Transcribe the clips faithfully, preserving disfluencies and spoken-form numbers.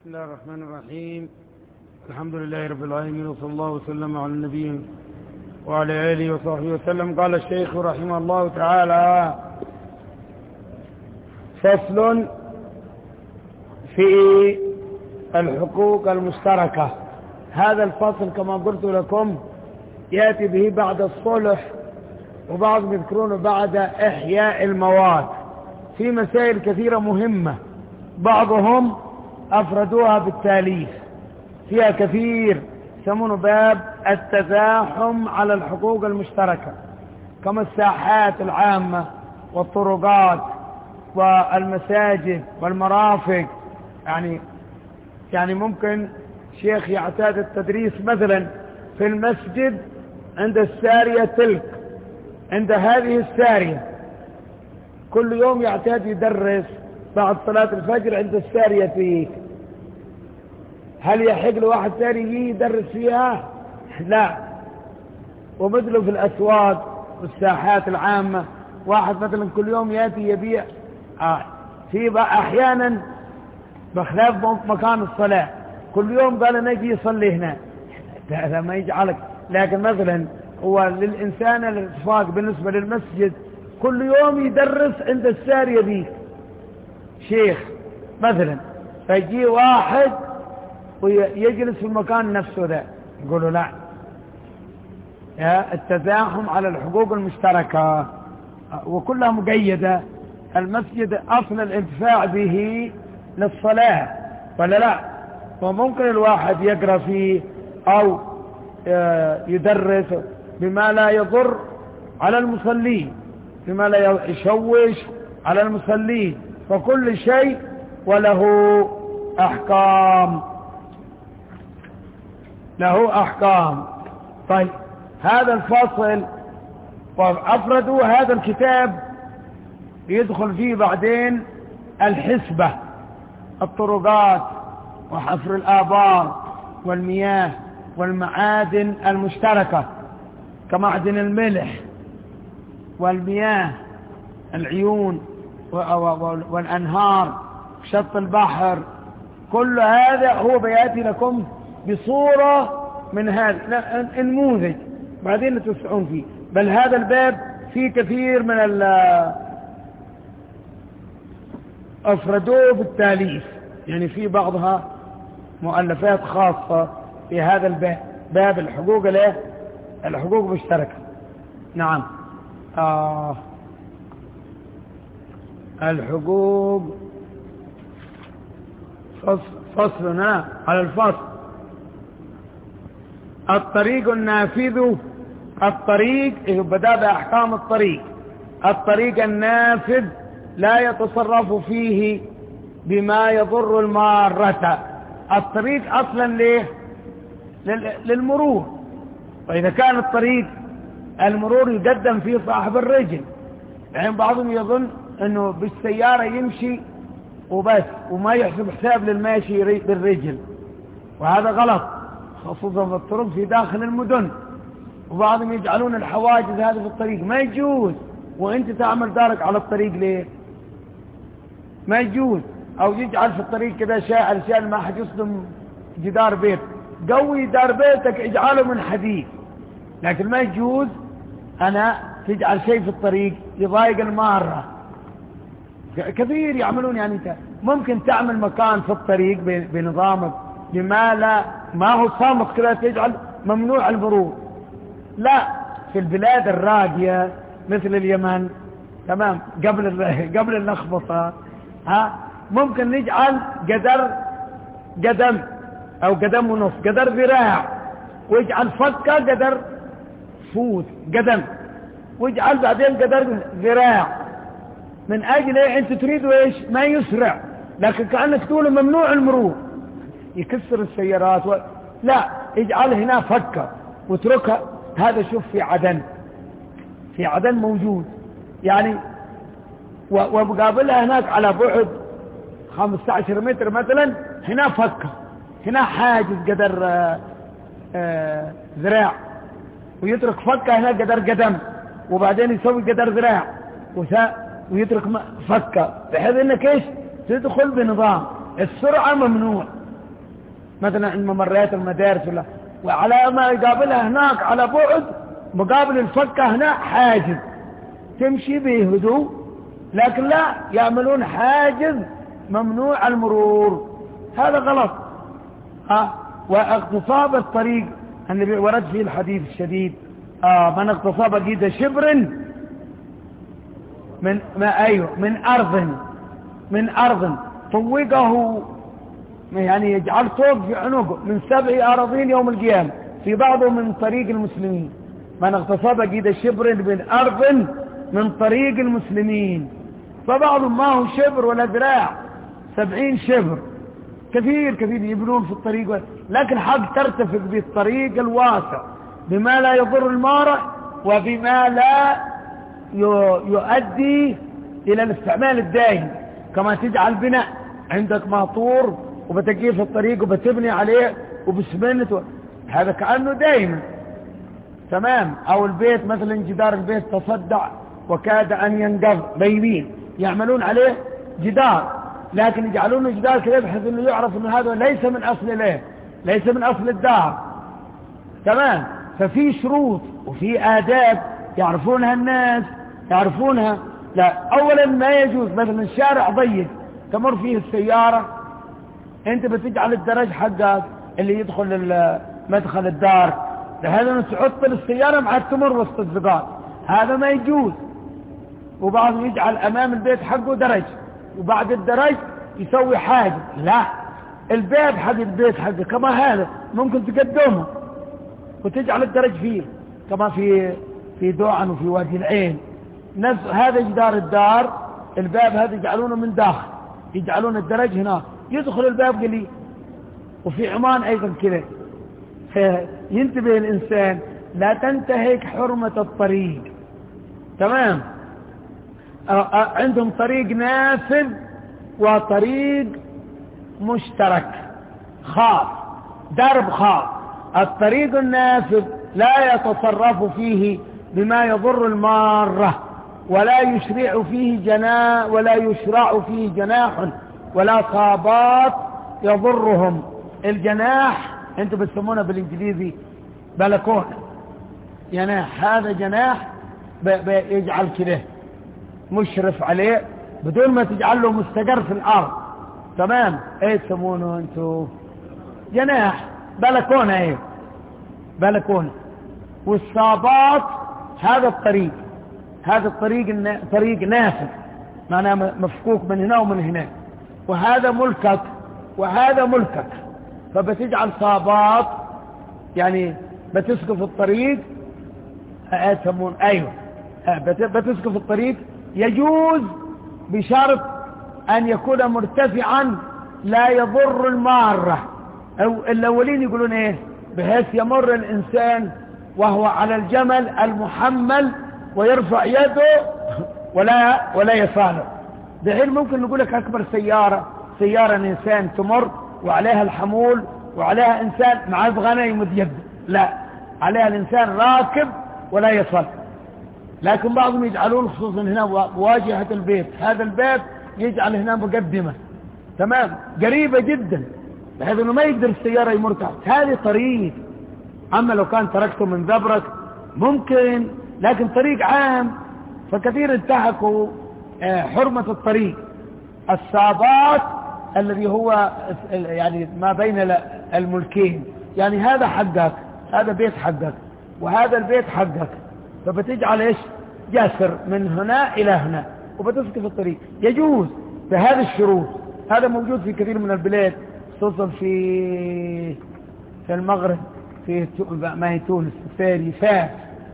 بسم الله الرحمن الرحيم. الحمد لله رب العالمين، وصلى الله وسلم على النبي وعلى آله وصحبه وسلم. قال الشيخ رحمه الله تعالى: فصل في الحقوق المشتركة. هذا الفصل كما قلت لكم يأتي به بعد الصلح، وبعضهم يذكرونه بعد إحياء المواد في مسائل كثيرة مهمة، بعضهم أفردوها بالتاليف، فيها كثير، يسمونه باب التزاحم على الحقوق المشتركة، كما الساحات العامة والطرقات والمساجد والمرافق. يعني يعني ممكن شيخ يعتاد التدريس مثلا في المسجد عند السارية تلك، عند هذه السارية، كل يوم يعتاد يدرس بعد صلاة الفجر عند السارية فيه. هل يحق له واحد ثاني يدرس فيها؟ لا. ومثله في الأسواق والساحات العامة، واحد مثلا كل يوم يأتي يبيع آه. في أحيانا بخلاف مكان الصلاة، كل يوم قال نجي يصلي هنا، هذا ما يجعلك. لكن مثلا هو للإنسان الاتفاق بالنسبة للمسجد كل يوم يدرس عند السارية دي شيخ مثلا، فيجي واحد ويجلس في المكان نفسه ذا، يقولوا لا، التزاحم على الحقوق المشتركة وكلها مقيدة. المسجد أصل الانتفاع به للصلاة ولا لا؟ وممكن الواحد يقرأ فيه أو يدرس بما لا يضر على المصلين، بما لا يشوش على المصلين، فكل شيء وله أحكام، له أحكام. طيب، هذا الفصل وأفردوا هذا الكتاب يدخل فيه بعدين الحسبة، الطرقات وحفر الآبار والمياه والمعادن المشتركة كمعدن الملح والمياه، العيون والأنهار، شط البحر، كل هذا هو بياتي لكم بصورة من هذا النموذج، بعدين تسعون فيه. بل هذا الباب فيه كثير من أفردوه بالتاليف، يعني في بعضها مؤلفات خاصة في هذا الباب، باب الحقوق له الحقوق المشتركة. نعم. آه الحقوق فصلنا على الفصل. الطريق النافذ، الطريق بدأ بأحكام الطريق. الطريق النافذ لا يتصرف فيه بما يضر المارة. الطريق أصلا ليه؟ للمرور، وإذا كان الطريق المرور يقدم فيه صاحب الرجل، يعني بعضهم يظن أنه بالسيارة يمشي وبس وما يحسب حساب للماشي بالرجل، وهذا غلط، خصوصا في الطرق في داخل المدن. وبعضهم يجعلون الحواجز هذه في الطريق، ما يجوز. وانت تعمل دارك على الطريق ليه؟ ما يجوز. او يجعل في الطريق كذا شيء علشان ما حد يصدم جدار بيت، قوي دار بيتك اجعله من حديد، لكن ما يجوز انا تجعل شيء في الطريق يضايق المارة. كثير يعملون، يعني انت ممكن تعمل مكان في الطريق بنظامك بما لا ما هو صامت كذا تجعل ممنوع المرور. لا، في البلاد الراقية مثل اليمن، تمام، قبل قبل اللخبطة، ها ممكن نجعل قدر قدم او قدم ونص، قدر ذراع، ويجعل فكة قدر فوت قدم، ويجعل بعدين قدر ذراع، من اجل ايه؟ انت تريد ايش؟ ما يسرع، لكن كأنك تقول ممنوع المرور، يكسر السيارات و... لا، اجعل هنا فكة واتركها. هذا شوف في عدن، في عدن موجود يعني، و... ومقابلها هناك على بعد خمسة عشر متر مثلا، هنا فكة، هنا حاجز قدر آآ آآ ذراع، ويترك فكة هنا قدر قدم، وبعدين يسوي قدر ذراع وسا... ويترك فكة، بحيث انك ايش تدخل بنظام. السرعة ممنوع، مثلا عند ممرات المدارس ولا، وعلى ما يقابلها هناك على بعد مقابل الفكة هناك حاجز تمشي بهدوء، لكن لا يعملون حاجز ممنوع المرور، هذا غلط. ها واغتصاب الطريق النبي ورد فيه الحديث الشديد آه من اغتصب قيد شبر من ما ايوه من ارض من ارض طوقه، يعني يجعل طوق في عنقه من سبع اراضين يوم القيامه، في بعضه من طريق المسلمين. من اغتصب قيد شبر من ارض من طريق المسلمين، فبعضهم ما هو شبر ولا ذراع، سبعين شبر، كثير كثير يبنون في الطريق، لكن حق ترتفق بالطريق الواسع بما لا يضر المارع وبما لا يؤدي إلى الاستعمال الدائم. كما تجعل بناء عندك ماطور وبتقيه في الطريق وبتبني عليه وبسمنت و... هذا كأنه دائما تمام. أو البيت مثلا جدار البيت تصدع وكاد أن ينقض بيمين، يعملون عليه جدار، لكن يجعلونه جدار كذا بحيث انه يعرف انه هذا ليس من اصل الايه، ليس من اصل الدار، تمام. ففي شروط وفي آداب يعرفونها الناس، يعرفونها. لا، اولا ما يجوز مثلا الشارع ضيق تمر فيه السيارة، انت بتجعل الدرج حقك اللي يدخل مدخل الدار لهذا انه تعطل السيارة مع تمر وسط الزقاق، هذا ما يجوز. وبعضهم يجعل امام البيت حقه درج وبعد الدرج يسوي حاجة، لا، الباب حق البيت حقه كما هذا ممكن تقدمه وتجعل الدرج فيه، كما في في دوعن وفي وادي العين نفس هذا جدار الدار، الباب هذا يجعلونه من داخل، يجعلون الدرج هنا يدخل الباب قليل. وفي عمان ايضا كذا، ينتبه الانسان لا تنتهك حرمة الطريق، تمام. عندهم طريق نافذ وطريق مشترك خاص، درب خاص. الطريق النافذ لا يتصرف فيه بما يضر المارة، ولا يشرع فيه جناح ولا يشرع فيه جناح ولا صابات يضرهم. الجناح انتم بتسمونه بالانجليزي بلكونه، جناح، هذا جناح يجعل كده مشرف عليه بدون ما تجعل له مستقر في الارض، تمام. ايه تسمونه انتو؟ جناح، بلكونه، ايه بلكونه. والصابات هذا الطريق، هذا الطريق النا... طريق نافذ، معناه مفكوك من هنا ومن هنا، وهذا ملكك وهذا ملكك، فبتجعل صابات يعني بتسقف الطريق، يسمون ايوه بتسقف الطريق. يجوز بشرط ان يكون مرتفعا لا يضر المارة، او الاولين يقولون ايه، بحيث يمر الانسان وهو على الجمل المحمل ويرفع يده ولا ولا يصاله. بحين ممكن نقول لك اكبر سيارة سيارة انسان تمر وعليها الحمول وعليها انسان مع الغنى يمد يده، لا، عليها الانسان راكب ولا يصل. لكن بعضهم يجعلون خصوصا هنا واجهة البيت، هذا الباب يجعل هنا مقدمة، تمام، قريبة جدا بحيث انه ما يقدر السيارة يمر تحت. هذه طريق، اما لو كان تركته من ذبرك ممكن، لكن طريق عام فكثير انتهكوا حرمة الطريق. الصابات الذي هو يعني ما بين الملكين، يعني هذا حقك، هذا بيت حقك وهذا البيت حقك، فبتجعل ايش، جاسر من هنا الى هنا وبتسقف الطريق. يجوز بهذه الشروط. هذا موجود في كثير من البلاد، خصوصا في في المغرب، في ما هي تونس، في فاس،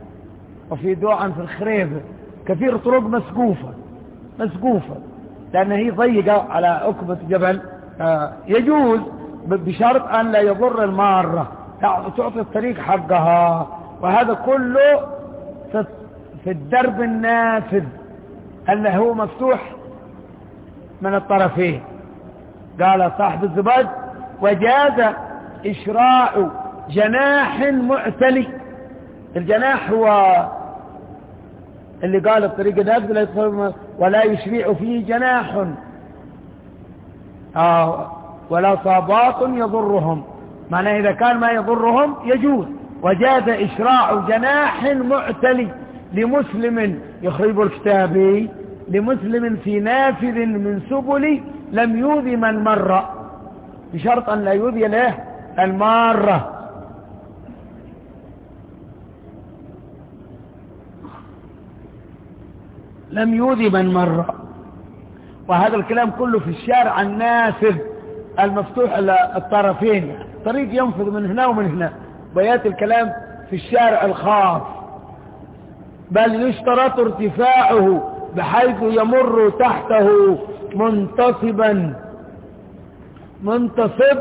وفي دوعن في الخريبة، كثير طرق مسقوفة مسقوفة لأن هي ضيقة على عقبة جبل. آه يجوز بشرط أن لا يضر المارة، تعطي الطريق حقها. وهذا كله في الدرب النافذ اللي هو مفتوح من الطرفين. قال صاحب الزبد: وجاز إشراع جناح معتلي. الجناح هو اللي قال الطريق النافذ لا يدخل ولا يشرع فيه جناح آه ولا صابات يضرهم. معناه إذا كان ما يضرهم يجوز. وجاز إشراع جناح معتلي لمسلم يخرب الكتاب لمسلم في نافذ من سبل لم يؤذي من مر، بشرط أن لا يؤذي له المارة. لم يؤذي من مر. وهذا الكلام كله في الشارع النافذ المفتوح على الطرفين، طريق ينفذ من هنا ومن هنا، بيات الكلام في الشارع الخاص. بل يشترط ارتفاعه بحيث يمر تحته منتصبا. منتصب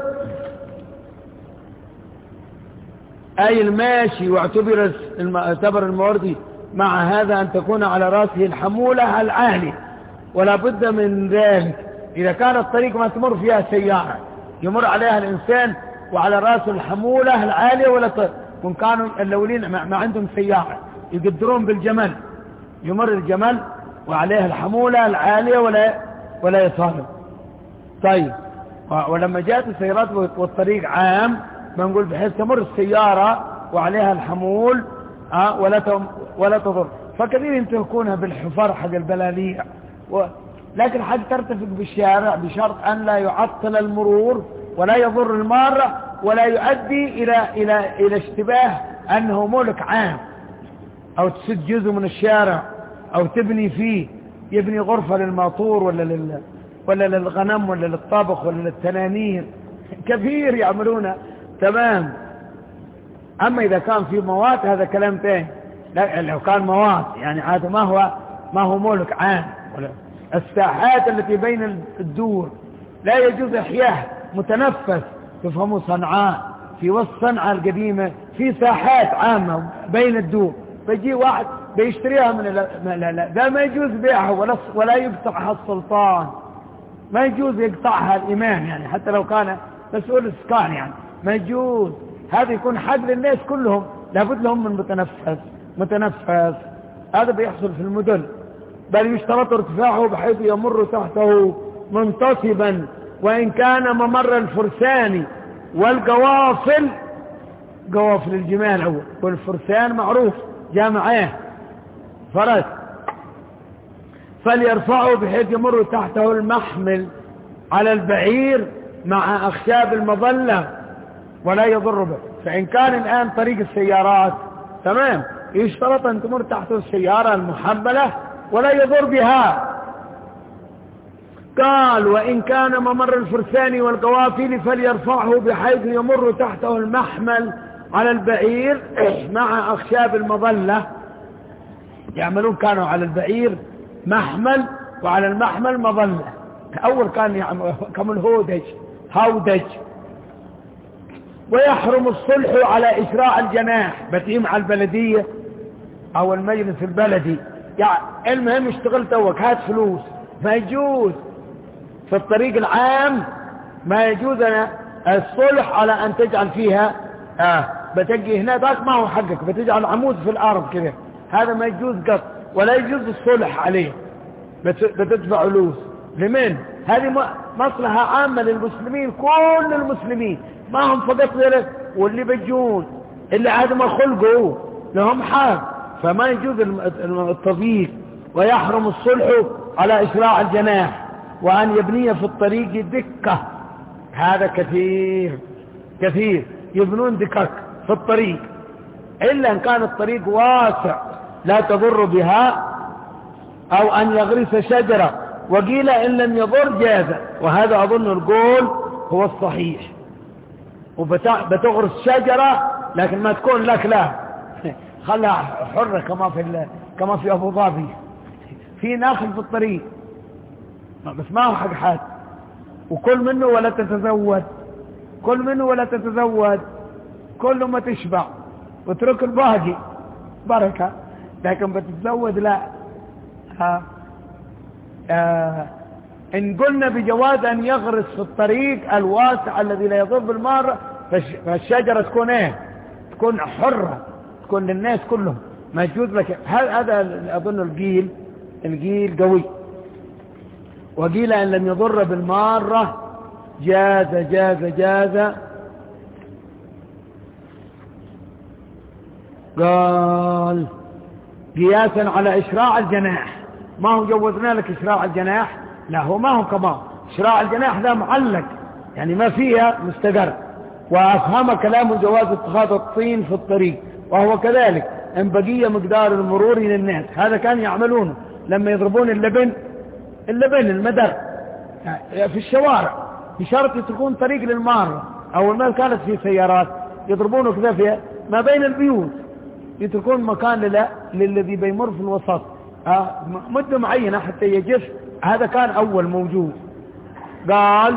أي الماشي، واعتبر اعتبر الموردي مع هذا أن تكون على رأسه الحمولة العالية، ولا بد من ذلك. إذا كان الطريق ما تمر فيها سيارة يمر عليها الإنسان وعلى رأسه الحمولة العالية، ولا كن كانوا الأولين ما عندهم سيارة يقدرون بالجمل، يمر الجمل وعليها الحمولة العالية ولا ولا يصادم. طيب، ولما جاءت السيارات والطريق عام بنقول بحيث تمر السيارة وعليها الحمول ولا ولا تضر. فكثير ينتهكونها بالحفر حق البلاليع و... لكن حد ترتفق بالشارع بشرط أن لا يعطل المرور ولا يضر المارة ولا يؤدي إلى إلى إلى اشتباه أنه ملك عام، أو تسد جزء من الشارع أو تبني فيه، يبني غرفة للماطور ولا لل ولا للغنم ولا للطبخ ولا للتنانير، كثير يعملونه. تمام. أما إذا كان في موات هذا كلام ثاني. لو كان موات يعني هذا ما هو ما هو ملك عام. الساحات التي بين الدور لا يجوز إحياء متنفس. تفهموا صنعاء في وسط صنعاء القديمة في ساحات عامة بين الدور، فيجي واحد بيشتريها من لا لا لا ده ما يجوز بيعها ولا ولا يقطعها السلطان، ما يجوز يقطعها الإمام يعني، حتى لو كان مسؤول السكان يعني ما يجوز. هذا يكون حق للناس كلهم، لابد لهم من متنفس. متنفس هذا بيحصل في المدن. بل يشترط ارتفاعه بحيث يمر تحته منتصبا، وإن كان ممر الفرسان والقوافل. قوافل الجمال أول، والفرسان معروف جامعاه فرس. فليرفعه بحيث يمر تحته المحمل على البعير مع أخشاب المظلة ولا يضر به. فإن كان الآن طريق السيارات تمام، يشترط أن تمر تحته السيارة المحملة ولا يضر بها. قال وإن كان ممر الفرسان والقوافل فليرفعه بحيث يمر تحته المحمل على البعير مع أخشاب المظلة. يعملون كانوا على البعير محمل وعلى المحمل مظلة. أول كان يعمل كم الهودج هودج. ويحرم الصلح على إشراع الجناح، بتقيم على البلدية أو المجلس البلدي يعني المهم اشتغل توك هات فلوس، ما يجوز في الطريق العام. ما يجوز أنا الصلح على أن تجعل فيها آه بتجي هنا ذاك ما هو حقك، بتجعل عمود في الأرض كذا، هذا ما يجوز قط. ولا يجوز الصلح عليه، بتدفع فلوس لمن؟ هذه مصلحة عامة للمسلمين، كل المسلمين ما هم فقط ذلك، واللي بيجون اللي عاد ما خلقوا لهم حق، فما يجوز التضييق. ويحرم الصلح على إشراع الجناح وأن يبني في الطريق دكة. هذا كثير كثير يبنون دكك في الطريق، إلا أن كان الطريق واسع لا تضر بها، أو أن يغرس شجرة. وقيل إن لم يضر جاز، وهذا أظن القول هو الصحيح. وبتغرس شجرة لكن ما تكون لك، لا خلها حرة كما في كما في أبو ظبي في ناخل في الطريق، بس ما هو حق حد. وكل منه ولا تتزود، كل منه ولا تتزود، كل ما تشبع وترك الباقي بركة. لكن بتتزود لا. ها. آه. إن قلنا بجواز أن يغرس في الطريق الواسع الذي لا يضر بالمارة، فالشجرة تكون ايه؟ تكون حرة، تكون للناس كلهم، ما يجوز لك. هذا أظن القيل القيل قوي. وقيل أن لم يضر بالمارة جاز جاز جاز قال قياسا على إشراع الجناح. ما هو جوزنا لك إشراع الجناح، لا هو ما هو كمان إشراع الجناح ذا معلق يعني ما فيها مستقر. وأفهم كلام جواز اتخاذ الطين في الطريق، وهو كذلك ان بقي مقدار المرور للناس. هذا كان يعملونه لما يضربون اللبن اللبن المدر في الشوارع بشرط تكون طريق للمارة. أول ما كانت في سيارات يضربونه كذا في ما بين البيوت، يتركون مكان للا للذي بيمر في الوسط آه مدة معينة حتى يجف. هذا كان أول موجود. قال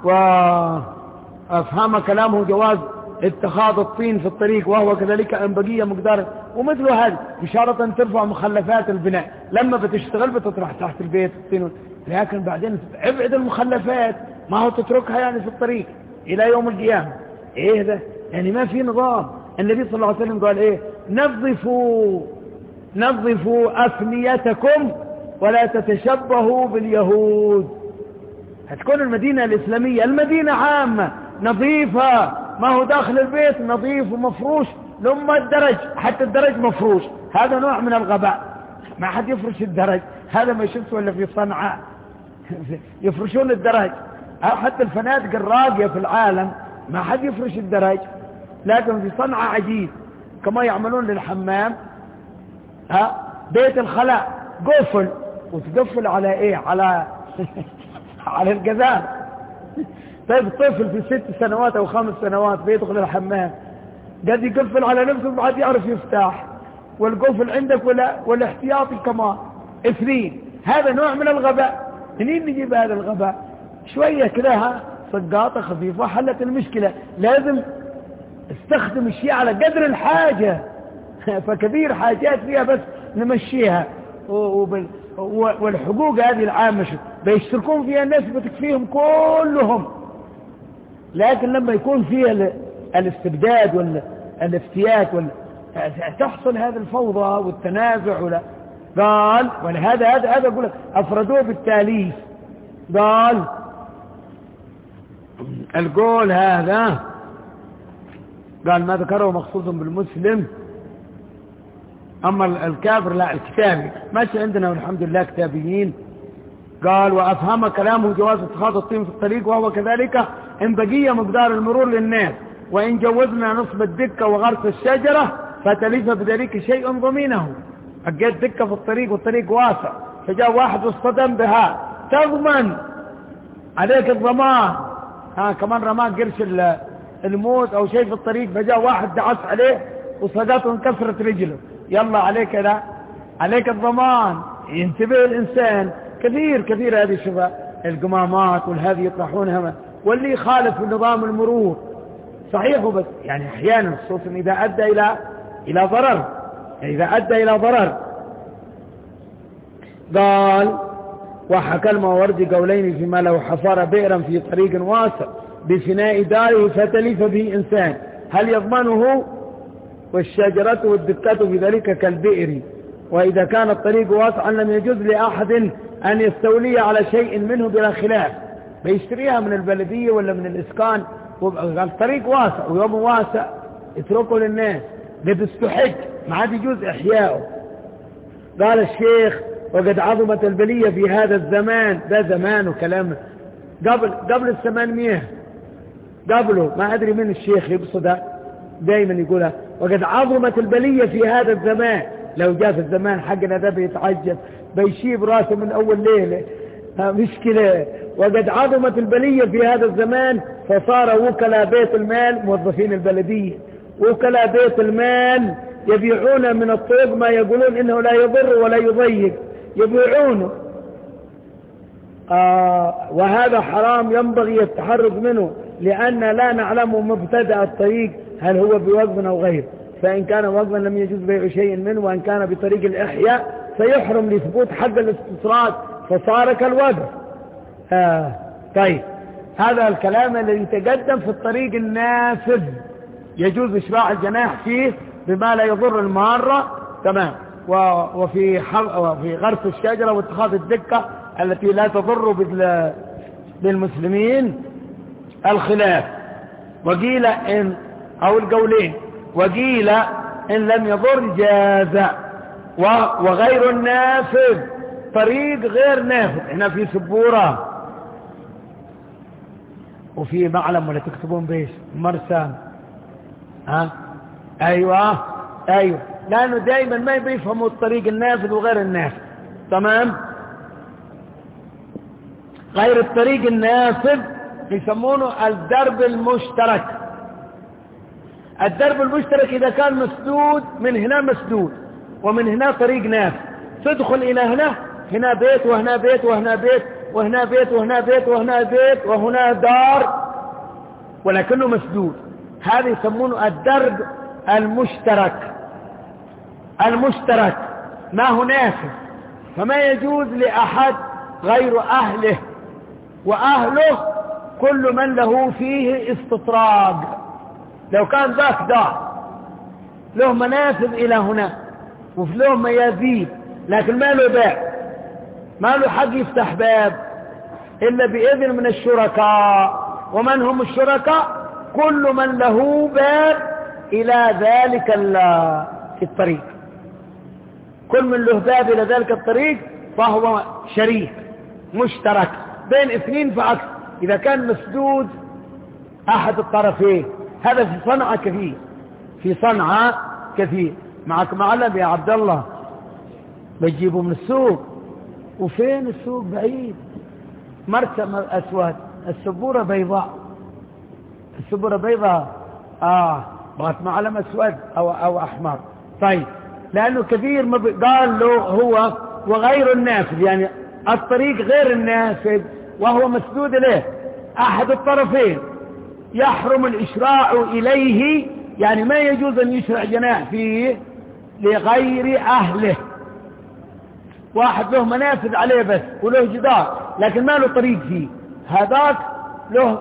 وأفهم كلامه جواز اتخاذ الطين في الطريق، وهو كذلك ان بقي مقدار. ومثل هذا بشارة أن ترفع مخلفات البناء، لما بتشتغل بتطرح تحت البيت الطين، لكن بعدين ابعد المخلفات، ما هو تتركها يعني في الطريق إلى يوم القيامة. إيه ده يعني ما في نظام. النبي صلى الله عليه وسلم قال إيه؟ نظفوا نظفوا أفنيتكم ولا تتشبهوا باليهود. هتكون المدينة الإسلامية المدينة عامة نظيفة، ما هو داخل البيت نظيف ومفروش لما الدرج، حتى الدرج مفروش. هذا نوع من الغباء، ما حد يفرش الدرج. هذا ما شفته ولا في صنعاء يفرشون الدرج. حتى الفنادق الراقية في العالم ما حد يفرش الدرج، لكن في صنعاء عجيب كما يعملون للحمام ها بيت الخلاء قفل، وتقفل على ايه؟ على على الجزام. طيب طفل في ست سنوات او خمس سنوات بيدخل الحمام قد يقفل على نفسه ما حد يعرف يفتح، والقفل عندك ولا والاحتياطي كمان اثنين. هذا نوع من الغباء. منين نجيب هذا الغباء؟ شوية كده ها صقاطة خفيفة حلت المشكلة. لازم استخدم الشيء على قدر الحاجة، فكثير حاجات فيها بس نمشيها. والحقوق هذه العامة بيشتركون فيها الناس بتكفيهم كلهم، لكن لما يكون فيها الاستبداد والافتيات تحصل هذه الفوضى والتنازع. ولا قال ولهذا هذا هذا أقول أفردوه بالتاليف. قال القول هذا قال ما ذكره مخصوص بالمسلم، أما الكافر لا الكتابي ماشي عندنا والحمد لله كتابيين. قال وأفهم كلامه جواز اتخاذ الطين في الطريق، وهو كذلك إن بقي مقدار المرور للناس، وإن جوزنا نصب الدكة وغرس الشجرة فتلف بذلك شيء ضمينه. حقيت دكة في الطريق والطريق واسع، فجاء واحد واصطدم بها تضمن عليك الضمان. ها كمان رماه قرش الموت أو شيء في الطريق، فجاء واحد دعس عليه وصدته وانكسرت رجله، يلا عليك لا عليك الضمان. ينتبه الإنسان. كثير كثير هذه شوف القمامات والهذه يطرحونها، واللي يخالف نظام المرور صحيح بس يعني أحيانا خصوصا إذا أدى إلى إلى ضرر، يعني إذا أدى إلى ضرر. قال وحكى الماوردي قولين فيما لو حفر بئرا في طريق واسع بفناء داره فتلف به إنسان هل يضمنه؟ والشجرة والدكة في ذلك كالبئر. وإذا كان الطريق واسعا لم يجوز لأحد أن يستولي على شيء منه بلا خلاف، بيشتريها من البلدية ولا من الإسكان. قال الطريق واسع ويوم واسع اتركه للناس، بتستحق ما عاد يجوز إحياؤه. قال الشيخ وقد عظمت البلية في هذا الزمان، ده زمان وكلام قبل قبل الثمانمية قبله، ما أدري من الشيخ يقصد دايما يقولها وقد عظمت البلية في هذا الزمان. لو جاء في الزمان حقنا ده بيتعجب بيشيب راسه من أول ليلة مشكلة. وقد عظمت البلية في هذا الزمان فصار وكلاء بيت المال موظفين البلدية وكلاء بيت المال يبيعون من الطوب ما يقولون إنه لا يضر ولا يضيق، يبيعونه. آه وهذا حرام ينبغي التحرز منه، لأن لا نعلم مبتدأ الطريق هل هو بوقف أو غير، فإن كان وقفا لم يجوز بيع شيء منه، وإن كان بطريق الإحياء فيحرم لثبوت حق الاستطراد فصار كالوقف. آه طيب هذا الكلام الذي تقدم في الطريق النافذ يجوز إشراع الجناح فيه بما لا يضر المارة تمام، وفي وفي غرس الشجرة واتخاذ الدكة التي لا تضر بالمسلمين الخلاف. وقيل إن أو القولين، وقيل إن لم يضر جاز. وغير النافذ طريق غير نافذ، هنا في سبورة وفي معلم ولا تكتبون بيش مرسى، ها أيوة أيوة، لأنه دائما ما بيفهموا الطريق النافذ وغير النافذ. تمام. غير الطريق النافذ يسمونه الدرب المشترك. الدرب المشترك إذا كان مسدود، من هنا مسدود ومن هنا طريق نافذ، تدخل إلى هنا، هنا بيت وهنا بيت وهنا بيت وهنا بيت وهنا بيت وهنا بيت وهنا دار ولكنه مسدود، هذا يسمونه الدرب المشترك. المشترك ما هو نافذ، فما يجوز لأحد غير أهله، وأهله كل من له فيه استطراق. لو كان ذاك دار له منافذ إلى هنا وله ميازيد لكن ما له باب، ما له حق يفتح باب إلا بإذن من الشركاء. ومن هم الشركاء؟ كل من له باب إلى ذلك الطريق، كل من له باب إلى ذلك الطريق فهو شريك مشترك بين اثنين فأكثر. إذا كان مسدود أحد الطرفين، هذا في صنعاء كثير، في صنعاء كثير. معك معلم يا عبد الله بتجيبه من السوق، وفين السوق بعيد، مرسم أسود، السبورة بيضاء، السبورة بيضاء آه بغت معلم أسود أو, أو أحمر. طيب لأنه كثير ما قال له هو وغير النافذ، يعني الطريق غير النافذ وهو مسدود له أحد الطرفين، يحرم الإشراع إليه، يعني ما يجوز أن يشرع جناح فيه لغير أهله. واحد له منافذ عليه بس وله جدار لكن ما له طريق فيه، هذاك له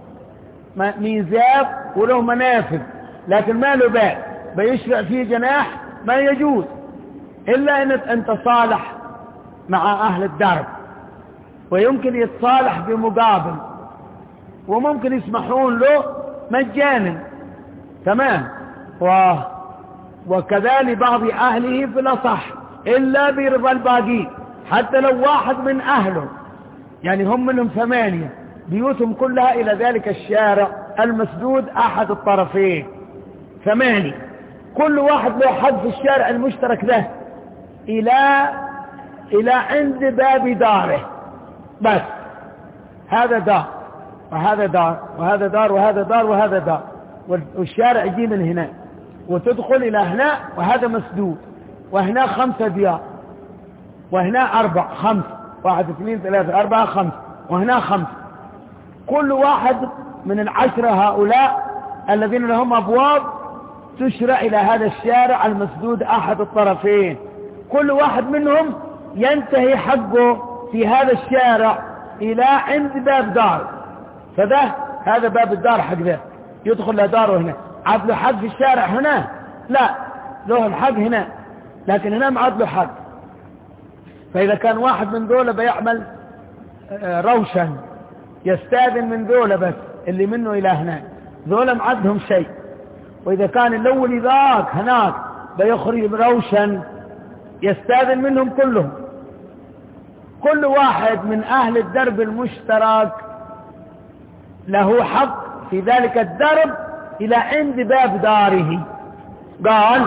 ميزاب وله منافذ لكن ما له باب، بيشرع فيه جناح ما يجوز إلا أن أنت صالح مع أهل الدرب، ويمكن يتصالح بمقابل، وممكن يسمحون له مجانا. تمام. و... وكذلك بعض أهله في الأصح إلا برضا الباقي، حتى لو واحد من أهله، يعني هم منهم ثمانية بيوتهم كلها إلى ذلك الشارع المسدود أحد الطرفين، ثمانية، كل واحد له حق في الشارع المشترك له إلى إلى عند باب داره بس. هذا دار وهذا دار وهذا دار وهذا دار وهذا دار، والشارع يجي من هنا وتدخل إلى هنا، وهذا مسدود، وهنا خمسة ديار، وهنا أربع خمس، واحد اثنين ثلاثة أربعة خمس، وهنا خمس، كل واحد من العشرة هؤلاء الذين لهم أبواب تشرع إلى هذا الشارع المسدود أحد الطرفين، كل واحد منهم ينتهي حقه في هذا الشارع إلى عند باب دار، فده هذا باب الدار حق ذا يدخل له داره هنا. عاد له حق في الشارع هنا؟ لا، له الحق هنا، لكن هنا ما عاد له حق. فإذا كان واحد من ذولا بيعمل روشن يستاذن من ذولا بس اللي منه إلى هنا، ذولا ما عندهم شيء. وإذا كان الأول ذاك هناك بيخرج روشن يستاذن منهم كلهم. كل واحد من أهل الدرب المشترك له حق في ذلك الدرب إلى عند باب داره. قال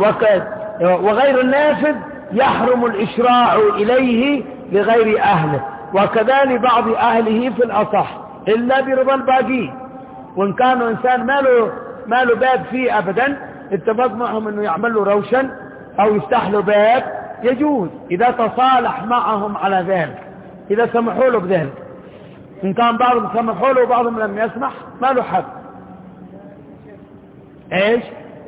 وغير النافذ يحرم الإشراع إليه لغير أهله، وكذلك بعض أهله في الأصح إلا برضا الباقي. وإن كانوا إنسان ما له ما له باب فيه أبدا، اتفق معهم أنه يعمل له روشن أو يفتح له باب، يجوز إذا تصالح معهم على ذلك، إذا سمحوا له بذلك. إن كان بعضهم سمحوا له وبعضهم لم يسمح ما له حق. إيش؟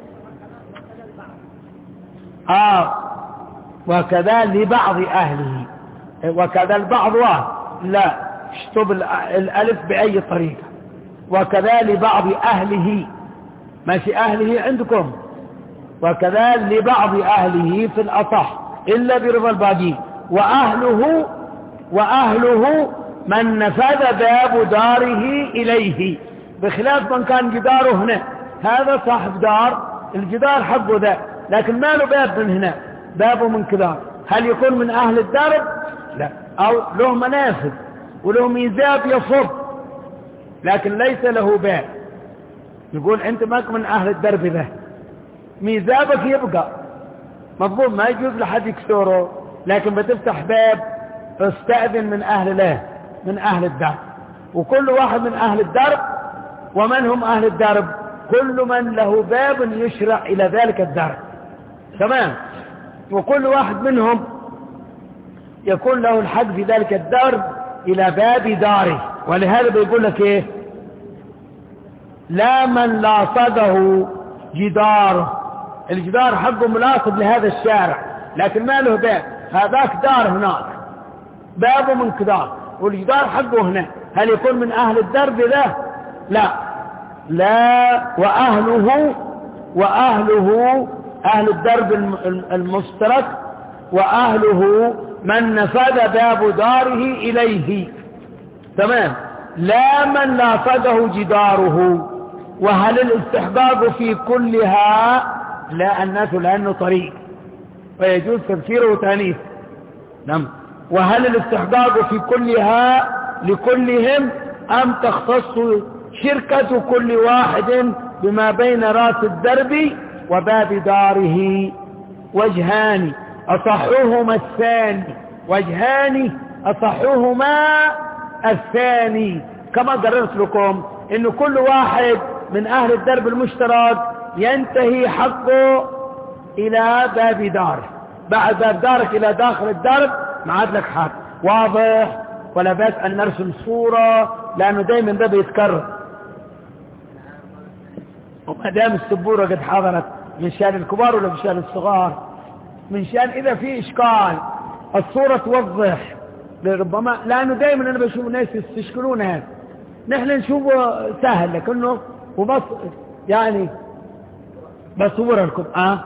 آه وكذا لبعض أهله، وكذا البعض لا اشتب الألف بأي طريقة. وكذا لبعض أهله، ماشي أهله عندكم، وكذا لبعض أهله في الأصح إلا برضا الباقي. وأهله وأهله من نفذ باب داره إليه، بخلاف من كان جداره هنا، هذا صاحب دار الجدار حقه ده، لكن ما له باب من هنا، بابه من كذا، هل يكون من أهل الدرب؟ لا. أو له منافذ وله ميزاب يصب لكن ليس له باب، يقول أنت ماك من أهل الدرب ده، ميزابك يبقى مضبوط، ما يجوز لحد يكسره، لكن بتفتح باب استأذن من أهل له، من أهل الدرب. وكل واحد من أهل الدرب، ومن هم أهل الدرب؟ كل من له باب يشرع إلى ذلك الدرب، تمام. وكل واحد منهم يكون له الحق في ذلك الدرب إلى باب داره. ولهذا بيقول لك إيه؟ لا من لاصقه جداره، الجدار حقه ملاصق لهذا الشارع لكن ما له باب، هذاك دار هناك بابه من كدار والجدار حقه هنا، هل يكون من أهل الدرب ذا؟ لا. لا. وأهله وأهله أهل الدرب المشترك، وأهله من نفذ باب داره إليه، تمام. لا من لاصقه جداره. وهل الاستحقاق في كلها؟ لا، الناس لأنه طريق ويجوز تذكيره وتانيث، نعم. وهل الاستحقاق في كلها لكلهم أم تختص شركة كل واحد بما بين رأس الدرب وباب داره؟ وجهان أصحهما الثاني، وجهان أصحهما الثاني، كما قررت لكم إن كل واحد من أهل الدرب المشترك ينتهي حقه إلى باب داره، بعد باب دارك إلى داخل الدرب ما عاد لك حق. واضح؟ ولا بأس أن نرسم صورة لأنه دايما ده بيتكرر، وما دام السبورة قد حضرت من شان الكبار ولا من شان الصغار، من شان إذا في إشكال الصورة توضح ربما، لأنه دايما أنا بشوف الناس يستشكلون هذا، نحن نشوفه سهل لكنه وبص يعني بصورة لكم. آه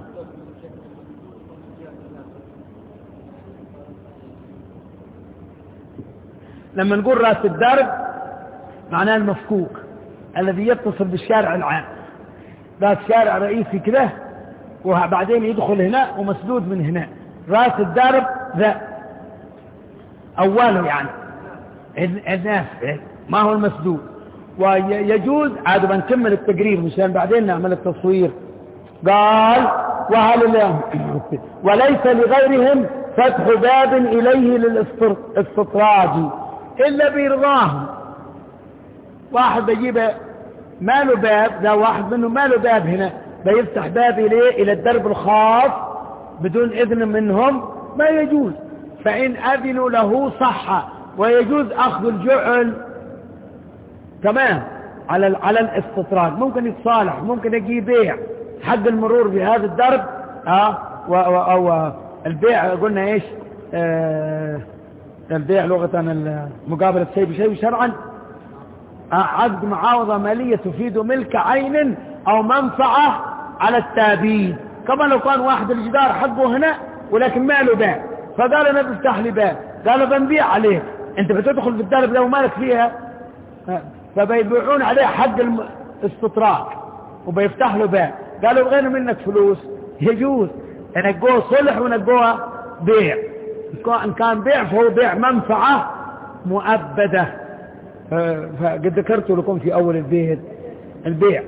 لما نقول رأس الدرب معناه المفكوك الذي يتصل بالشارع العام، ذات شارع رئيسي كده وبعدين يدخل هنا ومسدود من هنا، رأس الدرب ذا أوله يعني الناس ما هو المسدود. ويجوز عاد بنكمل التقريب مشان بعدين نعمل التصوير. قال وهل وليس لغيرهم فتح باب إليه للاستطراج إلا برضاهم. واحد بيجيب ما له باب، ذا واحد منه ما له باب هنا بيفتح باب إليه إلى الدرب الخاص بدون إذن منهم ما يجوز، فإن أذنوا له صح. ويجوز أخذ الجعل تمام على على الاستطراج، ممكن يتصالح، ممكن يجي بيع حق المرور بهذا الدرب. اه و او البيع قلنا ايش؟ آه البيع لغة مقابلة شيء بشيء شرعا آه عقد معاوضة مالية تفيد ملك عين او منفعة على التابيد. كما لو كان واحد الجدار حقه هنا ولكن ما له باب، فقال انا بفتح لي باب، قال بنبيع عليك، انت بتدخل في الدرب لو مالك فيها، فبيبيعون عليه حق الاستطراق وبيفتح له باب، قالوا بغينا منك فلوس. يجوز نقوه صلح ونقوه بيع، ان كان بيع فهو بيع منفعة مؤبدة. فقد ذكرت لكم في اول البيت البيع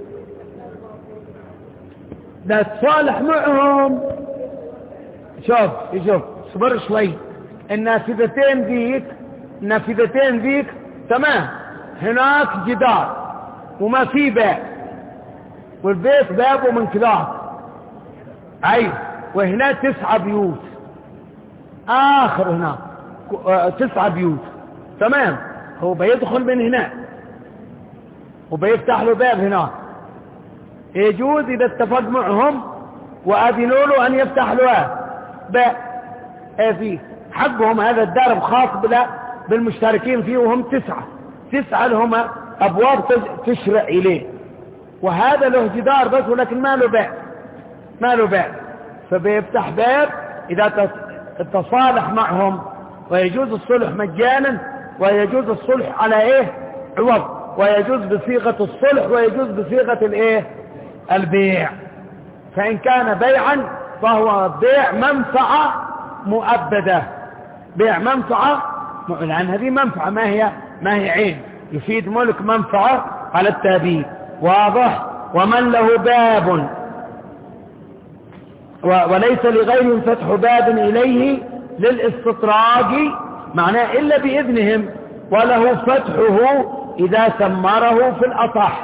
لا تصالح معهم. شوف شوف صبر شوي، النافذتين ذيك النافذتين ذيك تمام، هناك جدار وما في باب، والبيت بابه من كلاس، ايوه، وهنا تسعة بيوت اخر هنا تسعة بيوت تمام. هو بيدخل من هنا وبيفتح له باب هنا، يجوز اذا اتفق معهم واذنوا له ان يفتح له باب. ايه فيه حقهم هذا الدرب خاص بالمشتركين فيه، وهم تسعة تسعة لهم ابواب تشرع اليه، وهذا له جدار بس ولكن ما له باب ما له باب، فبيفتح باب اذا تصالح معهم. ويجوز الصلح مجانا، ويجوز الصلح على ايه عوض، ويجوز بصيغة الصلح، ويجوز بصيغة الايه البيع. فإن كان بيعا فهو بيع منفعة مؤبدة، بيع منفعة، لأن هذه منفعة ما هي ما هي عين، يفيد ملك منفعة على التأبيد. واضح. ومن له باب وليس لغيرهم فتح باب إليه للاستطراق، معناه إلا بإذنهم، وله فتحه إذا سمره في الأصح.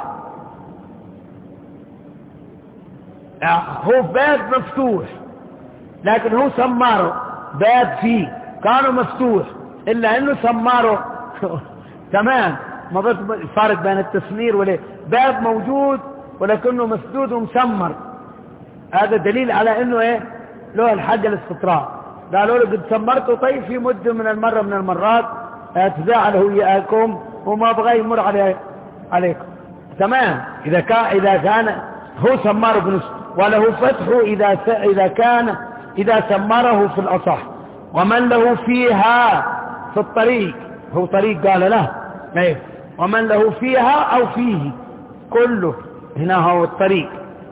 هو باب مفتوح لكن هو سمره باب فيه كانوا مفتوح إلا أنه سمره تمام. ما فرق بين التسمير ولا باب موجود ولكنه مسدود ومسمر، هذا دليل على أنه إيه له الحق الاستطراق. قالوا له قد سمرته، طيب في مدة من المرة من المرات تزاعله إياكم وما بغى يمر عليه عليكم تمام. إذا كان إذا كان هو سمره بنفسه، وله فتحه إذا إذا كان إذا سمره في الأصح. ومن له فيها في الطريق، هو طريق قال له ايه، ومن له فيها أو فيه كله، هنا هو الطريق.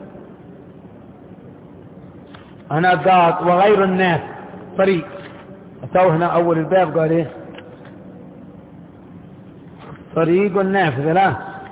هنا قال وغير الناس طريق، أتوا هنا أول الباب قال ايه طريق النافذة، لا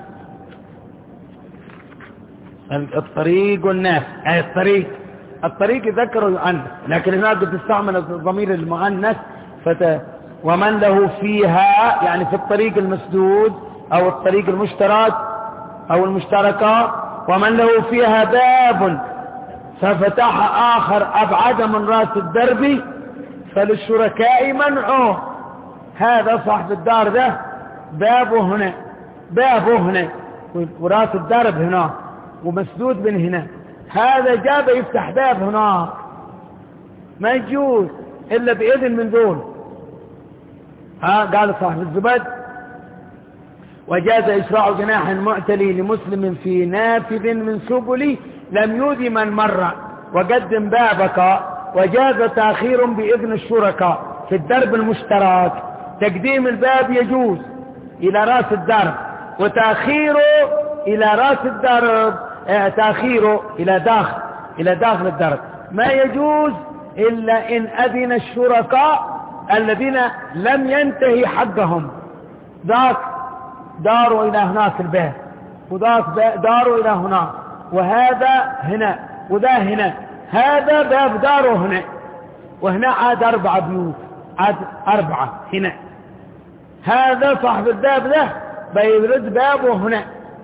الطريق النافذ أي الطريق. الطريق يذكروا عنه، لكن هنا قد تستعمل الضمير المؤنث فت... ومن له فيها يعني في الطريق المسدود أو الطريق المشترك أو المشتركة. ومن له فيها باب ففتح آخر أبعد من رأس الدرب فللشركاء منعه. هذا صاحب الدار ده بابه هنا، بابه هنا وراس الدرب هنا ومسدود من هنا، هذا جاب يفتح باب هنا ما يجوز إلا بإذن من دول. ها قال صاحب الزبد وجاز إشراع جناح معتلي لمسلم في نافذ من سبل لم يؤذي من مر وقدم بابك. وجاز تأخير بإذن الشركاء في الدرب المشترك، تقديم الباب يجوز إلى رأس الدرب وتأخيره إلى رأس الدرب اه تأخيره إلى داخل إلى داخل الدرب ما يجوز إلا إن أذن الشركاء الذين لم ينتهي حقهم، ذاك داروا إلى هناك الباب وذاك داروا إلى هناك وهذا هنا وذا هنا، هذا باب داره هنا وهنا عاد أربعة بيوت، عاد أربعة هنا، هذا صاحب الباب ده بيرد بابه هنا،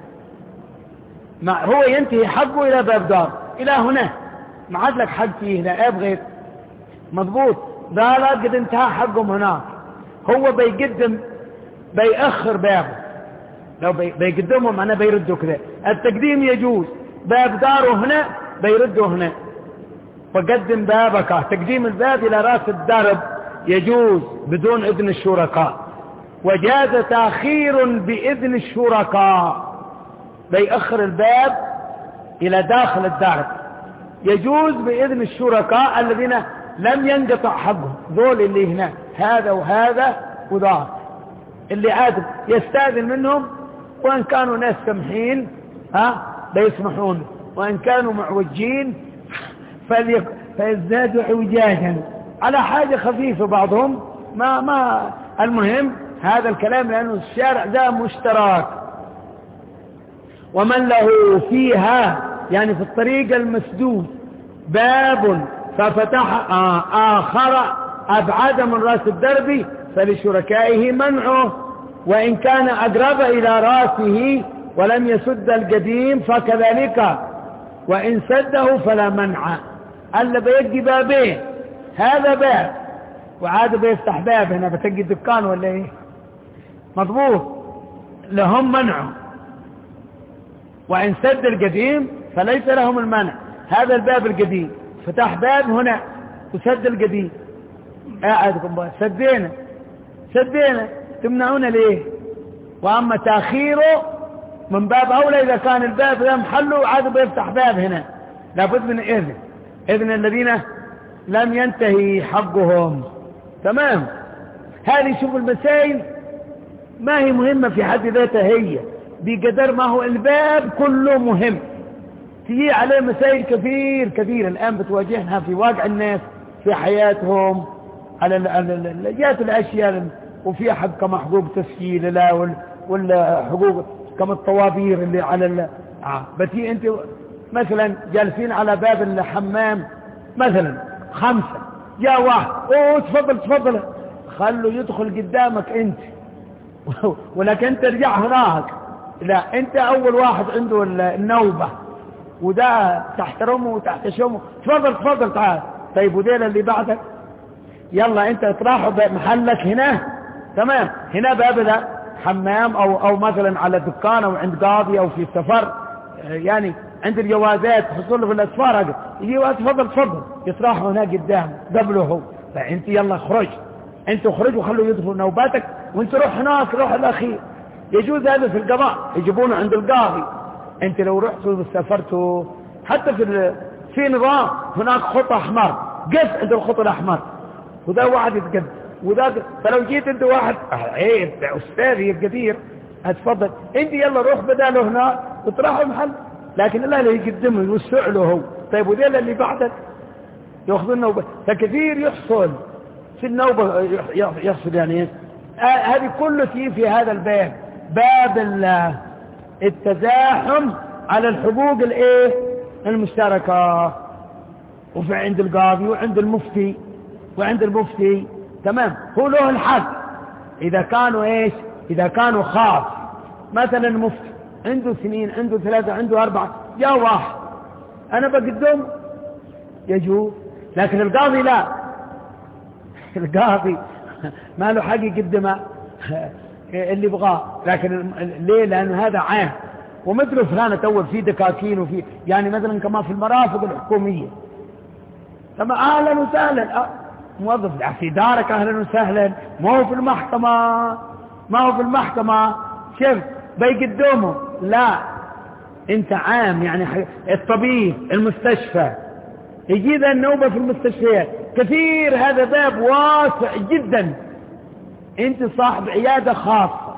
ما هو ينتهي حقه إلى باب دار إلى هنا، ما عاد لك حق فيه هنا أبغيت مضبوط. ذا لا قد انتهى حقهم هناك، هو بيقدم بيأخر بابه، لو بي بيقدمهم معناه بيردوا كذا. التقديم يجوز، باب داره هنا بيردوا هنا، فقدم بابك. تقديم الباب إلى رأس الدرب يجوز بدون إذن الشركاء. وجاز تأخير بإذن الشركاء، بيأخر الباب إلى داخل الدرب، يجوز بإذن الشركاء الذين لم ينقطع حقهم، ذول اللي هنا هذا وهذا وذاك، اللي عاد يستاذن منهم، وإن كانوا ناس سمحين ها بيسمحون، وإن كانوا معوجين فيزدادوا عوجاجا على حاجة خفيفة بعضهم، ما ما المهم هذا الكلام لأنه الشارع ده مشترك. ومن له فيها يعني في الطريق المسدود باب ففتح آخر أبعد من رأس الدرب فلشركائه منعه، وإن كان أقرب إلى رأسه ولم يسد القديم فكذلك، وإن سده فلا منع. ألا بيجي بابين، هذا باب وعاد بيفتح باب هنا بتجي الدكان ولا ايه مضبوط، لهم منعه. وإن سد القديم فليس لهم المنع، هذا الباب القديم فتح باب هنا وسد القديم، قاعدكم سدينا سدينا تمنعون ليه؟ وأما تأخيره من باب أولى إذا كان الباب ذا محله عاد بيفتح باب هنا، لابد من إذن إذن الذين لم ينتهي حقهم. تمام. هذه شوف المسائل ما هي مهمة في حد ذاتها، هي بقدر ما هو الباب كله مهم، تجي عليه مسائل كثير كثير الآن بتواجهها في واقع الناس في حياتهم على جهة الأشياء، وفي حق كما حقوق تسجيل لا ولا حقوق كما الطوابير اللي على ال... آه. بتي انت مثلا جالسين على باب الحمام مثلا خمسة، جاء واحد اوه تفضل تفضل، خلوا يدخل قدامك انت ولكن انت ترجع هناك، لا انت اول واحد عنده النوبة وده تحترمه وتحتشمه، تفضل تفضل تعال. طيب وديل اللي بعدك يلا انت تراحوا محلك هنا، تمام، هنا باب ده حمام او او مثلا على دكان او عند قاضي او في سفر، يعني عند الجوازات حصول في الاسفار، يجي تفضل تفضل يتراحوا هنا قدام قبله هو، فانت يلا اخرج، انت اخرج وخلوا يدخلوا نوباتك وانت روح هناك روح الاخير. يجوز هذا في القضاء، يجيبونه عند القاضي. انت لو رحتوا وسافرتوا حتى في في نظام هناك خط احمر، قف عند الخط الاحمر وده واحد يتقدم وده، فلو جيت انت واحد ايه استاذي الكثير اتفضل انت يلا روح بداله هنا وتروحوا محل، لكن الله اللي يقدمه يوسع له هو. طيب وذيل اللي بعدك ياخذوا النوبه، فكثير يحصل في النوبه يحصل يعني آه هذه كله في في هذا الباب، باب التزاحم على الحقوق الايه المشتركه، وفي عند القاضي وعند المفتي وعند المفتي، تمام، هو له الحق اذا كانوا ايش اذا كانوا خاص، مثلا المفتي عنده سنين عنده ثلاثة عنده أربعة، جاء واحد أنا بقدم يجوز، لكن القاضي لا، القاضي ما له حق يقدمه اللي يبغاه، لكن ليه؟ لأن هذا عام، ومثله فلانة أول في دكاكين وفي يعني مثلا كما في المرافق الحكومية، تمام، أهلا وسهلا موظف في دارك أهلا وسهلا، ما هو في المحكمة ما هو في المحكمة شوف بيقدمه، لا انت عام، يعني الطبيب المستشفى يجي ذا النوبة في المستشفيات كثير، هذا باب واسع جدا، انت صاحب عيادة خاصة،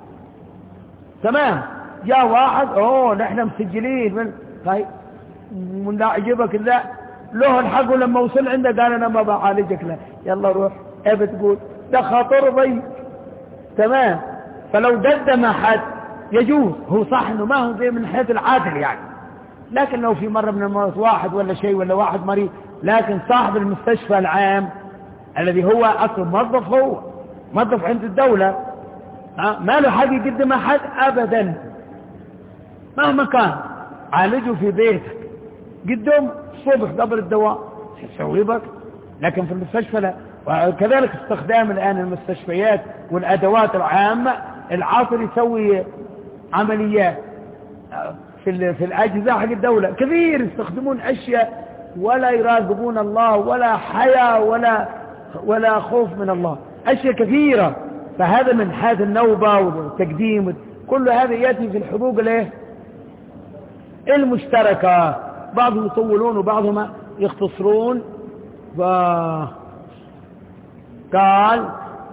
تمام، جاء واحد اوه نحن مسجلين من طيب من لا عجبك لا له الحق، لما وصل عنده قال انا ما بعالجك، لا يلا روح ابى تقول ده خاطر ضيق، تمام، فلو قدم حد يجوز، هو صح انه ما هو زي من حيث العادل يعني، لكن لو في مرة من المرات واحد ولا شيء ولا واحد مريض، لكن صاحب المستشفى العام الذي هو اصلا موظف، هو موظف عند الدولة ما له حق يقدم احد ابدا، مهما كان عالجه في بيتك قدم الصبح قبل الدواء تسوي بك، لكن في المستشفى لا. وكذلك استخدام الآن المستشفيات والأدوات العامة، العاصر يسوي عمليات في في الأجهزة حق الدولة كثير يستخدمون أشياء ولا يراقبون الله ولا حياة ولا ولا خوف من الله، أشياء كثيرة، فهذا من حيث النوبة والتقديم كل هذا يأتي في الحقوق الايه المشتركة، بعضهم يطولون وبعضهم يختصرون. قال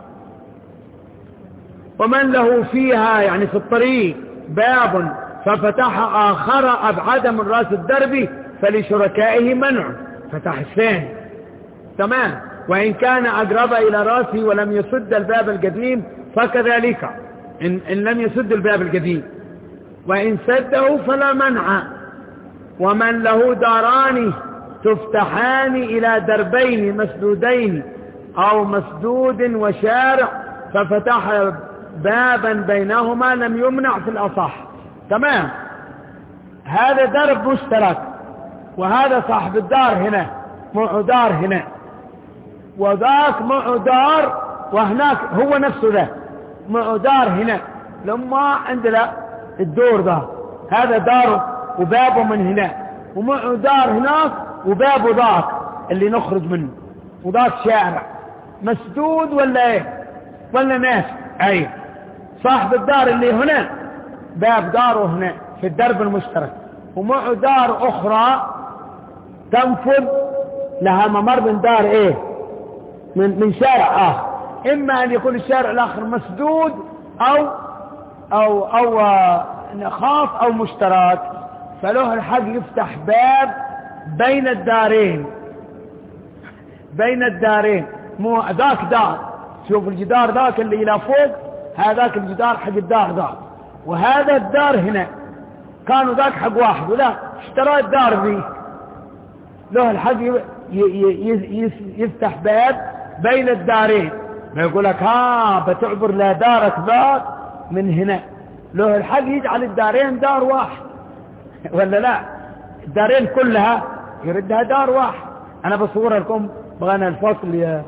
ومن له فيها يعني في الطريق باب ففتح آخر أبعد من رأس الدرب فلشركائه منع، فتح الثاني، تمام، وإن كان أقرب إلى رأسه ولم يسد الباب القديم فكذلك إن, إن لم يسد الباب القديم، وإن سده فلا منع. ومن له داران تفتحان إلى دربين مسدودين أو مسدود وشارع ففتح بابا بينهما لم يمنع في الأصح، تمام، هذا درب مشترك، وهذا صاحب الدار هنا معه دار هنا، وذاك معه دار، وهناك هو نفسه ذا معه دار هنا، لما عندنا الدور ذا هذا داره وبابه من هنا، ومعه دار هناك وبابه ذاك اللي نخرج منه، وذاك شارع مسدود ولا ايه ولا ناس، اي صاحب الدار اللي هنا باب داره هنا في الدرب المشترك، ومعه دار اخرى تنفذ لها ممر من دار ايه من, من شارع اخر، اما ان يكون الشارع الاخر مسدود او او او خاص او مشترك، فله الحق يفتح باب بين الدارين، بين الدارين، مو ذاك دار، شوف الجدار ذاك اللي إلى فوق، هذاك الجدار حق الدار ذاك، وهذا الدار هنا، كانوا ذاك حق واحد ولا اشترى الدار ذي، له الحق يفتح باب بين الدارين. ما يقول لك ها بتعبر لدارك ذاك من هنا، له الحق يجعل الدارين دار واحد ولا لا؟ الدارين كلها يردها دار واحد. أنا بصور لكم بغانا الفصل يا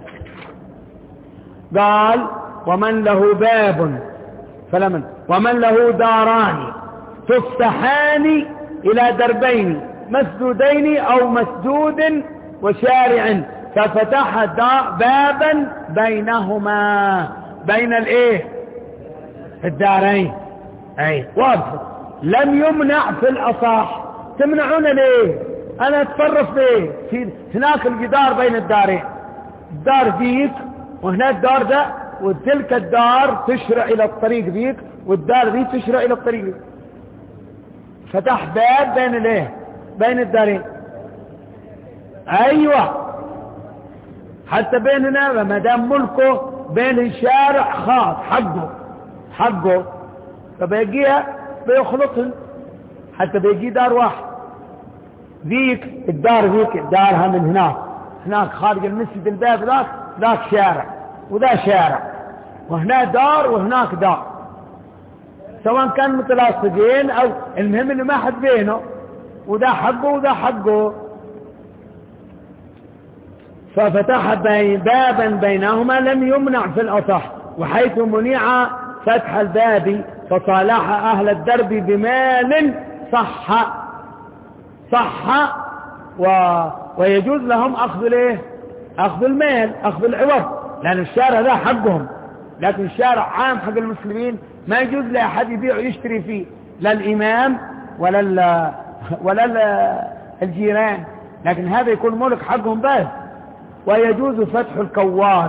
قال ومن له باب فلمن ومن له داران تفتحان إلى دربين مسدودين أو مسدود وشارع ففتح بابا بينهما، بين الايه الدارين. اي واضح. لم يمنع في الأصح. تمنعون ليه؟ انا اتصرف ليه في هناك الجدار بين الدارين، الدار ذيك وهنا الدار ده، وتلك الدار تشرع الى الطريق ذيك والدار ذي تشرع الى الطريق ذيك. فتح باب بين الايه بين الدارين. ايوه حتى بيننا ما دام ملكه بين الشارع خاص حقه حقه فبيجيها بيخلطهم حتى بيجي دار واحد. ذيك الدار ذيك دارها من هناك، هناك خارج المسجد الباب ذاك ذاك شارع وذا شارع، وهنا دار وهناك دار، سواء كان متلاصقين او المهم انه ما حد بينه، وذا حقه وذا حقه. ففتح بابا بينهما لم يمنع في الأصح. وحيث منع فتح الباب فصالح أهل الدرب بمال صح صح و... ويجوز لهم أخذ الايه أخذ المال، أخذ العوض، لأن الشارع ذا حقهم، لكن الشارع عام حق المسلمين، ما يجوز لأحد يبيع ويشتري فيه، لا الإمام ولا ال... ولا ال... الجيران، لكن هذا يكون ملك حقهم بس. ويجوز فتح الكوات.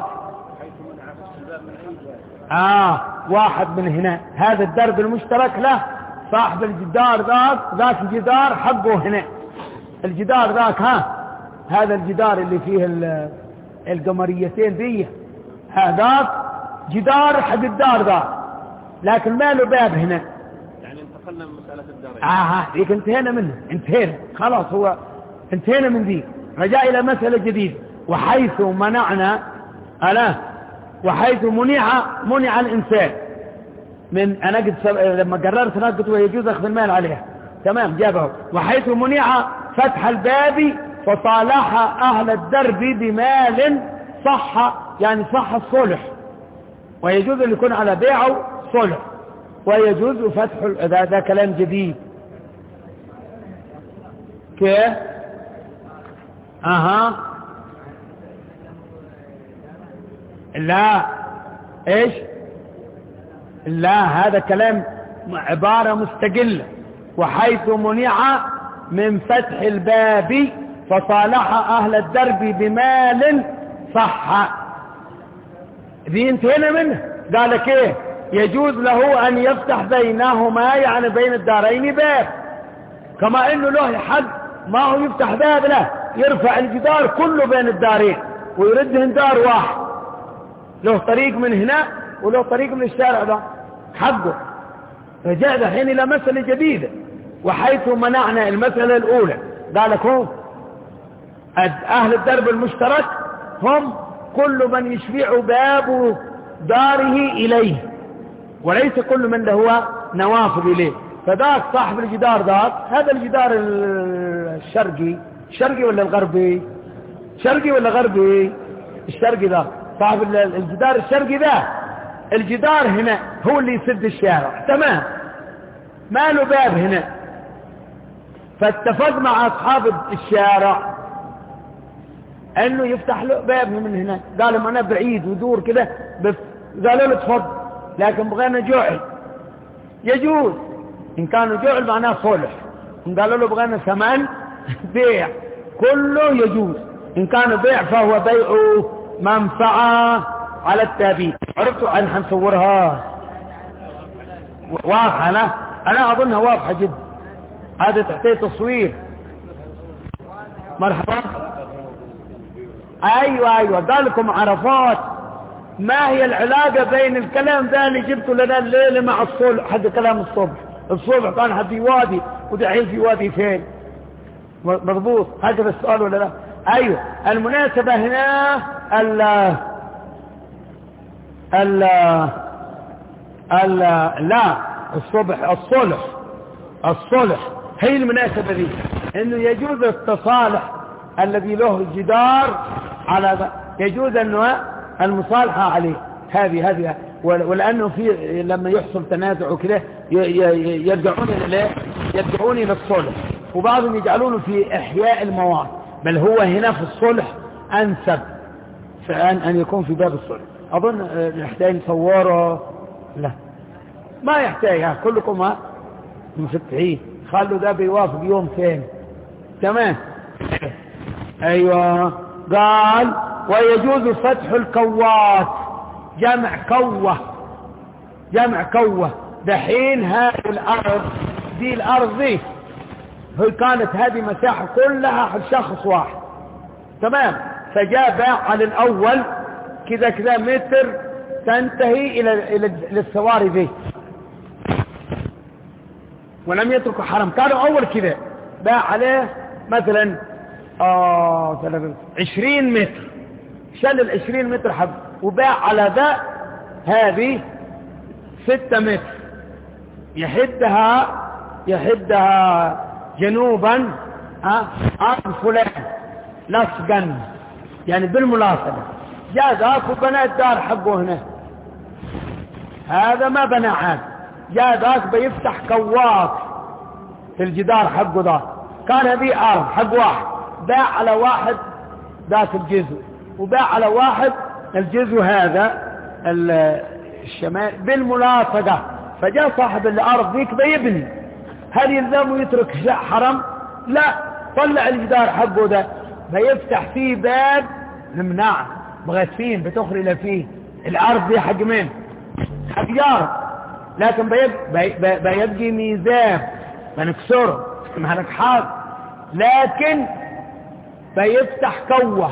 آه واحد من هنا، هذا الدرب المشترك له، صاحب الجدار ذاك ذاك الجدار حقه هنا، الجدار ذاك ها هذا الجدار اللي فيه القمريتين ذي، هذاك جدار حق الدار ذاك، لكن ما له باب هنا. يعني انتقلنا من مسألة الدار. آه ذيك انتهينا منه، انتهينا خلاص، هو انتهينا من ذيك، رجاء إلى مسألة جديدة. وحيث منعنا ألا وحيث منع منع الإنسان من أنا قد سب... لما قررت نقط ويجوز أخذ المال عليها تمام جابه. وحيث منع فتح الباب فصالح أهل الدرب بمال صح، يعني صح الصلح، ويجوز أن يكون على بيعه صلح، ويجوز فتح ال... هذا كلام جديد. كيف اها لا ايش لا هذا كلام عبارة مستقلة. وحيث منع من فتح الباب فصالح اهل الدرب بمال صح، ذي انتهينا منه. قال كيف يجوز له ان يفتح بينهما، يعني بين الدارين باب، كما انه له الحق ما هو يفتح باب له، يرفع الجدار كله بين الدارين ويردهن دار واحد، له طريق من هنا وله طريق من الشارع ده حقه. رجع الحين الى مسألة جديدة. وحيث منعنا المسألة الاولى قال لك هو اهل الدرب المشترك هم كل من يشبع باب داره اليه، وليس كل من له نوافذ اليه. فذاك صاحب الجدار ذاك، هذا الجدار الشرقي الشرقي ولا الغربي شرقي ولا غربي الشرقي ذاك، صاحب الجدار الشرقي ذا، الجدار هنا هو اللي يسد الشارع تمام، ما له باب هنا. فاتفق مع أصحاب الشارع أنه يفتح له باب من هنا. قالوا أنا بعيد ودور كده، قالوا له تفضل، لكن بغينا جعل يجوز، إن كانوا جعل معناه صلح. إن قالوا له بغينا ثمن بيع كله يجوز، إن كان بيع فهو بيع منفعة على التابين. عرفتوا أن هنصورها واضحة؟ أنا أنا أظنها واضحة جدا. هذا تحتاج تصوير. مرحبا. ايوه ايوه قال لكم عرفات. ما هي العلاقة بين الكلام ذا اللي جبته لنا الليلة مع الصلح حد كلام الصبح؟ الصبح كان حد في وادي ودحين في وادي فين؟ مضبوط. هكذا السؤال ولا لا؟ ايوه. المناسبة هنا ال ال ال لا الصبح الصلح الصلح هي المناسبة دي، انه يجوز التصالح الذي له جدار على يجوز انه المصالحة عليه. هذه هذه ولانه في لما يحصل تنازع وكذا يرجعون الى يرجعون الى الصلح، وبعضهم يجعلونه في احياء المواد، بل هو هنا في الصلح انسب فان ان يكون في باب الصلح. اظن نحتاج نصوره. لا ما يحتاج، كلكم مفتحين. خلوا ده بيوافق يوم ثاني. تمام. ايوه. قال ويجوز فتح الكوات، جمع كوة، جمع كوة. دحين هذه الارض دي الارض دي هي كانت هذه مساحة كلها حق شخص واحد. تمام. فجاء باع على الاول كذا كذا متر تنتهي الى الى السواري دي، ولم يتركوا حرم. كانوا اول كذا باع عليه مثلا اه عشرين متر، شال العشرين متر حب، وباع على ذا هذه ستة متر، يحدها يحدها جنوبا ها ارض فلان لصقا، يعني بالملاصقة. جاء ذاك وبنى الدار حقه هنا، هذا ما بنى عاد. جاء ذاك بيفتح كوات في الجدار حقه ذا، كان هذه ارض حق واحد، باع على واحد ذاك الجزء، وباع على واحد الجزء هذا الشمال بالملاصقة. فجاء صاحب الارض ذيك بيبني، هل يلزمه يترك حرم؟ لا، طلع الجدار حقه ده بيفتح فيه باب ممنع بغسين بتخرج له فيه. الارض دي حق مين؟ حق جار، لكن بيبقى, بيبقى ميزان بنكسره مهلك حاضر، لكن بيفتح كوة.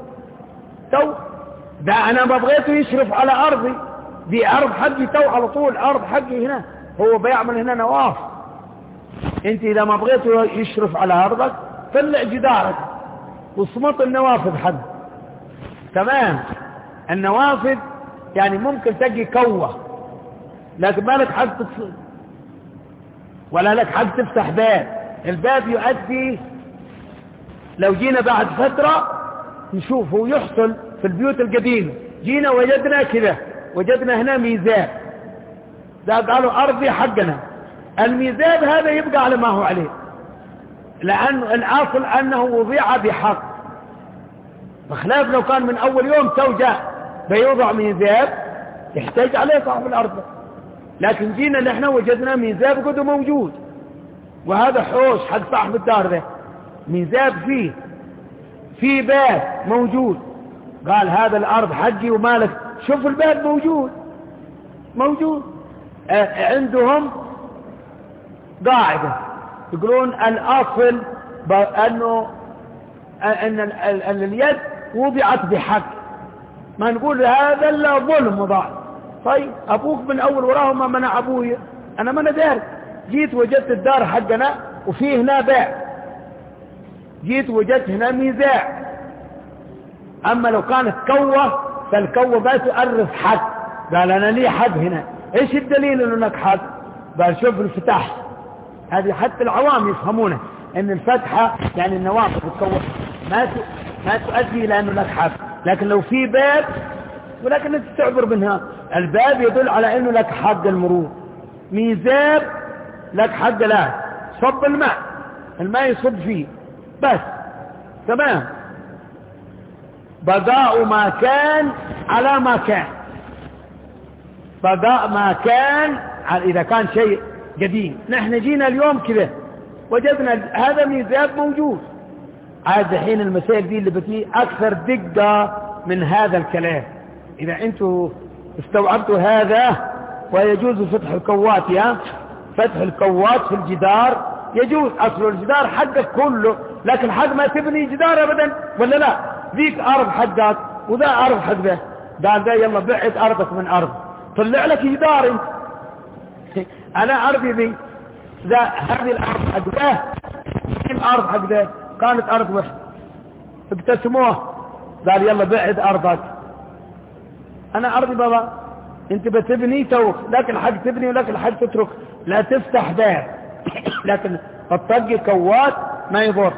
تو ده انا ما بغيته يشرف على ارضي، دي ارض حقي تو على طول، ارض حقي هنا، هو بيعمل هنا نواف. انت اذا ما بغيته يشرف على ارضك طلع جدارك وصمت النوافذ حق. تمام. النوافذ يعني ممكن تجي كوة، لكن ما لك حق تصل ولا لك حق تفتح باب. الباب يؤدي، لو جينا بعد فترة نشوف هو يحصل في البيوت القديمة، جينا وجدنا كذا، وجدنا هنا ميزاب، ده قالوا أرضي حقنا. الميزاب هذا يبقى على ما هو عليه، لأن الأصل أنه وضيع بحق، بخلاف لو كان من أول يوم توجع بيوضع ميزاب يحتاج عليه صاحب الأرض. لكن جينا نحن وجدنا ميزاب قد موجود، وهذا حوش حق صاحب الدار ده، ميزاب فيه في باب موجود، قال هذا الأرض حقي ومالك. شوف الباب موجود موجود. آه عندهم قاعدة يقولون الأصل أنه أن اليد وضعت بحق، ما نقول هذا إلا ظلم وضع. طيب أبوك من أول وراهم ما منع أبوي، أنا ما ندار. جيت وجدت الدار حقنا وفيه هنا باع، جيت وجدت هنا ميزاع. أما لو كانت كوة فالكوة بس تؤرث حق، قال أنا لي حق هنا. إيش الدليل إنه لك حق؟ قال شوف الفتح، هذه حتى العوام يفهمونه إن الفتحة يعني النوافذ الكوة ما ما تؤدي إلى أنه لك حق. لكن لو في باب ولكن أنت تعبر منها، الباب يدل على أنه لك حق المرور. ميزاب لك حق، لا صب الماء، الماء يصب فيه بس. تمام. بقاء ما كان على ما كان، بقاء ما كان إذا كان شيء قديم. نحن جينا اليوم كذا وجدنا هذا ميزاب موجود، عاد حين المسائل دي اللي بتي أكثر دقة من هذا الكلام. إذا أنتوا استوعبتوا هذا، ويجوز فتح الكوات، يا فتح الكوات في الجدار يجوز. أصل الجدار حقك كله، لكن حق ما تبني جدار أبدا، ولا لا؟ ذيك أرض حقك وذا أرض حق ذا، قال ذا يلا بعد أرضك من أرض، طلع لك جدار انت. أنا أرضي ذي ذا، هذه الأرض حق ذا، الأرض حق ذا كانت أرض واحدة، اقتسموه، قال يلا بعد أرضك. أنا أرضي بابا، انت بتبني توك، لكن حق تبني ولكن حق تترك، لا تفتح باب. لكن الطق كوات ما يضر،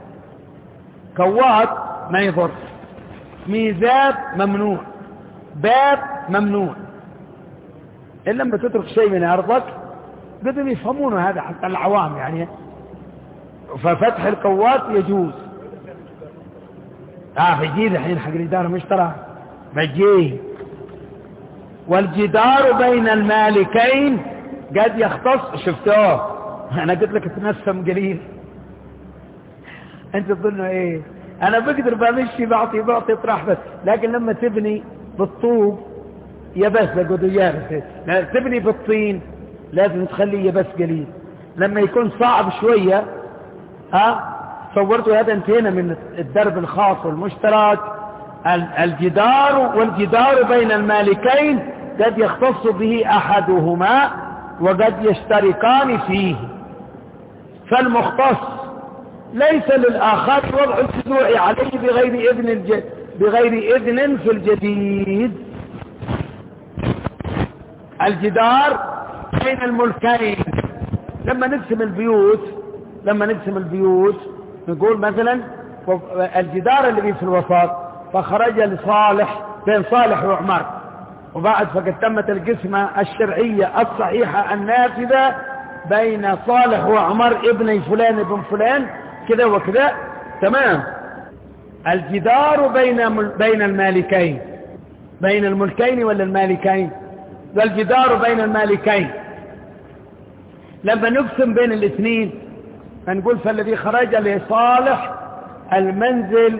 كوات ما يضر، ميزاب ممنوع، باب ممنوع، إلا لما تترك شيء من أرضك. بدهم يفهمونه هذا حتى العوام يعني. ففتح القوات يجوز. اه بيجي الحين حق الإدارة مشترى بيجي. والجدار بين المالكين قد يختص، شفتوه انا قلت لك تنسم قليل، انت تظنوا ايه؟ انا بقدر بمشي بعطي بعطي اطرح بس، لكن لما تبني بالطوب يبس بقدر يابس، تبني بالطين لازم تخليه يبس قليل. لما يكون صعب شوية ها صورتوا هذا، انتهينا من الدرب الخاص والمشترك. الجدار والجدار بين المالكين قد يختص به أحدهما وقد يشتركان فيه، فالمختص ليس للآخر وضع الجذوع عليه بغير إذن الج... بغير إذن في الجديد. الجدار بين الملكين، لما نقسم البيوت لما نقسم البيوت نقول مثلا الجدار اللي في الوسط فخرج لصالح، بين صالح وعمر، وبعد فقد تمت القسمة الشرعية الصحيحة النافذة بين صالح وعمر ابن فلان ابن فلان كذا وكذا، تمام. الجدار بين بين المالكين، بين الملكين ولا المالكين؟ والجدار بين المالكين لما نقسم بين الاثنين فنقول فالذي خرج لصالح المنزل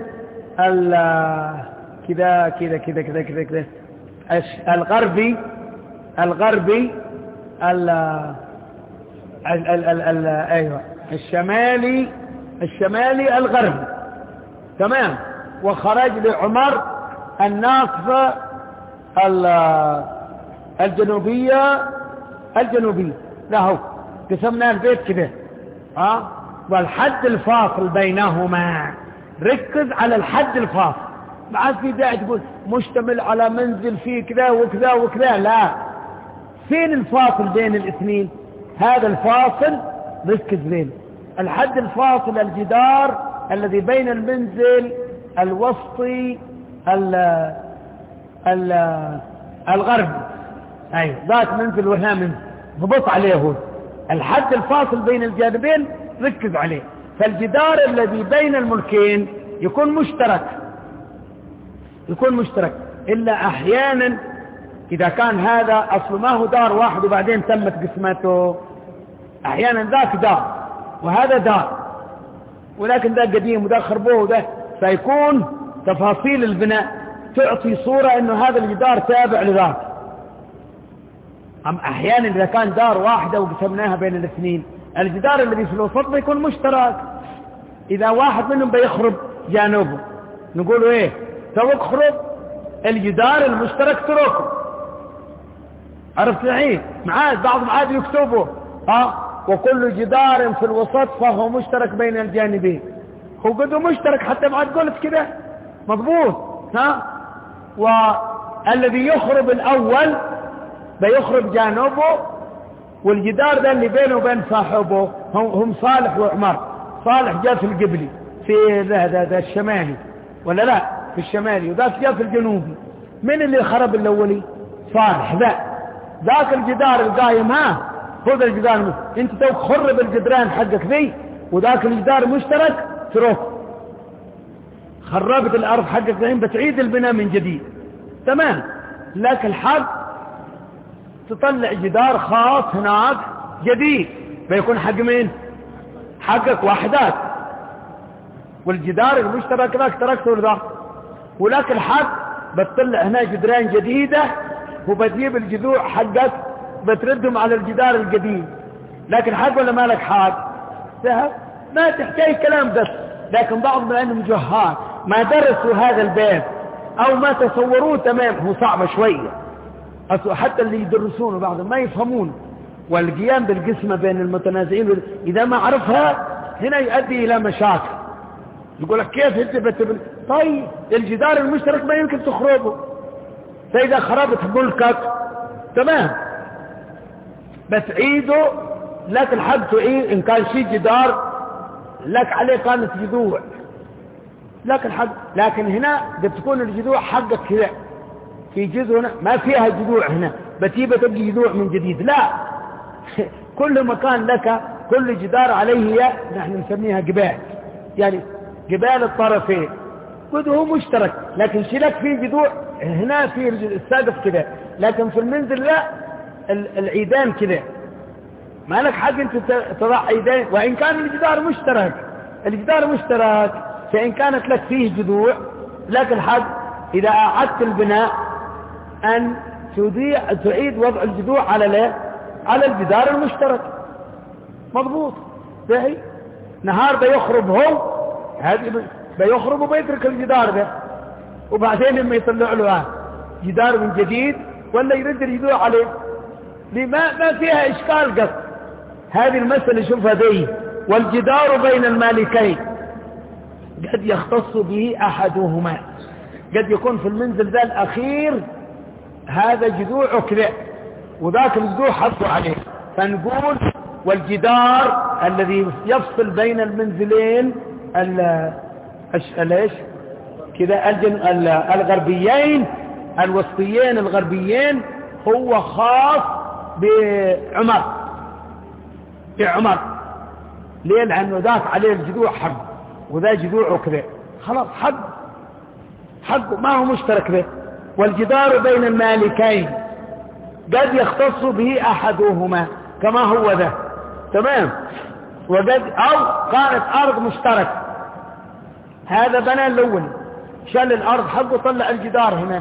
كذا كذا كذا كذا كذا كذا الغربي الغربي ال ال ال ال ال ايوه الشمالي الشمالي الغربي، تمام. وخرج لعمر الناقصة الجنوبية الجنوبية له، قسمنا البيت كذا ها. والحد الفاصل بينهما، ركز على الحد الفاصل، ما عاد في داعي تقول مشتمل على منزل فيه كذا وكذا وكذا، لا. فين الفاصل بين الاثنين؟ هذا الفاصل ركز بينه. الحد الفاصل الجدار الذي بين المنزل الوسطي ال ال الغربي، ايوه ذاك منزل وهنا منزل، ضبط عليه هو الحد الفاصل بين الجانبين، ركز عليه. فالجدار الذي بين الملكين يكون مشترك، يكون مشترك إلا أحيانا إذا كان هذا أصل ما هو دار واحد وبعدين تمت قسمته، أحيانا ذاك دار وهذا دار، ولكن ذا قديم وذا خربوه وذا، فيكون تفاصيل البناء تعطي صورة أنه هذا الجدار تابع لذاك. أم أحيانا إذا كان دار واحدة وقسمناها بين الاثنين، الجدار الذي في الوسط بيكون مشترك. إذا واحد منهم بيخرب جانبه نقولوا إيه؟ توك خرب الجدار المشترك تركه. عرفت الحين؟ معاد بعضهم عاد يكتبه ها وكل جدار في الوسط فهو مشترك بين الجانبين، هو قده مشترك حتى بعد قلت كده مضبوط ها. والذي يخرب الأول بيخرب جانبه، والجدار ده اللي بينه وبين صاحبه هم صالح وعمر. صالح جاء في القبلي في ذا ذا الشمالي ولا لا في الشمالي، وذاك جاء في الجنوبي. من اللي خرب الأولي؟ صالح. ذا ذاك الجدار القايم ها خذ الجدار، انت توك خرب الجدران حقك ذي، وذاك الجدار مشترك تروح خربت الأرض حقك الحين بتعيد البناء من جديد، تمام. لكن الحق تطلع جدار خاص هناك جديد بيكون حق مين؟ حقك وحدات، والجدار المشترك ذاك تركته لذاك. ولكن الحق بتطلع هنا جدران جديدة وبتجيب الجذوع حقك بتردهم على الجدار القديم. لكن حق ولا مالك حق؟ ذهب، ما تحتاج كلام بس. لكن بعض لأنهم جهال ما درسوا هذا الباب أو ما تصوروه تمام، هو صعب شوية، حتى اللي يدرسونه بعضهم ما يفهمون. والقيام بالقسمة بين المتنازعين إذا ما عرفها هنا يؤدي إلى مشاكل. يقول لك كيف انت بتبني؟ طيب الجدار المشترك ما يمكن تخربه، فإذا خربت ملكك تمام، بس عيده لك الحق تعيد. إن كان شيء جدار لك عليه كانت جذوع لك الحق، لكن هنا بتكون الجذوع حقك كذا في جذوع هنا ما فيها جذوع، هنا بتيبة تبقى جذوع من جديد. لا كل مكان لك، كل جدار عليه يا نحن نسميها جبال، يعني جبال الطرفين قد هو مشترك، لكن شلك فيه جذوع هنا في السقف كذا، لكن في المنزل لا العيدان كذا، ما لك حق انت تضع عيدين. وإن كان الجدار مشترك، الجدار مشترك فإن كانت لك فيه جذوع لك الحق إذا أعدت البناء أن تعيد وضع الجذوع على لا على الجدار المشترك. مضبوط صحيح. نهار بيخرب هو هذه بيخرب وبيترك الجدار ده، وبعدين لما يطلع له جدار من جديد ولا يرد الجذوع عليه، ما ما فيها إشكال. قصد هذه المسألة شوفها دي. والجدار بين المالكين قد يختص به أحدهما، قد يكون في المنزل ذا الأخير هذا جذوع كذا وذاك الجذوع حطوا عليه، فنقول والجدار الذي يفصل بين المنزلين الايش كذا الغربيين الوسطيين الغربيين هو خاص بعمر بعمر ليه؟ لأنه ذاك عليه الجذوع حق وذا جذوعه كذا، خلاص حق حقه ما هو مشترك به. والجدار بين المالكين قد يختص به أحدهما كما هو ذا تمام، وقد أو كانت أرض مشترك، هذا بنى الأول شال الأرض حقه طلع الجدار هنا،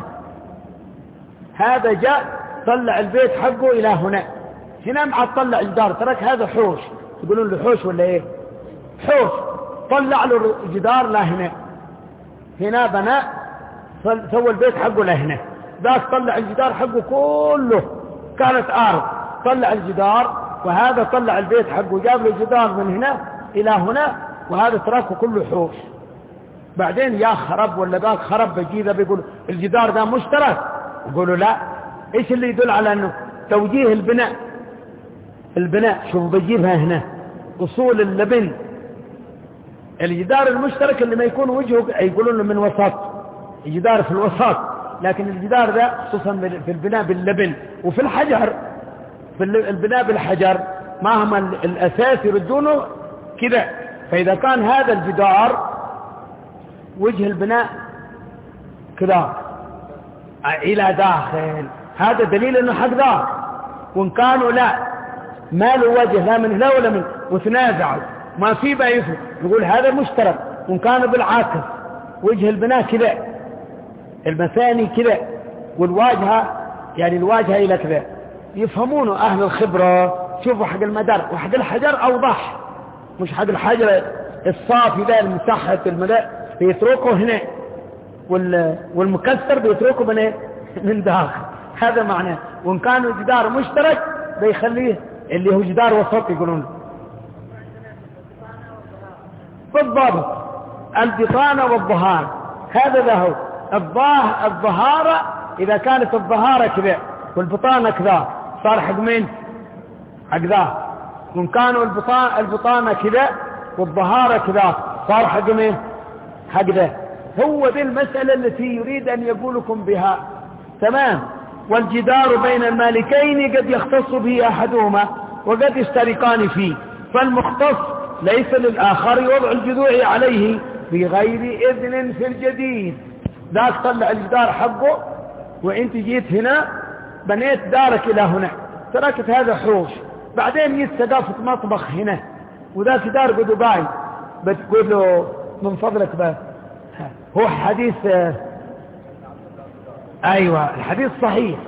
هذا جاء طلع البيت حقه إلى هنا، هنا معد طلع الجدار ترك هذا حوش، تقولون له حوش ولا إيه؟ حوش، طلع له الجدار لا هنا، هنا بنى سوى البيت حقه لهنا، ذاك طلع الجدار حقه كله كانت أرض طلع الجدار، وهذا طلع البيت حقه جاب له الجدار من هنا إلى هنا، وهذا تركه كله حوش. بعدين يا خرب ولا ذاك خرب بيجي ذا بيقول الجدار ده مشترك، يقولوا لا. إيش اللي يدل على أنه توجيه البناء؟ البناء شوف بيجيبها هنا أصول اللبن، الجدار المشترك اللي ما يكون وجهه يقولون له من وسط، الجدار في الوسط، لكن الجدار ده خصوصا في البناء باللبن وفي الحجر، في البناء بالحجر ما هم الأساس يردونه كذا. فإذا كان هذا الجدار وجه البناء كذا إلى داخل، هذا دليل أنه حق ذاك. وإن كانوا لا ما له وجه لا من لا ولا من وتنازعوا ما في بقى يفرق، نقول هذا مشترك. وإن كان بالعكس وجه البناء كذا، المثاني كذا، والواجهة يعني الواجهة إلى كذا، يفهمونه أهل الخبرة. شوفوا حق المدار وحق الحجر أوضح، مش حق الحجر الصافي ذا المسحة الملاء بيتركه هنا، والمكسر بيتركه من من داخل، هذا معناه. وإن كان الجدار مشترك بيخليه اللي هو جدار وسط يقولون بالضبط البطانة والظهار، هذا ذا هو الظاه الظهارة. إذا كانت الظهارة كذا والبطانة كذا صار حق مين؟ حق ذا. وإن كانوا البطانة, البطانة كذا والظهارة كذا صار حق مين؟ حق ذا. هو دي المسألة التي يريد أن يقولكم بها تمام. والجدار بين المالكين قد يختص به أحدهما وقد يشتركان فيه، فالمختص ليس للآخر وضع الجذوع عليه بغير إذن في الجديد. ذاك طلع الجدار حقه وانت جيت هنا بنيت دارك إلى هنا، تركت هذا حوش، بعدين جيت سقافة مطبخ هنا وذاك دار قدو باي، بتقول له من فضلك بقى هو حديث أيوة الحديث صحيح،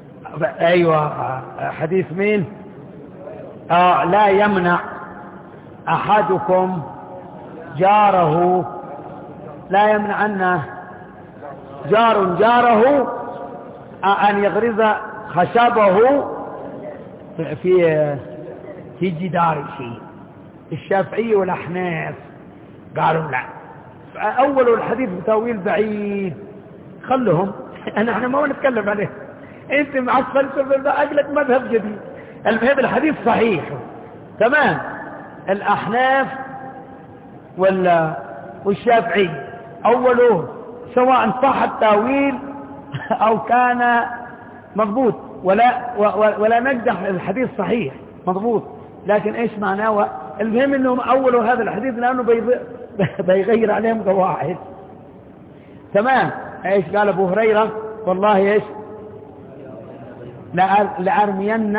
أيوة حديث مين؟ آه لا يمنع أحدكم جاره لا يمنعنه جار جاره أن يغرز خشبه في في جداره. الشافعي والأحناف قالوا لا، أول الحديث بتأويل بعيد، خلهم أنا احنا ما نتكلم عليه، أنت مع الفلسفة أجلك مذهب جديد. المهم الحديث صحيح تمام. الأحناف ولا والشافعي أوله سواء صح التأويل أو كان مضبوط، ولا ولا نجح الحديث صحيح مضبوط، لكن إيش معناه؟ المهم إنهم أولوا هذا الحديث لأنه بيغير عليهم قواعد. تمام. إيش قال أبو هريرة؟ والله إيش لأرمين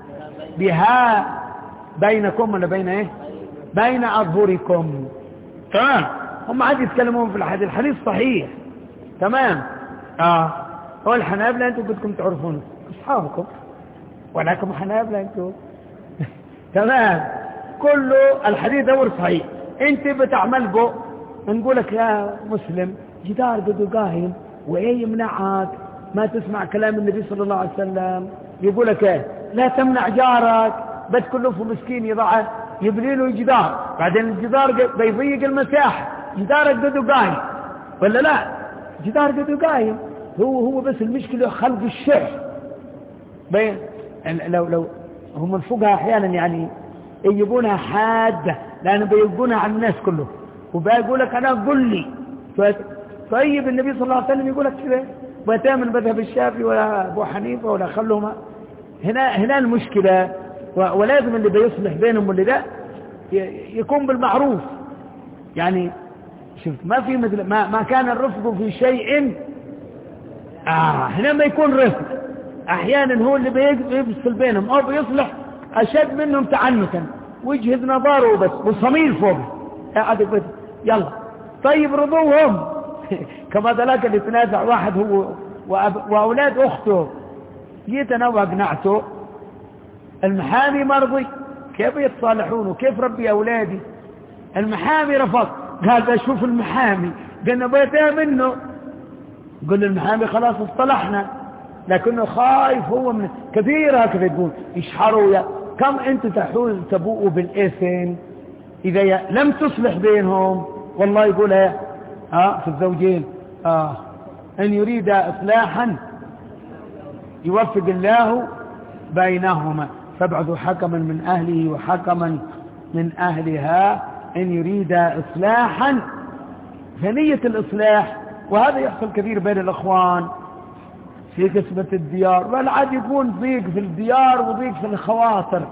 بها بينكم ولا بين إيه بين أظهركم. تمام. هم عاد يتكلمون في الحديث، الحديث صحيح تمام. آه هو الحنابلة أنتم بدكم تعرفون أصحابكم ولكم حنابلة أنتم تمام. كله الحديث دور صحيح. أنت بتعمل بو نقولك يا مسلم جدار بده قايم وإيه يمنعك ما تسمع كلام النبي صلى الله عليه وسلم؟ يقولك إيه لا تمنع جارك، بد كلفه مسكين يضعه يبني له جدار، بعدين الجدار بيضيق المساحة، جدارك بده قايم ولا لا؟ جدار بده قايم. هو هو بس المشكلة خلق الشح. بين لو لو هم الفقهاء أحيانا يعني يجيبونها حادة لأنه بيجيبونها على الناس كله، وبيقول لك أنا قل لي طيب النبي صلى الله عليه وسلم يقول لك كذا، بتامن مذهب الشافعي ولا أبو حنيفة ولا خلهم. هنا هنا المشكلة، ولازم اللي بيصلح بينهم واللي لا يكون بالمعروف. يعني شفت ما في مثل ما, ما كان الرفق في شيء آه هنا ما يكون رفق. أحيانا هو اللي بيفصل بينهم أو بيصلح أشد منهم تعنتا وجهد نظاره بس وصميل فوق قاعد يلا طيب رضوهم كما ذلك اللي تنازع واحد هو وأولاد أخته يتنوى قناعته، المحامي مرضي كيف يتصالحون وكيف ربي أولادي؟ المحامي رفض، قال بشوف المحامي، قلنا بيتها منه، قلنا المحامي خلاص اصطلحنا، لكنه خايف هو من كثير هكذا يقول يشحروا يا كم انت تحول تبوءوا بالإثم إذا لم تصلح بينهم. والله يقول ها آه في الزوجين آه إن يريد إصلاحا يوفق الله بينهما فابعثوا حكما من أهله وحكما من أهلها إن يريد إصلاحا. فنية الإصلاح، وهذا يحصل كثير بين الأخوان في قسمة الديار، بل عاد يكون ضيق في الديار وضيق في الخواطر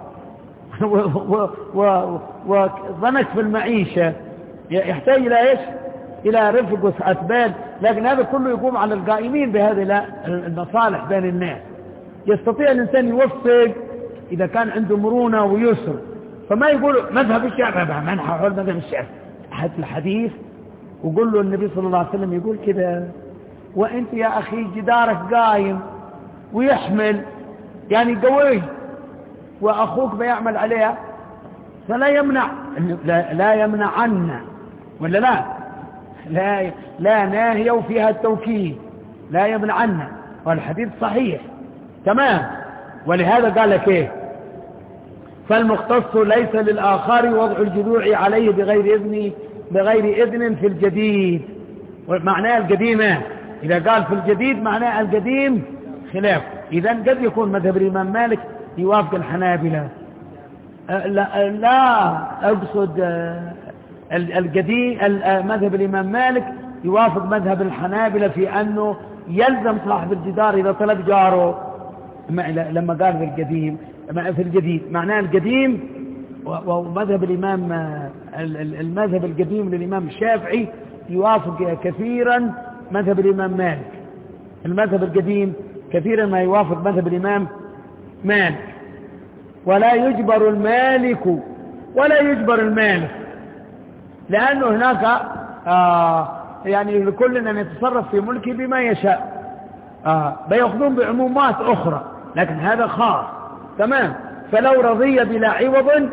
وضنك في المعيشة، يحتاج إلى إيش؟ إلى رفق وسعة بال. لكن هذا كله يقوم على القائمين بهذه المصالح بين الناس. يستطيع الإنسان يوفق إذا كان عنده مرونة ويسر، فما يقول مذهب الشافعي ما نحاول مذهب الشافعي حتى الحديث وقول له النبي صلى الله عليه وسلم يقول كده، وانت يا اخي جدارك قايم ويحمل يعني قوي واخوك بيعمل عليها، فلا يمنع لا, لا يمنعن ولا لا لا لا ناهية وفيها التوكيد لا يمنعن، والحديث صحيح تمام. ولهذا قال لك ايه فالمختص ليس للآخر وضع الجذوع عليه بغير إذن بغير إذن في الجديد. ومعناه القديمة إذا قال في الجديد معناه القديم خلاف. إذن قد يكون مذهب الإمام مالك يوافق الحنابلة، لا, لا أقصد القديم مذهب الإمام مالك يوافق مذهب الحنابلة في أنه يلزم صاحب الجدار إذا طلب جاره. لما قال في القديم في الجديد معناه القديم، ومذهب الإمام المذهب القديم للإمام الشافعي يوافق كثيرا مذهب الإمام مالك. المذهب القديم كثيرا ما يوافق مذهب الإمام مالك. ولا يجبر المالك ولا يجبر المالك، لأنه هناك آه يعني لكل أن يتصرف في ملكه بما يشاء، آه بيأخذون بعمومات أخرى، لكن هذا خاص تمام. فلو رضي بلا عوض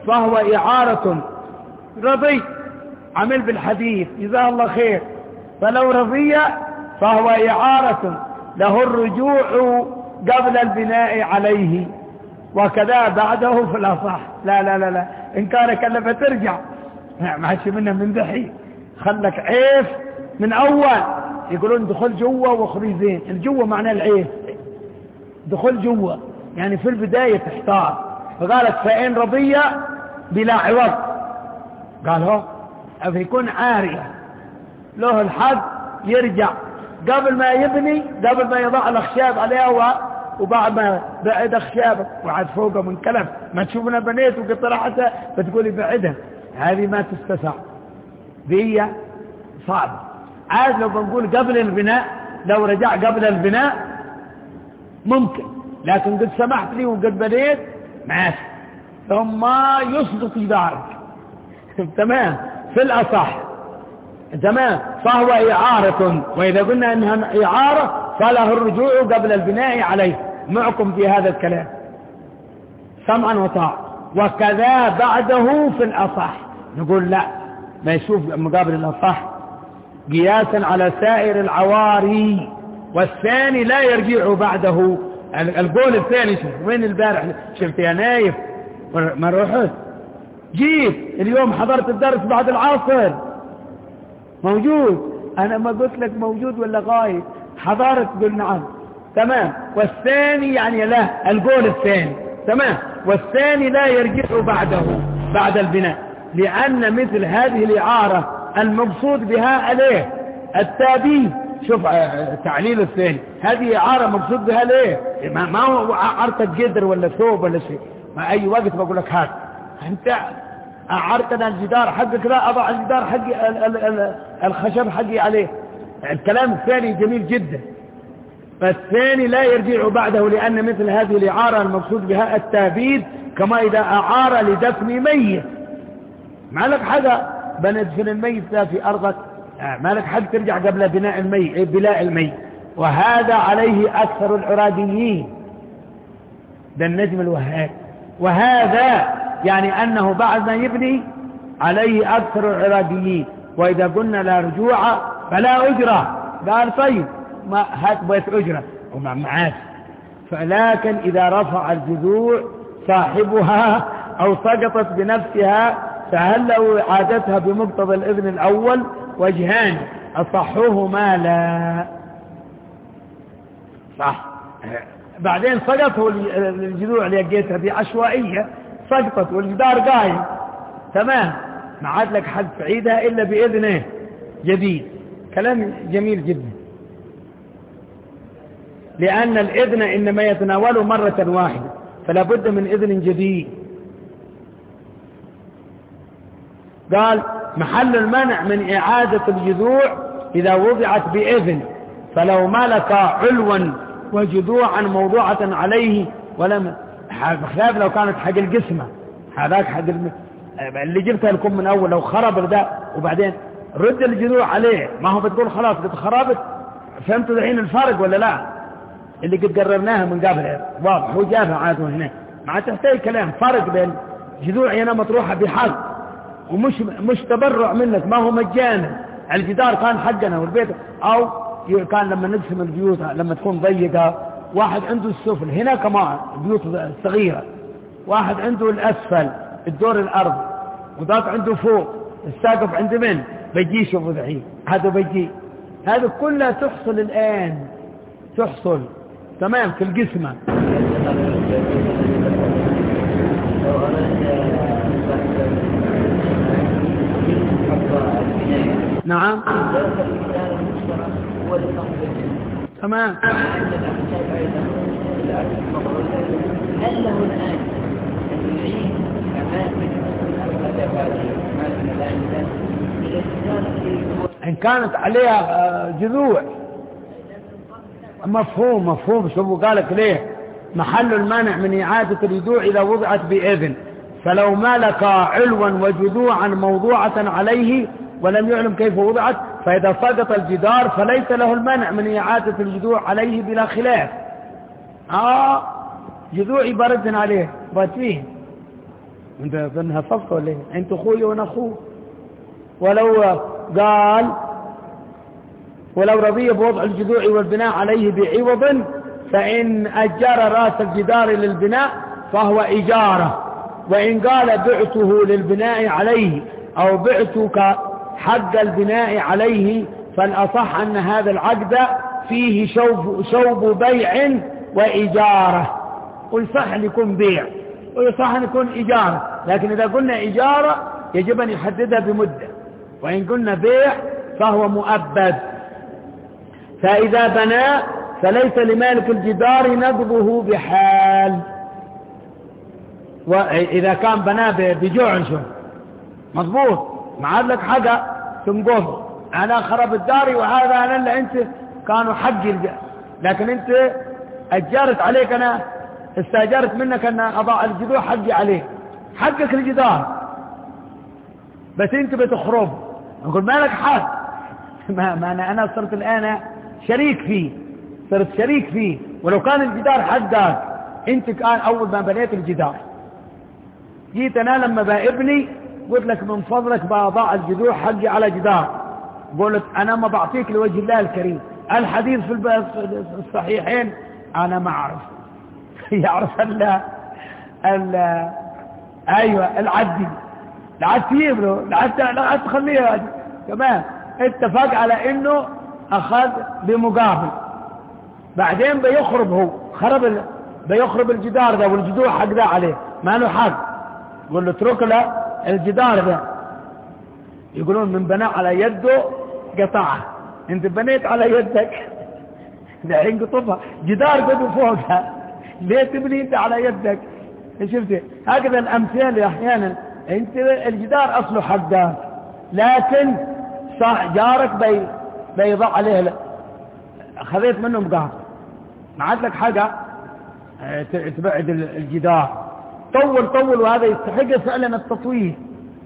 فهو إعارة. رضي عمل بالحديث جزاه الله خير، فلو رضي فهو إعارة له الرجوع قبل البناء عليه، وكذا بعده في الأصح. لا لا لا لا إن كان كلفة ترجع، ما عادش منها من دحي، خلك عيف من أول. يقولون دخل جوا وخرج زين، الجوا معناه العيف، دخل جوا يعني في البداية تحتار. فقالت فإن رضي بلا عوض، قال هو فيكون عارية له الحق يرجع قبل ما يبني، قبل ما يضع الأخشاب عليها، وبعد ما بعد أخشابك وعد فوقه من كلام ما تشوفنا بنيت وقطرحتها فتقولي بعدها، هذه ما تستسع، دي صعبة. عاد لو بنقول قبل البناء، لو رجع قبل البناء ممكن، لكن قد سمحت لي وقد بنيت ماشي، ثم يسقط جدارك تمام في الأصح تمام. فهو إعارة، وإذا قلنا أنها إعارة فله الرجوع قبل البناء عليه. معكم في هذا الكلام سمعا وطاعة. وكذا بعده في الأصح، نقول لا، ما يشوف مقابل الأصح قياسا على سائر العواري. والثاني لا يرجع بعده. القول الثاني شوف وين البارح شفت يا نايف ما روحت جيت اليوم حضرت الدرس بعد العصر موجود، أنا ما قلت لك موجود ولا غايب؟ حضرت؟ قل نعم تمام. والثاني يعني لا، القول الثاني تمام. والثاني لا يرجع بعده بعد البناء، لأن مثل هذه الإعارة المقصود بها عليه التابي. شوف تعليل الثاني، هذه إعارة مقصود بها ليه؟ ما هو أعرتك جدر ولا ثوب ولا شيء، ما أي وقت بقول لك هات أنت أعرتنا الجدار حقك، لا أضع الجدار حقي الخشب حقي عليه. الكلام الثاني جميل جدا. فالثاني لا يرجع بعده، لأن مثل هذه الإعارة المقصود بها التابيد، كما إذا أعار لدفن ميت، ما لك حاجة بندفن الميت في أرضك، ما لك حاجة ترجع قبل بناء الميت بلاء الميت. وهذا عليه أكثر العراديين، ده النجم الوهاب. وهذا يعني أنه بعد ما يبني عليه أكثر العراديين. وإذا قلنا لا رجوع فلا أجرة، قال طيب ما هات بيت أجرة وما معاش. فلكن إذا رفع الجذوع صاحبها أو سقطت بنفسها فهل له إعادتها بمقتضى الإذن الأول؟ وجهان أصحهما لا صح. بعدين سقطه الجذوع اللي لقيتها بعشوائية، سقطت والجدار قايم تمام، ما عاد لك حد تعيدها إلا بإذنه جديد. كلام جميل جدا، لأن الإذن إنما يتناوله مرة واحدة، فلا بد من إذن جديد. قال محل المنع من إعادة الجذوع إذا وضعت بإذن، فلو ملك علوا وجذوعا موضوعة عليه ولم، بخلاف لو كانت حق القسمة، هذاك حق الم... اللي جبتها لكم من أول، لو خرب ده وبعدين رد الجذوع عليه، ما هو بتقول خلاص قد خربت. فهمتوا الحين الفرق ولا لا؟ اللي قد قررناها من قبل واضح، هو جابها عاده هنا، ما تحتاج كلام. فرق بين جذوع هنا مطروحة بحق ومش مش تبرع منك، ما هو مجانا. الجدار كان حقنا والبيت، أو كان لما نقسم البيوت لما تكون ضيقة، واحد عنده السفل هنا كمان بيوت صغيرة، واحد عنده الأسفل الدور الأرض، وذاك عنده فوق الساقف عند من بيجي. شوفوا ذحين هذا بيجي، هذا كلها تحصل الآن، تحصل تمام في القسمة. نعم تمام. هل له الآن أن يعيد إن كانت عليها جذوع؟ مفهوم مفهوم. شوفوا قالك ليه محل المانع من إعادة الجذوع إذا وضعت بإذن، فلو ملك علوا وجذوعا موضوعة عليه ولم يعلم كيف وضعت، فإذا سقط الجدار فليس له المنع من إعادة الجذوع عليه بلا خلاف. آه جذوعي برد عليه باتيه انت ظنها صفقة ولا ايه؟ انت اخوي وانا اخوه. ولو قال ولو رضي بوضع الجذوع والبناء عليه بعوض فإن أجر رأس الجدار للبناء فهو إجارة، وإن قال بعته للبناء عليه أو بعتك حق البناء عليه فالأصح أن هذا العقد فيه شوب, شوب بيع وإجارة. ويصح أن يكون بيع ويصح أن يكون إجارة، لكن إذا قلنا إجارة يجب أن يحددها بمدة، وإن قلنا بيع فهو مؤبد. فإذا بنى فليس لمالك الجدار نقضه بحال. وإذا كان بناه بجوع شو مضبوط ما عاد لك حاجة تنقض، أنا خرب الداري وهذا أنا اللي أنت كانوا حقي الجار، لكن أنت أجرت عليك، أنا استأجرت منك أن أضع الجذوع حقي عليك، حقك الجدار بس أنت بتخرب، نقول ما لك حق. ما, ما أنا, أنا صرت الآن شريك فيه، صرت شريك فيه، ولو كان الجدار حقك أنت كان أول ما بنيت الجدار، جيت أنا لما بابني قلت لك من فضلك بأضع الجذوع حقي على جدار، قلت أنا ما بعطيك لوجه الله الكريم. الحديث في الصحيحين أنا ما أعرف يعرف ال ال أيوة العدي العدي يبلو العدي لا تخليه كمان. اتفق على إنه أخذ بمقابل، بعدين بيخرب، هو خرب بيخرب الجدار ده والجذوع حق ده عليه ما له حق، يقول له اترك له الجدار ده. يقولون من بنى على يده قطعه، انت بنيت على يدك الحين قطفها جدار قد فوقها، ليه تبني انت على يدك؟ شفت هكذا الامثال احيانا، انت الجدار اصله حقك لكن صح جارك بي بيضع عليه، خذيت منه مقاطع ما عاد لك حاجه تبعد الجدار، طول طول وهذا يستحق فعلا التطويل.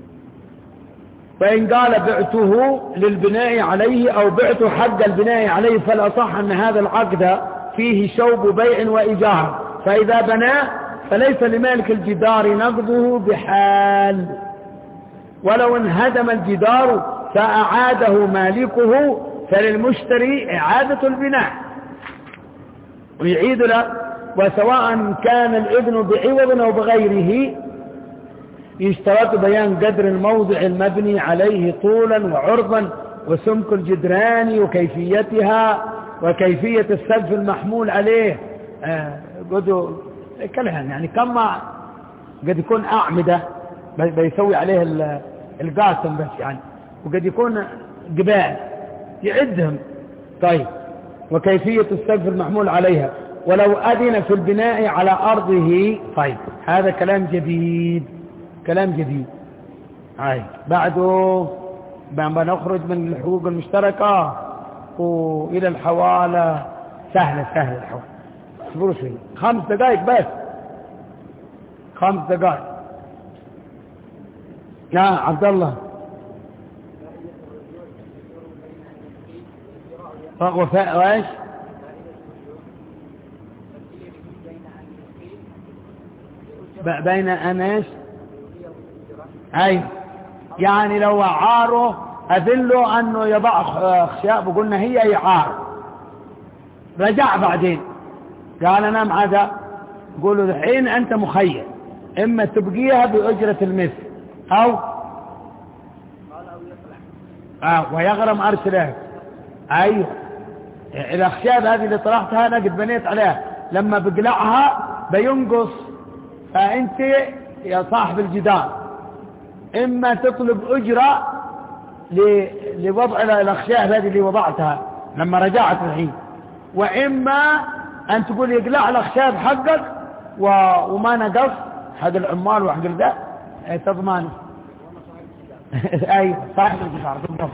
فإن قال بعته للبناء عليه أو بعته حق البناء عليه فالأصح أن هذا العقد فيه شوب بيع وإيجار. فإذا بنى فليس لمالك الجدار نقضه بحال، ولو انهدم الجدار فأعاده مالكه فللمشتري إعادة البناء ويعيد له، وسواء كان الإذن بعوض أو بغيره يشترط بيان قدر الموضع المبني عليه طولا وعرضا وسمك الجدران وكيفيتها وكيفية السقف المحمول عليه. آه قدوا كلام يعني كما قد يكون أعمدة بيسوي عليه القاسم بس يعني، وقد يكون جبال يعدهم. طيب وكيفية السقف المحمول عليها، ولو أذن في البناء على أرضه. طيب هذا كلام جديد، كلام جديد. هاي بعده بعد نخرج من الحقوق المشتركة وإلى الحوالة. سهلة سهلة الحوالة، اصبروا شوي خمس دقائق بس، خمس دقائق. يا عبد الله وفاء وايش بين أناش أي يعني لو عاره أذله أنه يضع خشاب وقلنا هي يعار، رجع بعدين قال أنا مع ذا، قولوا الحين أنت مخير، إما تبقيها بأجرة المثل أو آه ويغرم أرسلك. أيوه الأخشاب هذه اللي طرحتها أنا قد بنيت عليها، لما بقلعها بينقص، فأنت يا صاحب الجدار إما تطلب أجرة لوضع الأخشاب هذه اللي وضعتها لما رجعت الحين، وإما أن تقول يقلع الأخشاب حقك وما نقص حق العمال وحق ده تضمانه. أيوة صاحب الجدار بالضبط.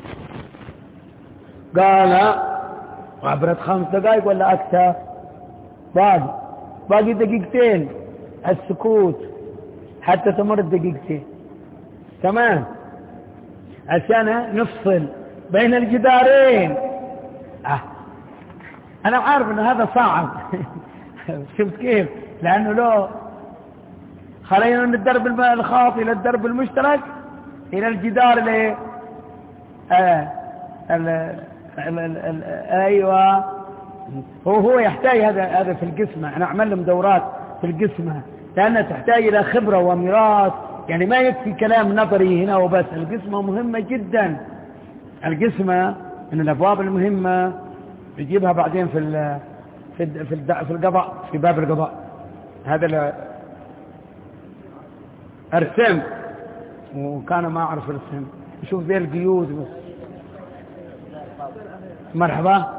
قال عبرت خمس دقائق ولا أكثر؟ باقي باقي دقيقتين السكوت حتى تمر الدقيقتين تمام عشان نفصل بين الجدارين. آه. أنا عارف أن هذا صعب شفت كيف، لأنه لو خلينا من الدرب الخاص إلى الدرب المشترك إلى الجدار اللي آه ال ال ال ال أيوة هو هو يحتاج هذا هذا في القسمة. أنا أعمل لهم دورات في القسمة لأنها تحتاج إلى خبرة وميراث، يعني ما يكفي كلام نظري هنا وبس. القسمة مهمة جدا. القسمة من الأبواب المهمة يجيبها بعدين في ال في ال في, ال في القضاء، في باب القضاء. هذا أرسم وكان ما أعرف الرسم، شوف ذي القيود بس. مرحبا.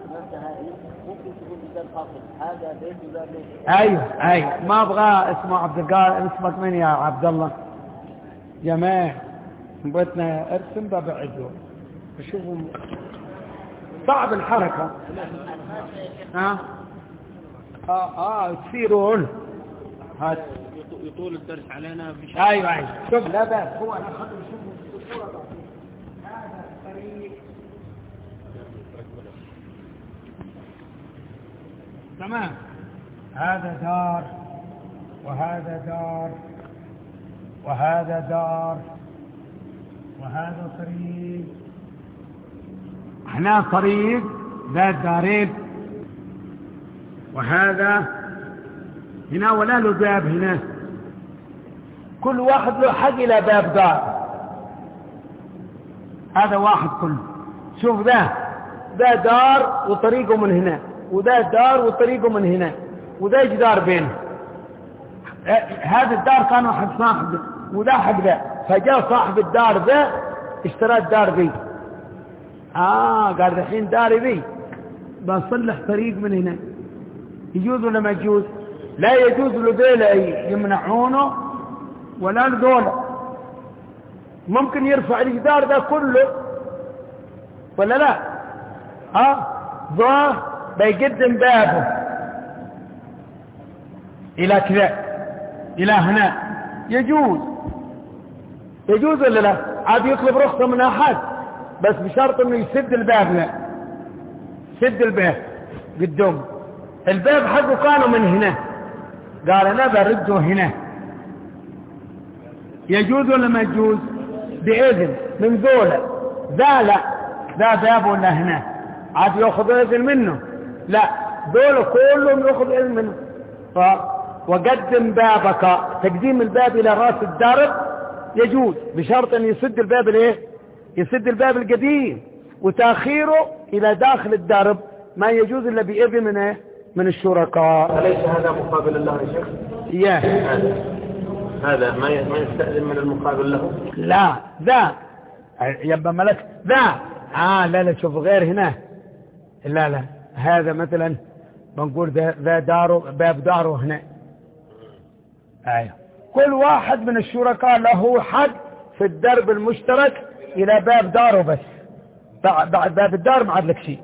ايوه ايوه ما ابغى اسمه عبد القادر. اسمك من يا عبد الله؟ جماعه بيتنا ارسم ببعده. شوفوا صعب الحركه. ها اه اه تصيرون هات يطول الدرس علينا بشكل. ايوه ايوه شوف لا بأس. هو انا خلي شوفوا الصوره. هذا الطريق تمام. هذا دار وهذا دار وهذا دار وهذا طريق. هنا طريق ذات دارين، وهذا هنا ولا له باب. هنا كل واحد له حق إلى باب دار. هذا واحد كله. شوف ذا ذا دار وطريقه من هنا، وذا دار وطريقه من هنا، وذا جدار بينه. هذا الدار كان حق صاحب وذا حق ذا، فجاء صاحب الدار ذا اشترى الدار ذي. اه قال الحين داري ذي بصلح طريق من هنا. يجوز ولا ما يجوز؟ لا يجوز لذيل يمنعونه ولا لذولا. ممكن يرفع الجدار ذا كله ولا لا؟ اه ذا بيقدم بابه الى كذا الى هنا. يجوز يجوز ولا لا؟ عاد يطلب رخصة من احد بس بشرط انه يسد الباب. لا سد الباب قدام. الباب حقه كانوا من هنا، قال انا برده هنا. يجوز ولا ما يجوز؟ بإذن من ذولا. ذا لا ذا باب ولا هنا عاد ياخذ إذن منه. لا ذولا كلهم ياخذ إذن منه. ف وقدم بابك. تقديم الباب الى راس الدرب يجوز بشرط ان يسد الباب الايه؟ يسد الباب القديم. وتاخيره الى داخل الدرب ما يجوز الا باذن من ايه؟ من الشركاء. أليس هذا مقابل الله يا شيخ؟ ياه هذا هذا ما ما يستأذن من المقابل له؟ لا ذا يبقى ملك ذا. اه لا لا شوف غير هنا. لا لا هذا مثلا بنقول ذا داره باب داره هنا. ايوه كل واحد من الشركاء له حق في الدرب المشترك الى باب داره بس. بعد باب الدار ما عاد لك شيء.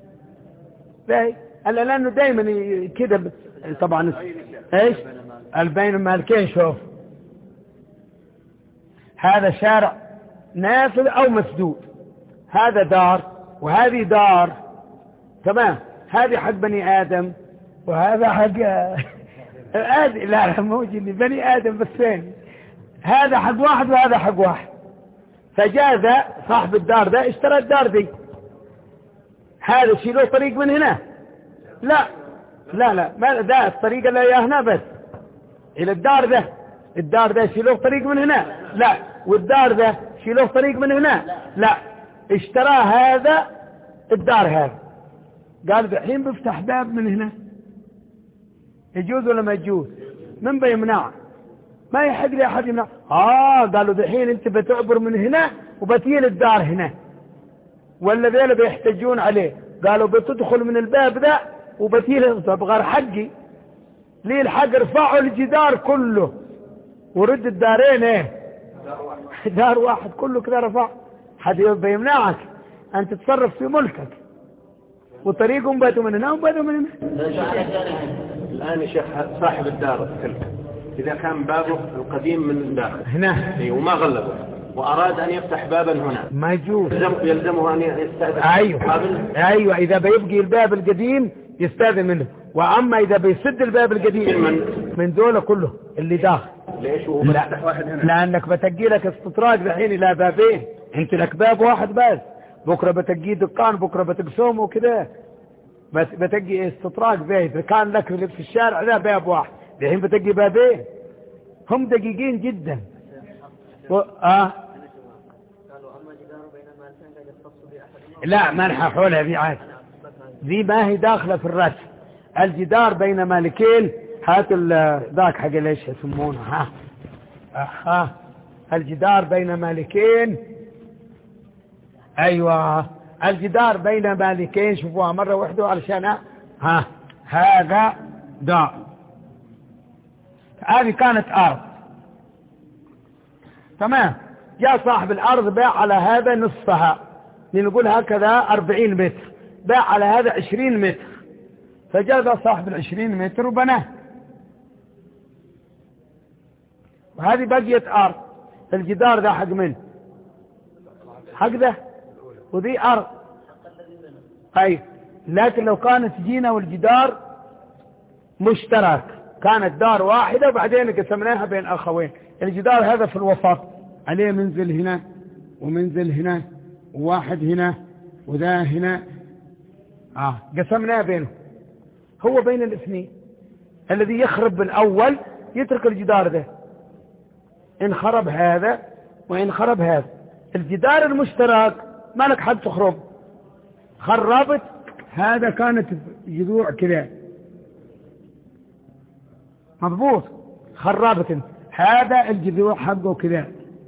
الا لانه دائما كده طبعا. ايش البين المالكين. شوف هذا شارع نافذ او مسدود. هذا دار وهذه دار تمام. هذه حق بني ادم وهذا حق آدم. لا لا موجود بني ادم بس فين. هذا حق واحد وهذا حق واحد. فجاء ذا صاحب الدار ذا اشترى الدار دي. هذا شيله طريق من هنا. لا لا لا ما ذا الطريق اللي يا هنا بس الى الدار ذا. الدار ذا شيله طريق من هنا. لا والدار ذا شيله طريق من هنا. لا اشترى هذا الدار هذا. قال الحين بفتح باب من هنا. يجوز ولا ما يجوز؟ من بيمنع؟ ما يحق لي احد يمنع. اه قالوا الحين انت بتعبر من هنا وبتيل الدار هنا ولا ذيلا بيحتجون عليه. قالوا بتدخل من الباب ذا وبتيل. بغير حقي ليه الحق؟ ارفعوا الجدار كله ورد الدارين. ايه دار واحد كله كذا رفع. حد بيمنعك ان تتصرف في ملكك. وطريقهم باتوا من هنا وباتوا من هنا. الآن يا شيخ صاحب الدار تلك إذا كان بابه القديم من الداخل هنا أي وما غلبه وأراد أن يفتح بابا هنا ما يجوز. يلزمه أن يستأذن. أيوة أيوة إذا بيبقي الباب القديم يستأذن منه. وأما إذا بيسد الباب القديم من من دول كله اللي داخل ليش هو بفتح واحد هنا؟ لأنك بتجي لك استطراق الحين إلى بابين، أنت لك باب واحد بس، بكرة بتجي دكان، بكرة بتقسمه وكذا، بس بتجي استطراق بيت. كان لك في الشارع ذا باب واحد، الحين بتجي بابين، هم دقيقين جدا. و... آه. لا ما نحى حولها ذي عاد، ذي ما هي داخلة في الرسم. الجدار بين مالكين، هات ذاك حق ليش يسمونه، ها ها الجدار بين مالكين. ايوه الجدار بين مالكين، شوفوها مرة واحدة علشان ها هذا دار. هذه كانت ارض، تمام. جاء صاحب الارض باع على هذا نصفها، نقول هكذا أربعين متر، باع على هذا عشرين متر، فجاء صاحب العشرين متر وبناه، وهذه بقيت أرض. الجدار ذا حق من حق ذا، وذي أرض. أي لكن لو كانت جينا والجدار مشترك، كانت دار واحدة بعدين قسمناها بين أخوين، الجدار هذا في الوسط عليه منزل هنا ومنزل هنا وواحد هنا وذا هنا، آه قسمناه بينه، هو بين الاثنين. الذي يخرب بالأول يترك الجدار ده، إن خرب هذا وإن خرب هذا. الجدار المشترك ما لك حد تخرب، خربت هذا كانت جذوع كذا مضبوط، خربت انت هذا الجذوع حقه كذا،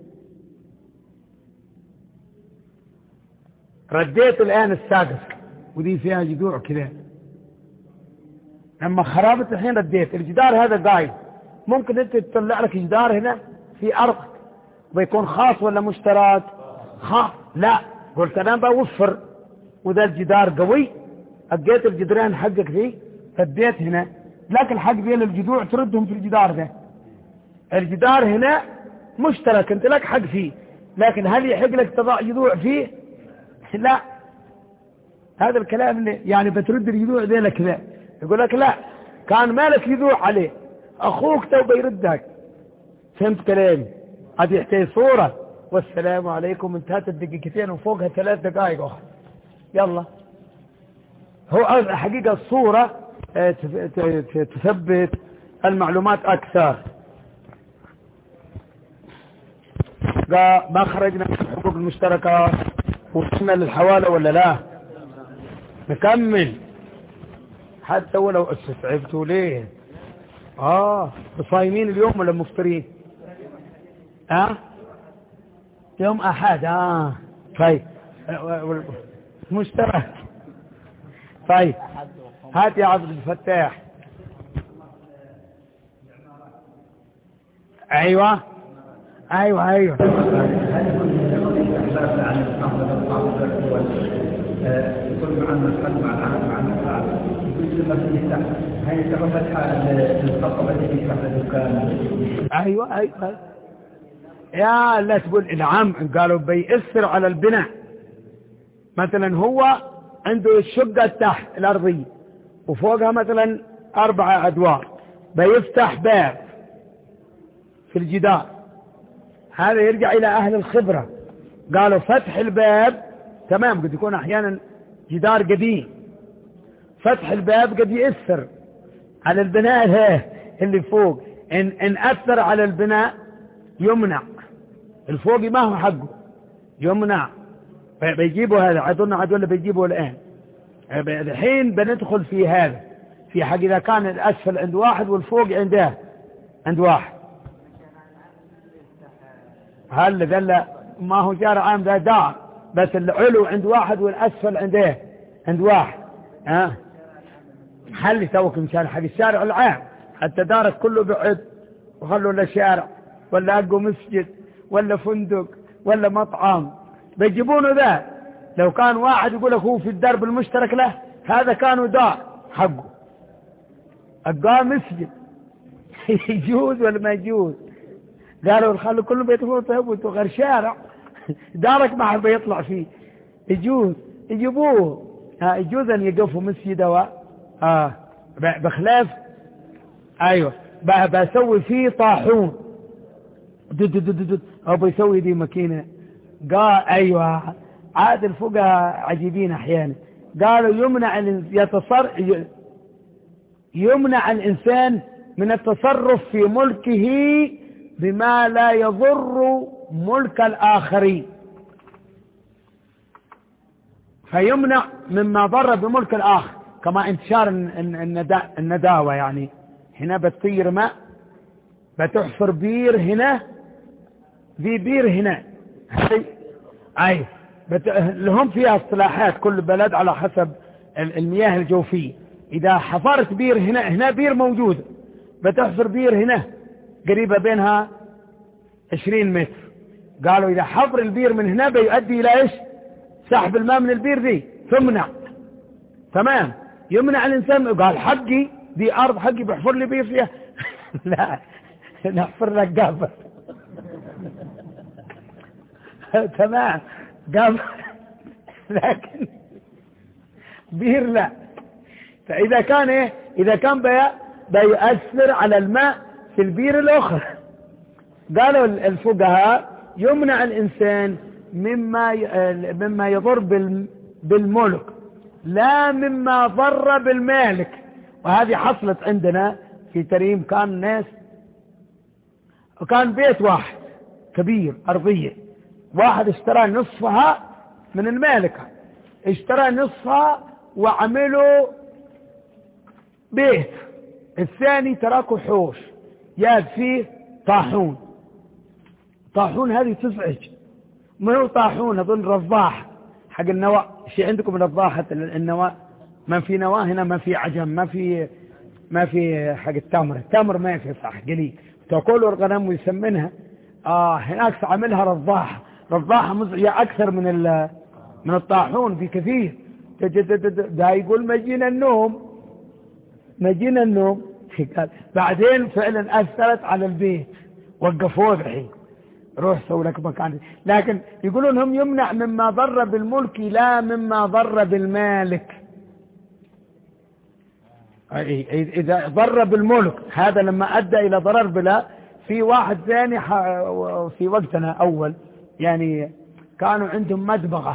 رديت الآن السادس ودي فيها جذوع كذا، لما خربت الحين رديت الجدار هذا قايد. ممكن انت تطلع لك جدار هنا في أرض بيكون خاص ولا مشترك؟ خاص. لا قلت انا بوفر، وذا الجدار قوي، أجيت الجدران حقك فيه فديت هنا، لكن حق بين الجذوع تردهم في الجدار ده. الجدار هنا مشترك انت لك حق فيه، لكن هل يحق لك تضع جذوع فيه؟ لا. هذا الكلام اللي يعني بترد الجذوع ذي لك ذا، يقول لك لا كان مالك جذوع عليه، اخوك تو بيردك. فهمت كلامي؟ هذه يحتاج صورة. والسلام عليكم، انتهت الدقيقتين وفوقها ثلاث دقائق اخرى. يلا هو حقيقة الصورة تثبت المعلومات أكثر. ما خرجنا من الحقوق المشتركة وصلنا للحوالة ولا لا؟ نكمل حتى ولو استسعبتوا ليه. آه صايمين اليوم ولا مفطرين؟ آه يوم أحد. آه طيب مشترك. طيب هات يا عبد الفتاح. ايوه ايوه ايوه يكون معنا الحد مع العمل مع المفعل يكون لما تفتح هي تبقى فتحه للخطبه اللي تفتح الدكان. ايوه ايوه يا لا تقول نعم. قالوا بيأثر على البناء. مثلا هو عنده الشقة تحت الأرضية وفوقها مثلا أربعة أدوار، بيفتح باب في الجدار، هذا يرجع إلى أهل الخبرة. قالوا فتح الباب تمام، قد يكون أحيانا جدار قديم، فتح الباب قد يأثر على البناء اللي فوق. إن, إن أثر على البناء يمنع، الفوقي ما هو حقه يمنع، بيجيبوا هذا عدونا عدونا بيجيبوا الآن. الحين بندخل في هذا في حق إذا كان الأسفل عند واحد والفوق عنده عند واحد. هل ذا ما هو جار عام ذا دار، بس العلو عند واحد والأسفل عنده عند واحد. ها حل توك مشان حق الشارع العام، حتى دارك كله بعد وخلوا له شارع ولا أقو مسجد ولا فندق ولا مطعم بيجيبونه ذا. لو كان واحد يقول لك هو في الدرب المشترك له، هذا كانوا دار حقه أقام مسجد يجوز ولا ما يجوز؟ قالوا خلوا كله بيتفوت يبوت غير شارع دارك ما حد بيطلع فيه يجوز يجيبوه. ها يجوز أن يقفوا مسجد و آه بخلاف. أيوة بسوي فيه طاحون دد دد دد أو بيسوي دي ماكينة. قال أيوة، عاد الفقهاء عجيبين أحيانا، قالوا يمنع يتصر يمنع الإنسان من التصرف في ملكه بما لا يضر ملك الآخرين، فيمنع مما ضر بملك الآخر، كما انتشار النداوة. يعني هنا بتطير ماء، بتحفر بير هنا، ذي بير هنا، أي بت... لهم فيها اصطلاحات كل بلد على حسب المياه الجوفية. إذا حفرت بير هنا، هنا بير موجودة، بتحفر بير هنا قريبة بينها عشرين متر، قالوا إذا حفر البير من هنا بيؤدي إلى إيش؟ سحب الماء من البير دي، تمنع. تمام، يمنع الإنسان. قال حقي دي أرض حقي، بحفر لي بير فيها لا، نحفر لك قابل تمام قابل، لكن بير لا. فإذا كان إيه؟ إذا كان بي... بيؤثر على الماء في البير الأخرى، قالوا الفقهاء يمنع الإنسان مما ي... مما يضر بال... بالملك، لا مما ضر بالمالك. وهذه حصلت عندنا في تريم، كان ناس، وكان بيت واحد كبير أرضية، واحد اشترى نصفها من المالك، اشترى نصفها وعملوا بيت، الثاني تركوا حوش ياد فيه طاحون. طاحون هذه تزعج، ما هو طاحون، أظن رضاح حق النواة. شيء عندكم رضاحة النواة؟ ما في نواة هنا، ما في عجم، ما في ما في حق التمر، التمر ما في صح قليل، تأكلوا الغنم ويسمنها. آه هناك عملها رضاحة، رضاحة مزعجة أكثر من من الطاحون بكثير. ده يقول ما جينا النوم، ما جينا النوم بعدين فعلا أثرت على البيت، وقفوه الحين، روح سوي لك مكان. لكن يقولون هم يمنع مما ضر بالملك لا مما ضر بالمالك. إذا ضر بالملك هذا لما أدى إلى ضرر بلا. في واحد ثاني في وقتنا أول يعني كانوا عندهم مدبغة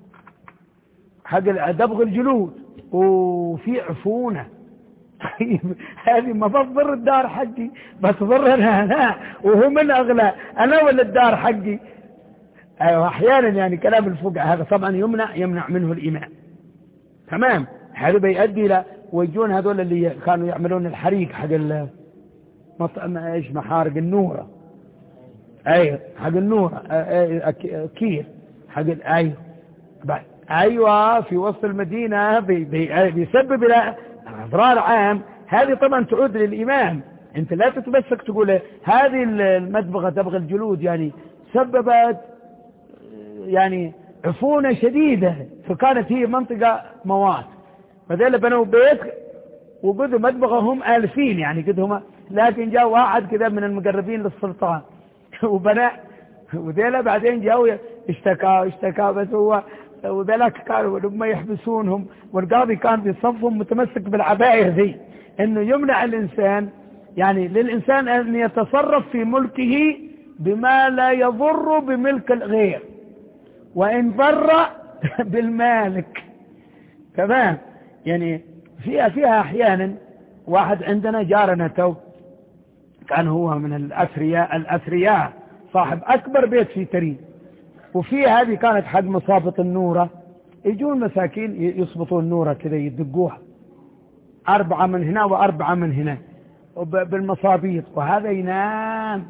حق دبغ الجلود، وفي عفونة هذه ما بضر الدار حقي، بس ضرنا أنا، وهو من أغلى أنا ولا الدار حقي. أيوة أحيانا يعني كلام الفقهاء هذا طبعا يمنع يمنع منه الإمام. تمام، هذا بيؤدي إلى ويجون هذول اللي كانوا يعملون الحريق حق ال ايش محارق النورة، ايوه حق النورة، كير حق ايوه ايوه في وسط المدينة، بي بي بيسبب الى اضرار عام. هذه طبعا تعود للامام، انت لا تتمسك تقول هذه المدبغة تبغى الجلود، يعني سببت يعني عفونة شديدة، فكانت هي منطقة موات، فذيلا بنوا بيت وقدوا مدبغة هم آلفين يعني قدهم. لكن جاء واحد كذا من المقربين للسلطان وبنى، وذيلا بعدين جاءوا اشتكى اشتكى بس هو وذلك كانوا لما يحبسونهم، والقاضي كان بيصفهم متمسك بالعبائر ذي، انه يمنع الانسان يعني للانسان ان يتصرف في ملكه بما لا يضر بملك الغير، وان ضر بالمالك. تمام، يعني فيها فيها احيانا. واحد عندنا جارنا تو كان هو من الاثرياء الاثرياء صاحب اكبر بيت في تريم، وفي هذه كانت حق مصابة النورة، يجون مساكين يصبطون النورة كذا يدقوها أربعة من هنا وأربعة من هنا بالمصابيط، وهذا ينام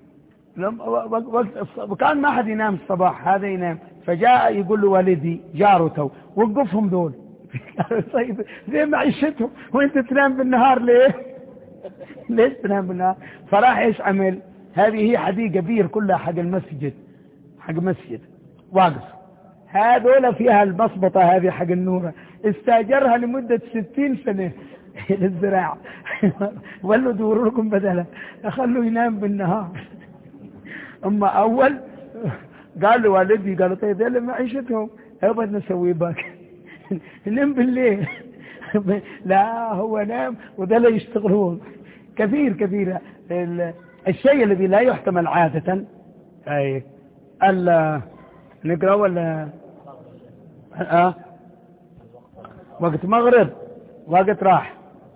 وكان ما حد ينام الصباح، هذا ينام. فجاء يقول له والدي جاره تو وقفهم دول طيب زي معيشتهم وانت تنام بالنهار ليه؟ ليش تنام بالنهار؟ فراح ايش عمل؟ هذه هي حديقة بير كلها حق المسجد، حق مسجد واقف، هذول فيها البصبطة هذه حق النورة، استاجرها لمدة ستين سنة للزراعة ولوا دوروا لكم بدلا، خلوا ينام بالنهار. اما اول قالوا والدي قالوا طيب ذي معيشتهم ايضا نسوي باك نم بالليل لا هو نام وذلا يشتغلون كثير كثير. الشيء الذي لا يحتمل عادة أي ال نقرأ ولا أه وقت مغرب وقت راح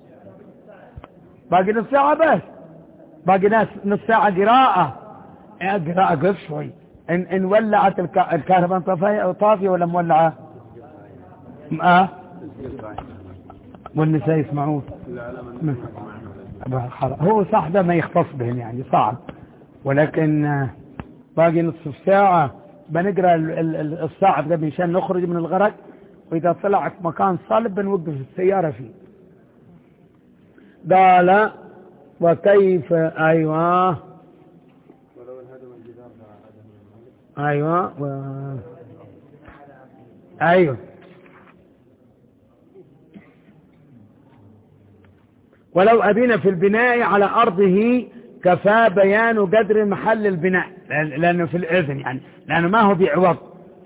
باقي نص ساعة بس باقي ناس نص ساعة قراءة قراءة قف شوي إن, إن ولعت الكهرباء طافية طافية ولا مولعة أه والنساء يسمعون هو صح ده ما يختص بهم يعني صعب ولكن باقي نصف ساعة بنقرأ الصعب ده مشان نخرج من الغرق وإذا طلعت مكان صلب بنوقف السيارة فيه. قال وكيف أيوة أيوة و... أيوة ولو أبينا في البناء على أرضه كفى بيان قدر محل البناء لأنه في الإذن يعني لأنه ما هو بعوض.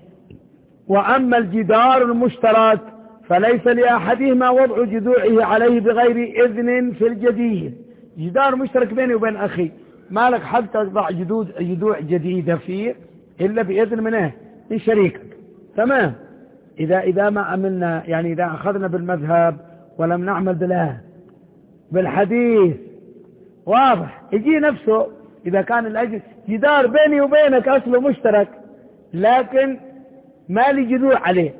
وأما الجدار المشترك فليس لأحدهما وضع جذوعه عليه بغير إذن في الجديد. جدار مشترك بيني وبين أخي ما لك حق تضع جدود جذوع جديدة فيه إلا بإذن منه من شريكك. تمام. إذا إذا ما عملنا يعني إذا أخذنا بالمذهب ولم نعمل بالله بالحديث واضح يجي نفسه إذا كان الأجل جدار بيني وبينك أصله مشترك لكن ما لي جذوع عليه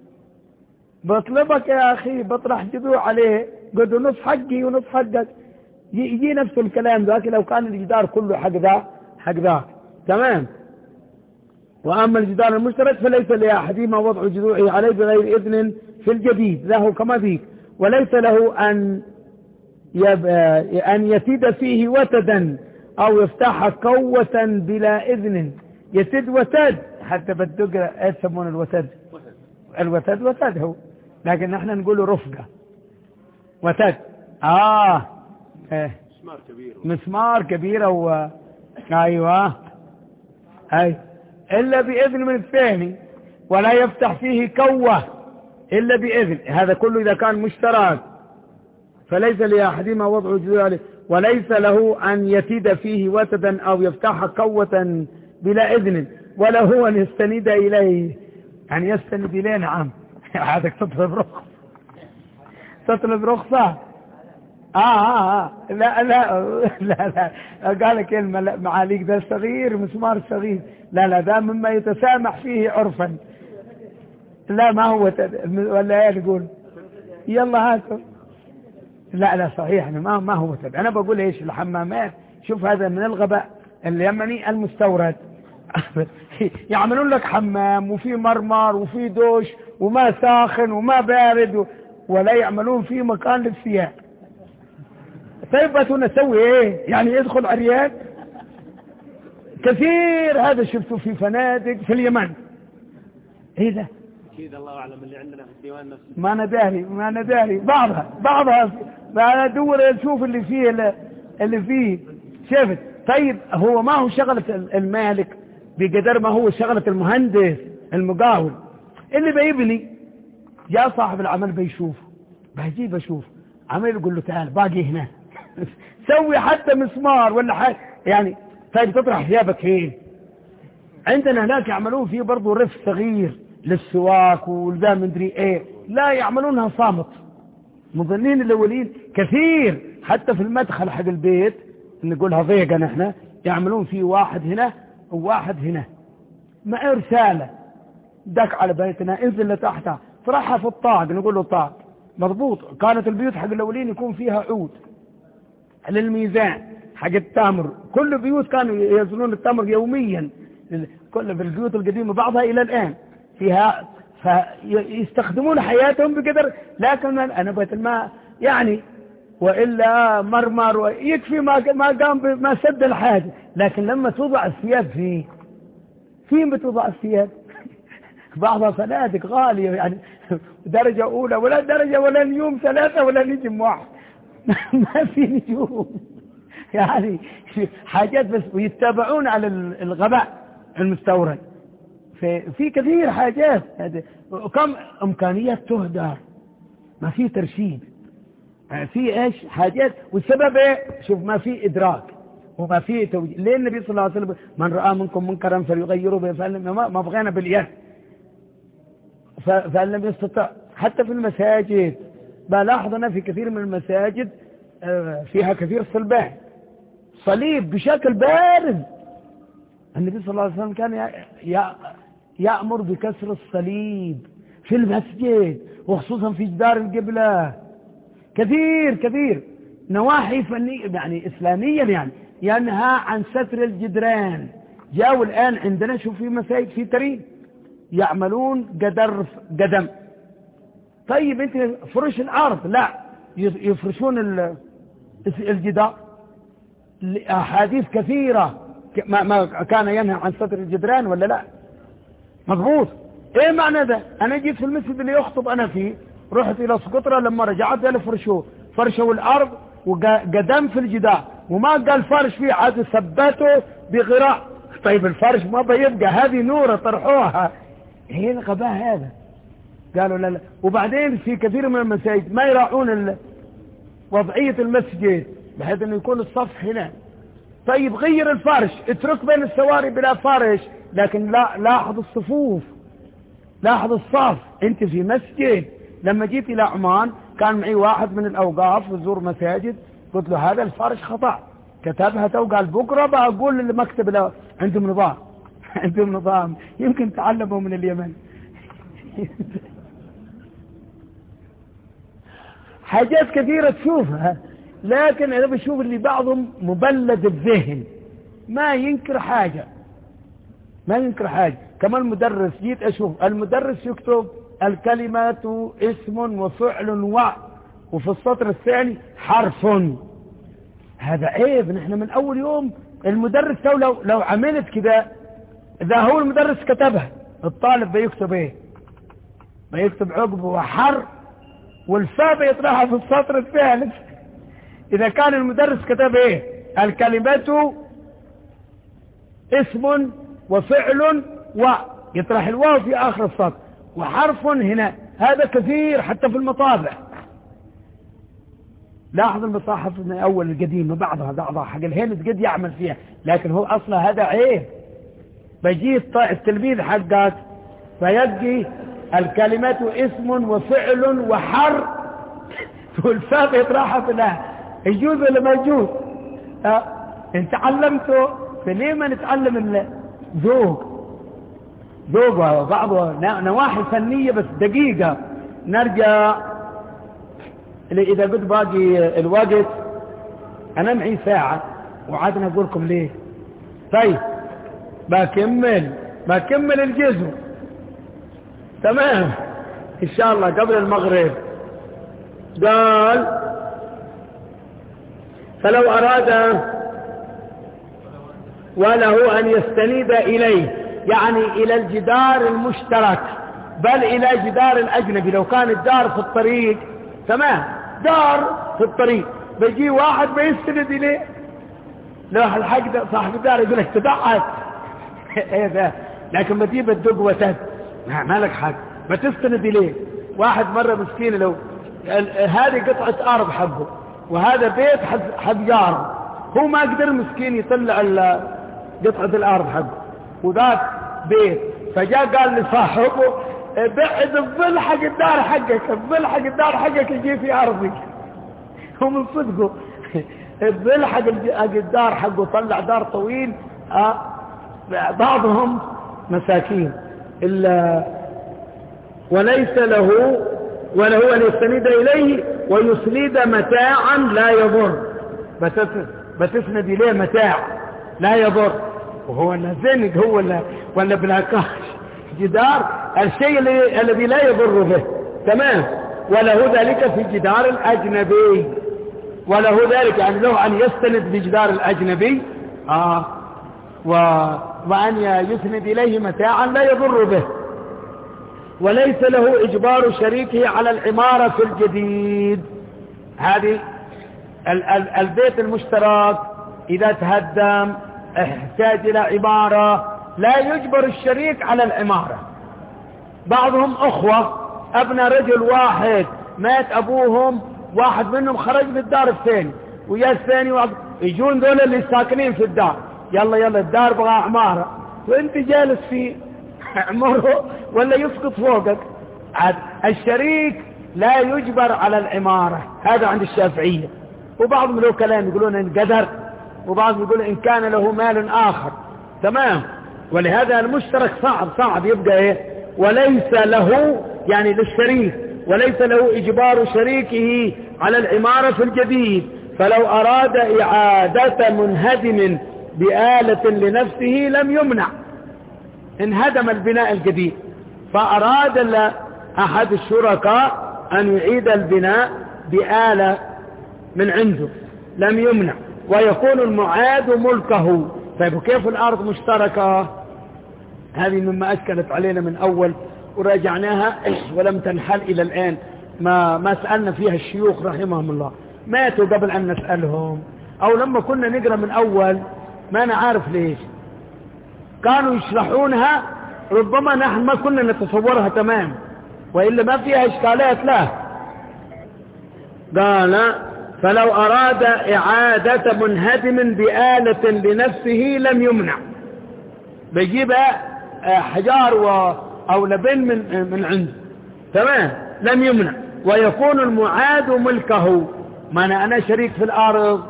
بطلبك يا أخي بطرح جذوع عليه قد نص حقي ونص حقك يجي نفس الكلام ذاك لو كان الجدار كله حق ذا حق ذاك. تمام. وأما الجدار المشترك فليس لأحدهما وضع جذوعه عليه بغير إذن في الجديد له كما ذيك وليس له أن يب... أن يسد فيه وتدا أو يفتح قوة بلا إذن. يسد وتد حتى بدق ايش يسمون الوتد الوتد وتد هو لكن نحن نقول رفقة وتد آه إيه. مسمار كبير مسمار كبير و... أيوة أي إلا بإذن من الثاني ولا يفتح فيه قوة إلا بإذن. هذا كله إذا كان مشترك فليس لأحدهما وضع جذوع عليه وليس له أن يسد فيه وتدا أو يفتح قوة بلا إذن ولا هو أن يستند إليه يعني يستند إليه. نعم عادك تطلب رخصة تطلب رخصة آه, آه, آه لا لا لا لا قال كلمة معاليك ده صغير مسمار صغير لا لا ده مما يتسامح فيه عرفا لا ما هو ولا ايه نقول يلا هاتوا لا لا صحيح أنا ما ما هو تد. أنا بقول إيش الحمامات شوف هذا من الغباء اليمني المستورد يعملون لك حمام وفي مرمر وفي دوش وما ساخن وما بارد و... ولا يعملون فيه مكان للثياب. طيب نسوي ايه يعني يدخل عريان كثير هذا شفته في فنادق في اليمن. ايه ده اكيد الله اعلم اللي عندنا في الديوان نفسه ما نداري ما نداري بعضها بعضها انا ادور اشوف اللي فيه اللي فيه شفت. طيب هو ما هو شغلة المالك بقدر ما هو شغلة المهندس المقاول اللي بيبني جاء صاحب العمل بيشوف بيجيب اشوف عمل يقول له تعال باقي هنا سوي حتى مسمار ولا حاجة يعني. طيب تطرح ثيابك فين؟ عندنا هناك يعملون فيه برضو رف صغير للسواك والذا مدري ايه لا يعملونها صامت. مظنين الاولين كثير حتى في المدخل حق البيت نقولها ضيقة نحن يعملون فيه واحد هنا وواحد هنا مع رسالة دك على بيتنا انزل لتحتها طرحها في الطاق نقول له طاق مضبوط. كانت البيوت حق الاولين يكون فيها عود للميزان حق التمر كل بيوت كانوا يوزنون التمر يوميا كل بالبيوت القديمة بعضها الى الان فيها فيستخدمون حياتهم بقدر. لكن انا بيت الماء يعني وإلا مرمر يكفي ما ما قام ما سد الحاجة. لكن لما توضع الثياب فيه فين بتوضع الثياب؟ بعضها فنادق غالية يعني درجة أولى ولا درجة ولا نجوم ثلاثة ولا نجم واحد ما في نجوم يعني حاجات بس ويتابعون على الغباء المستورد في في كثير حاجات. وكم إمكانيات تهدر ما في ترشيد في ايش حاجات والسبب ايه؟ شوف ما في ادراك وما فيه توجيه. ليه النبي صلى الله عليه وسلم من رأى منكم منكرا فليغيره بيده، ما بغينا باليد، فإن لم يستطع. حتى في المساجد بلاحظ أنا في كثير من المساجد فيها كثير صلبان، صليب بشكل بارز. النبي صلى الله عليه وسلم كان يأمر بكسر الصليب في المسجد، وخصوصا في جدار القبلة. كثير كثير نواحي فنية يعني إسلاميا يعني ينهى عن ستر الجدران. جاءوا الآن عندنا شوف في مساجد في ترين يعملون قدر قدم. طيب انت فرش الارض، لا يفرشون الجدار. احاديث كثيرة ما كان ينهى عن ستر الجدران ولا لا؟ مضبوط. ايه معنى ذا؟ انا جيت في المسجد اللي يخطب انا فيه، رحت الى سقطرى، لما رجعت قال فرشوه، فرشوا الارض وقدم في الجدار، وما قال فرش فيه، عاد ثبته بغراء. طيب الفرش ما بيبقى، هذه نورة طرحوها. ايه الغباء هذا؟ قالوا لا لا. وبعدين في كثير من المساجد ما يراعون وضعية المسجد بحيث انه يكون الصف هنا. طيب غير الفرش، اترك بين السواري بلا فرش، لكن لا لاحظ الصفوف، لاحظ الصف. انت في مسجد. لما جيت الى عمان كان معي واحد من الاوقاف وزور مساجد، قلت له هذا الفرش خطأ، كتبها تو، قال بكره بقول للمكتب له عندهم نظام عندهم نظام يمكن تعلموا من اليمن. حاجات كثيرة تشوفها، لكن أنا بشوف اللي بعضهم مبلد الذهن، ما ينكر حاجة، ما ينكر حاجة. كما المدرس، جيت أشوف المدرس يكتب الكلمات اسم وفعل و، وفي السطر الثاني حرف. هذا عيب. نحن من أول يوم المدرس لو لو, لو عملت كده، إذا هو المدرس كتبها، الطالب بيكتب إيه؟ بيكتب عقبه وحر، والفاء بيطرحها في السطر الثالث. إذا كان المدرس كتب إيه؟ الكلمات اسم وفعل و، يطرح الواو في آخر السطر، وحرف هنا. هذا كثير حتى في المطابع. لاحظ المصاحف من أول القديمة بعضها بعضها حق الهند قد يعمل فيها، لكن هو أصلا هذا عيب. بيجي التلميذ حقك فيجي الكلمات اسم وفعل وحر، والفاء يطرحها في الله. يجوز ولا ما يجوز؟ أه؟ انت علمته، فليه ما نتعلم الذوق؟ ذوق بعض نواحي فنية بس دقيقة. نرجع إذا قد باقي الوقت، أنا معي ساعة وعادنا أقول لكم ليه. طيب بكمل بكمل الجزء تمام إن شاء الله قبل المغرب. قال فلو أراد وله أن يستند إليه، يعني إلى الجدار المشترك، بل إلى جدار الأجنبي. لو كان الدار في الطريق تمام، دار في الطريق، بيجي واحد بيستند إليه، لو الحق صاحب الدار يقول لك تبعت ايه ده، لكن ما تجيب الدق وتد ما لك حق، ما تستند إليه. واحد مرة مسكين، لو هذه قطعة أرض حقه وهذا بيت حق جاره، هو ما قدر مسكين يطلع قطعة الأرض حقه وذاك بيت، فجاء قال لصاحبه بعد الظل حق الدار حقك، الظل حق الدار حقك يجي في أرضك. هو من صدقه الظل حق الدار حقه طلع دار طويل. آه بعضهم مساكين إلا وليس له وله أن يستند إليه ويسند متاعا لا يضر، بتسند إليه متاع لا يضر، وهو لا زنق هو ولا ولا بلاكاش جدار، الشيء الذي لا يضر به تمام. وله ذلك في الجدار الأجنبي، وله ذلك يعني له أن يستند بجدار الأجنبي آه و... وأن يسند إليه متاعا لا يضر به. وليس له إجبار شريكه على العمارة في الجديد. هذه ال... ال... البيت المشترك إذا تهدم احتاج إلى عمارة، لا يجبر الشريك على العمارة. بعضهم أخوة أبنى رجل واحد، مات أبوهم، واحد منهم خرج بالدار الثاني ويا الثاني واحد، يجون دول اللي ساكنين في الدار، يلا يلا الدار بغى عمارة وانت جالس في عمره ولا يسقط فوقك. عاد الشريك لا يجبر على العمارة، هذا عند الشافعية. وبعضهم له كلام يقولون ان قدر، وبعضهم يقولون ان كان له مال آخر. تمام. ولهذا المشترك صعب صعب يبقى ايه، وليس له يعني للشريك وليس له إجبار شريكه على العمارة في الجديد. فلو أراد إعادة منهدم بآلة لنفسه لم يمنع، انهدم البناء الجديد فأراد أحد الشركاء أن يعيد البناء بآلة من عنده لم يمنع، ويكون المعاد ملكه. طيب كيف الأرض مشتركة؟ هذه مما أشكلت علينا من أول وراجعناها ولم تنحل إلى الآن. ما, ما سألنا فيها الشيوخ رحمهم الله، ماتوا قبل أن نسألهم، أو لما كنا نقرأ من أول ما نعرف ليش كانوا يشرحونها، ربما نحن ما كنا نتصورها تمام، وإلا ما فيها إشكالات. لا، قال فلو أراد إعادة منهدم بآلة لنفسه لم يمنع، بيجيب حجار و أو لبن من, من عنده. تمام، لم يمنع. ويكون المعاد ملكه، معنى أنا شريك في الأرض،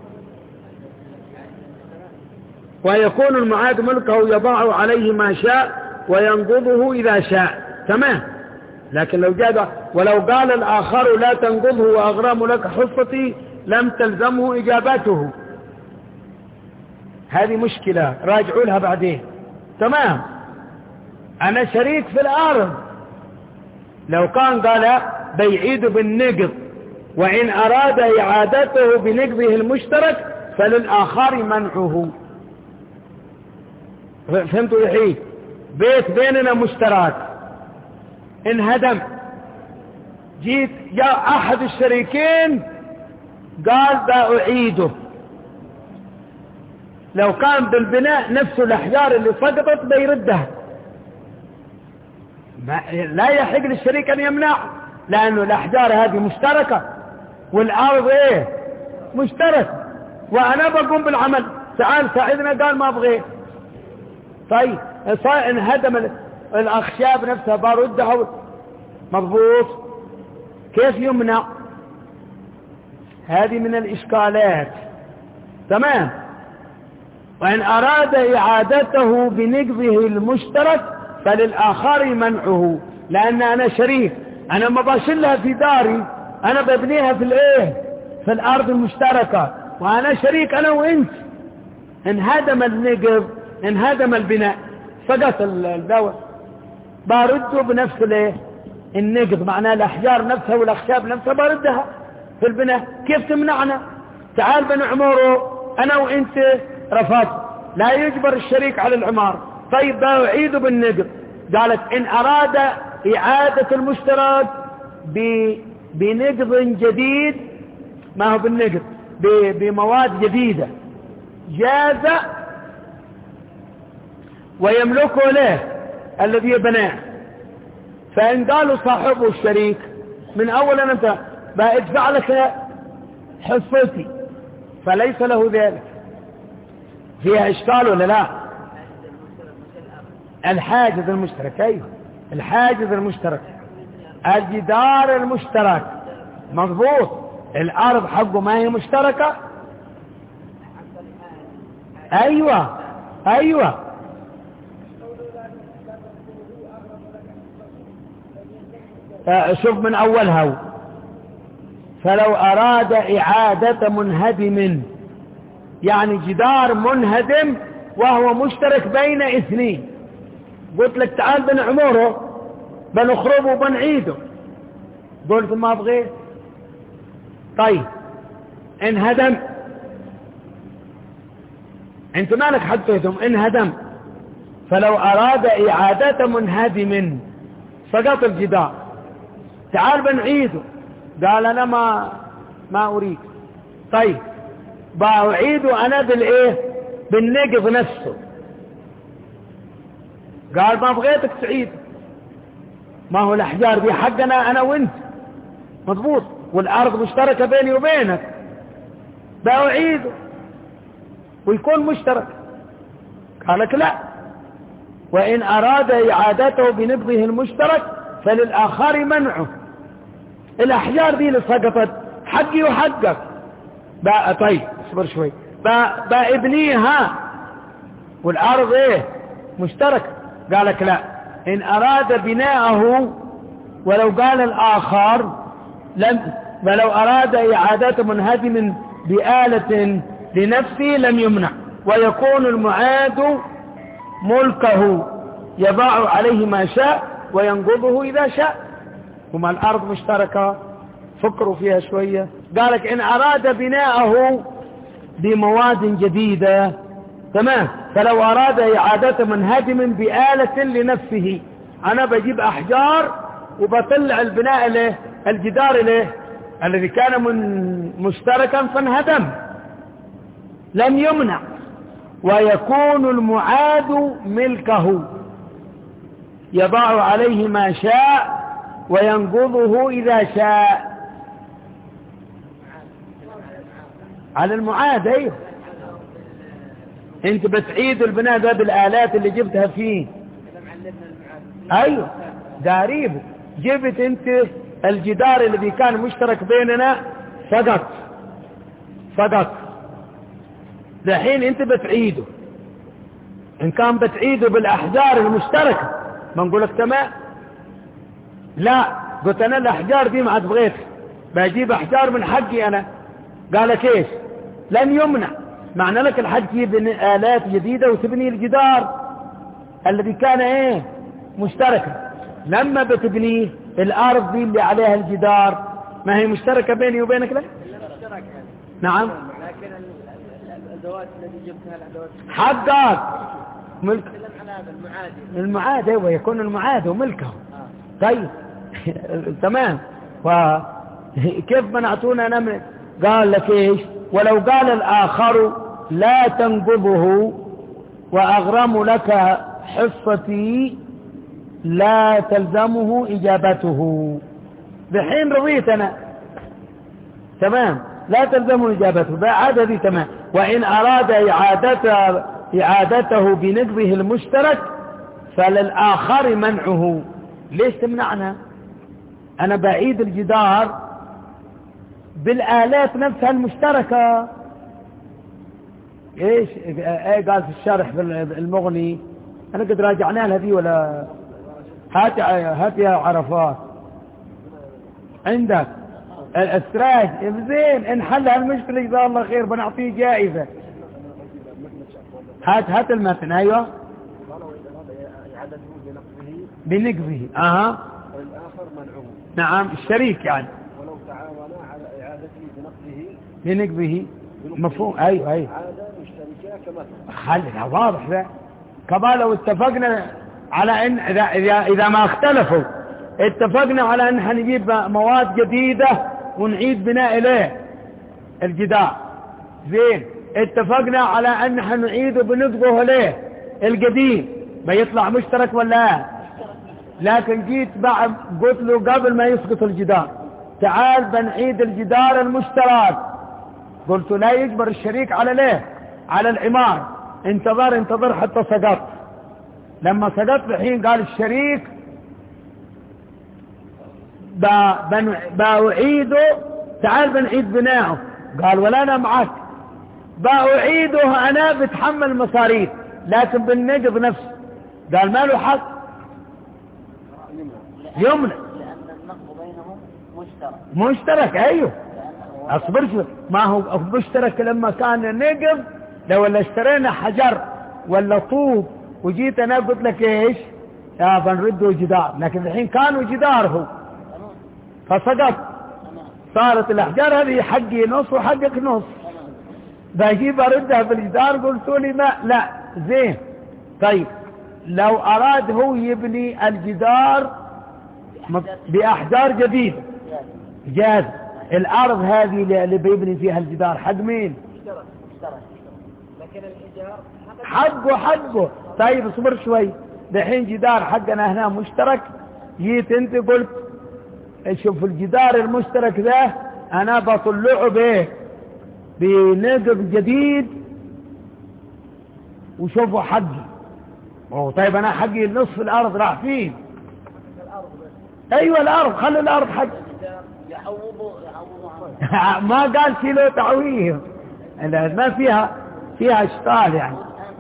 ويكون المعاد ملكه يضع عليه ما شاء وينقضه إذا شاء. تمام. لكن لو جاد ولو قال الآخر لا تنقضه وأغرام لك حصتي لم تلزمه إجابته. هذه مشكلة راجعوا لها بعدين. تمام. أنا شريك في الأرض، لو كان قال بيعيد بالنقض، وإن أراد إعادته بنقضه المشترك فللآخر منعه. فهمتوا يحيي؟ بيت بيننا مشترك انهدم، جيت جاء أحد الشريكين قال بأعيده، لو كان بالبناء نفسه الأحجار اللي سقطت بيردها، لا يحق للشريك أن يمنع، لأنه الأحجار هذه مشتركة والأرض إيه مشترك، وأنا بقوم بالعمل، تعال ساعدنا، قال ما أبغيه. طيب صار انهدم الأخشاب نفسها باردها مضبوط، كيف يمنع؟ هذه من الإشكالات. تمام. وإن أراد إعادته بنقضه المشترك فللآخر منعه، لأن أنا شريك، أنا ما باشلها في داري، أنا ببنيها في الإيه في الأرض المشتركة، وأنا شريك أنا وإنت. انهدم النقض، انهدم البناء، سقط الدور، بارده بنفس الايه النقض، معناه الأحجار نفسها والأخشاب نفسها باردها في البناء. كيف تمنعنا؟ تعال بنعمره أنا وإنت، رفضت، لا يجبر الشريك على العمار. طيب بأعيده بالنقض، قالت إن أراد إعادة المشترك بنقض جديد، ما هو بالنقض، بمواد جديدة جاز ويملكه له الذي بناه. فإن قالوا صاحبه الشريك من أول أنت بأدفع لك حصتي، فليس له ذلك. فيها إشكال ولا لا؟ الحاجز المشترك، أيوه الحاجز المشترك، الجدار المشترك، مضبوط. الأرض حقه ما هي مشتركة، أيوه أيوه شوف من أولها، فلو أراد إعادة منهدم، يعني جدار منهدم وهو مشترك بين اثنين، قلت لك تعال بنعمره بنخربه وبنعيده، قلت ما أبغيه. طيب انهدم، انت مالك حطيتم انهدم، فلو أراد إعادة منهدم سقط الجدار، تعال بنعيده، قال أنا ما ما أريد. طيب بأعيده أنا بالإيه بالنقض نفسه، قال ما بغيتك تعيد، ما هو الأحجار دي حقنا أنا وإنت، مضبوط، والأرض مشتركة بيني وبينك، بأعيده. ويكون مشترك. قال لك لا، وإن أراد إعادته بنقضه المشترك فللآخر منعه. الأحجار دي اللي سقطت حقي وحقك بقى، طيب اصبر شوي، بقى, بقى ابنيها والأرض ايه مشترك. قال لك لا، إن أراد بناءه ولو قال الآخر لم، ولو أراد إعادة منهدم بآلة لنفسه لم يمنع، ويكون المعاد ملكه يضع عليه ما شاء وينقضه إذا شاء. وما الأرض مشتركة، فكروا فيها شوية. قالك إن أراد بناءه بمواد جديدة تمام، فلو أراد إعادة منهدم بآلة لنفسه، أنا بجيب أحجار وبطلع البناء له، الجدار له الذي كان من مشتركا فانهدم لم يمنع، ويكون المعاد ملكه يضع عليه ما شاء وينقضه إذا شاء. على المعاد. ايوه، انت بتعيد البناء ده بالآلات اللي جبتها فيه. ايوه داريبه، جبت انت الجدار الذي كان مشترك بيننا فقط فقط، دحين انت بتعيده. ان كان بتعيده بالاحجار المشتركة ما نقولك تمام، لا قلت انا الاحجار دي ما عاد بغيتها، بجيب احجار من حقي انا. قالك ايش؟ لن يمنع، معنى لك الحق تجيب آلات جديدة وتبني الجدار الذي كان ايه مشتركا. لما بتبنيه الارض دي اللي عليها الجدار ما هي مشتركة بيني وبينك؟ لا نعم، لكن الادوات التي جبتها الادوات حقك ملك المعاد. المعاد ايوه، يكون المعاد وملكه. طيب تمام. وكيف منعتونا نمنع؟ قال لك ايش؟ ولو قال الاخر لا تنقضه واغرم لك حصتي لا تلزمه اجابته. بحين رضيت انا تمام، لا تلزمه اجابته بعد هذه تمام. وان اراد اعادته اعادته بنقضه المشترك فللاخر منعه. ليش تمنعنا؟ انا بعيد الجدار بالآلات نفسها المشتركة. ايش ايه قال في الشرح في المغني؟ انا قد راجعناها هذه ولا هات هات يا عرفات عندك الاسراج زين. ان حل هالمشكلة جزاه الله خير بنعطيه جائزة. هات هات المتن. ايوه بنقضه اها والآخر منعه. نعم الشريك يعني ولو تعاونا على إعادته بنقضه بنقضه مفهوم. ايوه ايوه عادة مشتركة كمثل. خلينا واضح ده. كمان لو اتفقنا على ان اذا اذا, إذا ما اختلفوا اتفقنا على ان هنجيب مواد جديدة ونعيد بناء اليه الجدار زين، اتفقنا على ان هنعيد بنقضه اليه القديم، بيطلع مشترك ولا؟ لكن جيت بعد قلت له قبل ما يسقط الجدار تعال بنعيد الجدار المشترك، قلت لا يجبر الشريك على ليه؟ على العمار. انتظر انتظر حتى سقط. لما سقط الحين قال الشريك بأعيده تعال بنعيد بناءه. قال ولا انا معك، بأعيده انا بتحمل مصاريف لكن بالنقض نفسه. قال ما له حق يمنع لأن النقض بينهم مشترك. مشترك ايوه. اصبر شو ما هو مشترك لما كان نقض. لو ولا اشترينا حجر ولا طوب وجيت انا قلت لك ايش يا بنرده جدار، لكن الحين كانوا جدار هو فسقط، صارت الاحجار هذه حقي نص وحقك نص، بجيب اردها بالجدار. قلتوا لي ما لا زين. طيب لو اراد هو يبني الجدار باحجار جديدة جاز. الارض هذه اللي بيبني فيها الجدار حق مين؟ لكن الإيجار حقه حقه. طيب اصبر شوي، دحين جدار حقنا هنا مشترك، جيت انت قلت شوف الجدار المشترك ذا انا بطلعه بايه؟ بنقض جديد وشوفوا حقي. أوه طيب أنا حقي نصف الأرض راح فين؟ أيوة الأرض، خلي الأرض حق. يعوضوا يعوضوا ما قال في له تعويض، ما فيها فيها اشكال يعني.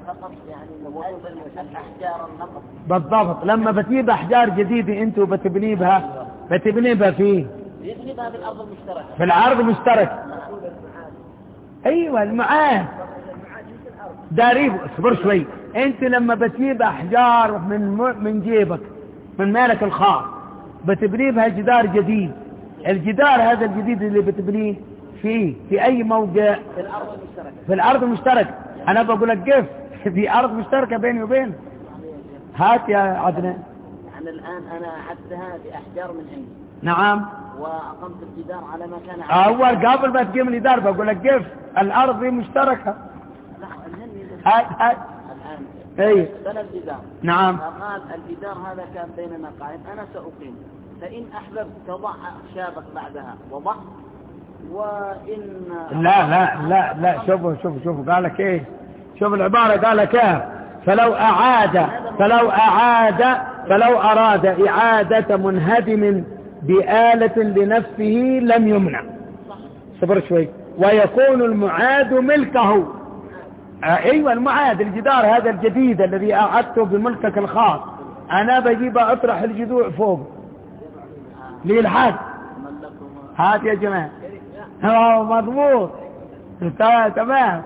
بالضبط. لما بتجيب أحجار جديدة أنتوا بتبني بها بتبني بها فيه يبني بها في الأرض المشتركة، في الأرض مشترك. أيوة المعاد داريب. اصبر شوي. أنت لما بتجيب أحجار من من جيبك من مالك الخاص بتبني بها جدار جديد، الجدار هذا الجديد اللي بتبنيه فيه في أي موقع؟ في الأرض المشتركة. في الأرض المشتركة. أنا بقول لك كيف في أرض مشتركة بيني وبين. هات يا عدنان. يعني الآن أنا أعدتها بأحجار من عندي. نعم. وأقمت الجدار على مكان أول قبل ما تقيم الجدار بقول لك كيف الأرض مشتركة. هات هات الآن. أي. بنى الجدار. نعم. فقال الجدار هذا كان بيننا قائم، أنا سأقيم، فإن أحببت تضع أخشابك بعدها وضع، وإن لا لا لا لا شوفوا شوفوا شوفوا قال لك إيه، شوف العبارة قال لك إيه، فلو أعاد فلو أعاد فلو أراد إعادة منهدم بآلة لنفسه لم يمنع. صبر شوي. ويكون المعاد ملكه. أيوة المعاد الجدار هذا الجديد الذي أعدته بملكك الخاص، أنا بجيب أطرح الجذوع فوق للحد. هات يا جماعة. مضبوط تمام.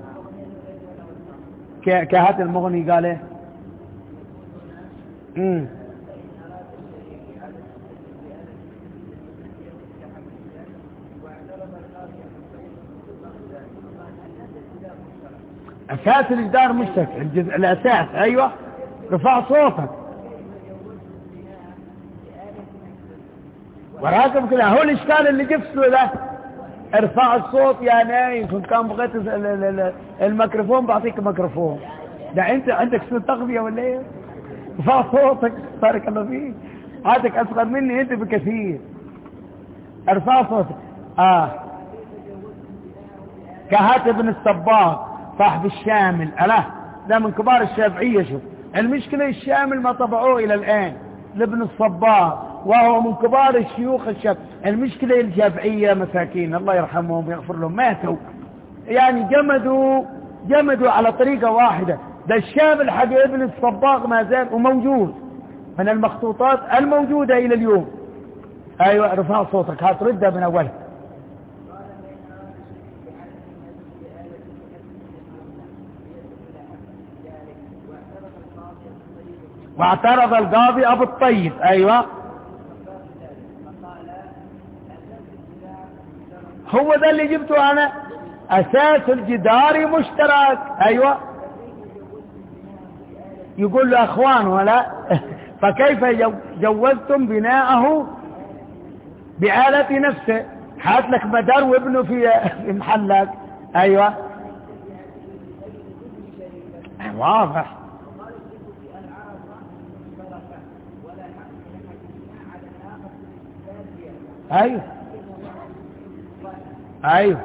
كهات المغني قال ايه. امم أساس الجدار مشترك، الجزء الأساس. أيوة رفع صوتك وراكب كده. هو الإشكال اللي جبته ده ارفع الصوت يا نايف. إن كان بغيت الميكروفون بعطيك ميكروفون. ده أنت عندك سنة تغذية ولا إيه؟ ارفع صوتك بارك الله فيك. عادك أصغر مني أنت بكثير. ارفع صوتك. آه كهات ابن الصباغ صاحب الشامل. ألا ده من كبار الشافعية. شوف المشكلة الشامل ما طبعوه إلى الآن لابن الصباغ، وهو من كبار الشيوخ الشافعية. المشكلة الشافعية مساكين الله يرحمهم ويغفر لهم ماتوا يعني جمدوا جمدوا على طريقة واحدة. ده الشامل حق ابن الصباغ ما زال وموجود من المخطوطات الموجودة إلى اليوم. أيوة رفع صوتك. هات ردها من أولها. واعترض القاضي أبو الطيب. أيوة هو ده اللي جبته أنا. أساس الجدار مشترك. أيوة يقول له أخوان ولا فكيف جوزتم بناءه بآلة نفسه؟ حات لك مدار وابنه في محلك. أيوة واضح. أيوة أيوة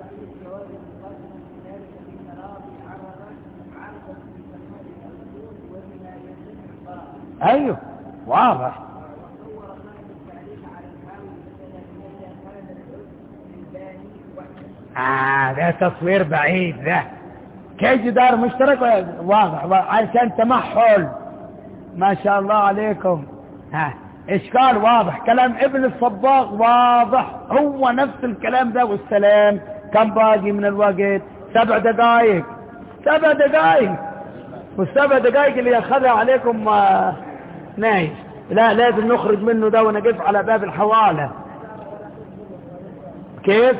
أيوة واضح. آه ده تصوير بعيد. ده كي جدار مشترك واضح عشان تمحل. ما شاء الله عليكم. ها إشكال واضح. كلام ابن الصباغ واضح. هو نفس الكلام ده. والسلام كم باقي من الوقت؟ سبع دقائق. سبع دقائق والسبع دقائق اللي يأخذها عليكم آه نايش. لا لازم نخرج منه ده ونقف على باب الحوالة. كيف؟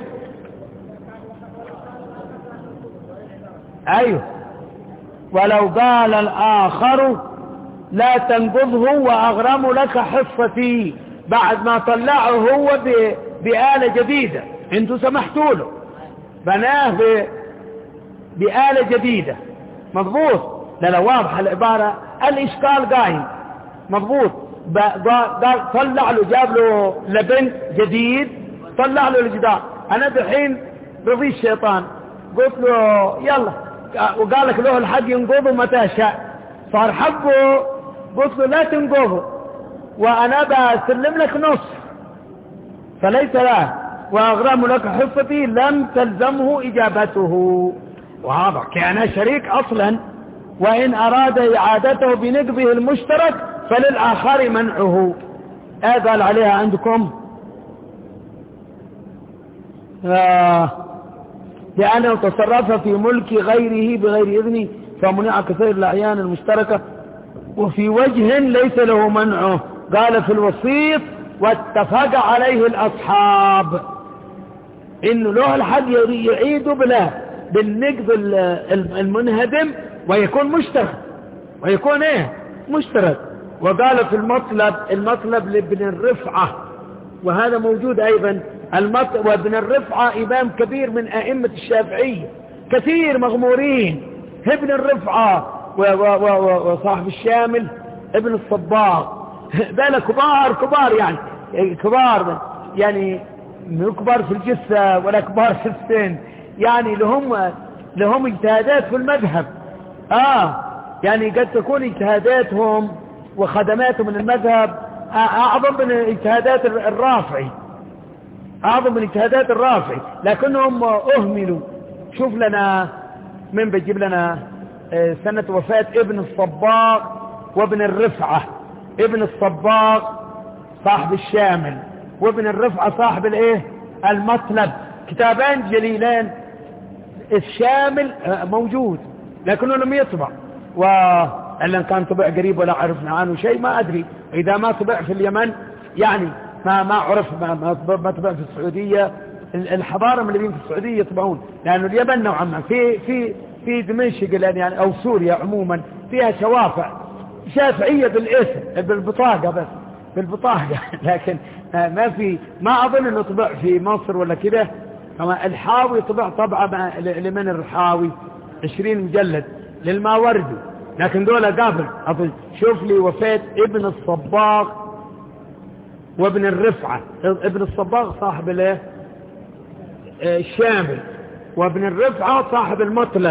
أيوه. ولو قال الآخر لا تنقضه وأغرم لك حصتي، بعد ما طلعه هو بآلة جديدة انتوا سمحتوا له بناه بآلة جديدة. مضبوط. لا لا واضح العبارة. الإشكال قايم. مضبوط. قال طلع له جاب له لبن جديد طلع له الجدار. أنا دحين رضي الشيطان قلت له يلا وقال لك له الحق ينقضه متى شاء، صار حقه قلت له لا تنقضه وأنا بسلم لك نص فليس له، وأغرم لك حصتي لم تلزمه إجابته، وهذا كان شريك أصلا، وإن أراد إعادته بنقضه المشترك فللآخر منعه. قال عليها عندكم آه لأنه تصرف في ملك غيره بغير إذنه فمنع كثير الأعيان المشتركة، وفي وجه ليس له منعه. قال في الوسيط واتفق عليه الأصحاب إنه له الحق يعيد بلا بالنقض المنهدم ويكون مشترك، ويكون ايه مشترك. وقال في المطلب، المطلب لابن الرفعة، وهذا موجود أيضا المطلب، وابن الرفعة إمام كبير من أئمة الشافعية كثير مغمورين، ابن الرفعة وصاحب الشامل ابن الصباغ، ذلك كبار كبار يعني كبار يعني مو كبار في الجثة ولا كبار في السن، يعني لهم لهم اجتهادات في المذهب. آه يعني قد تكون اجتهاداتهم وخدماتهم من المذهب أعظم من اجتهادات الرافعي، أعظم من اجتهادات الرافعي، لكنهم أهملوا. شوف لنا من بيجيب لنا سنة وفاة ابن الصباغ وابن الرفعة. ابن الصباغ صاحب الشامل، وابن الرفعة صاحب الايه المطلب، كتابان جليلان. الشامل موجود لكنه لم يطبع، وإن كان طبع قريب ولا عرفنا عنه شيء ما أدري، إذا ما طبع في اليمن يعني ما ما عرف ما, ما طبع في السعودية. الحضارة من الذين في السعودية يطبعون، لأنه اليمن نوعا ما في في في دمشق يعني أو سوريا عموما فيها شوافع شافعية بالاسم بالبطاقة، بس بالبطاقة لكن ما في ما أظن أنه طبع في مصر ولا كده. كما الحاوي طبع طبعا لمن الحاوي عشرين مجلد للماوردي، لكن دول قابل أظن. شوف لي وفاة ابن الصباغ وابن الرفعة. ابن الصباغ صاحب الايه الشامل، وابن الرفعة صاحب المطلب.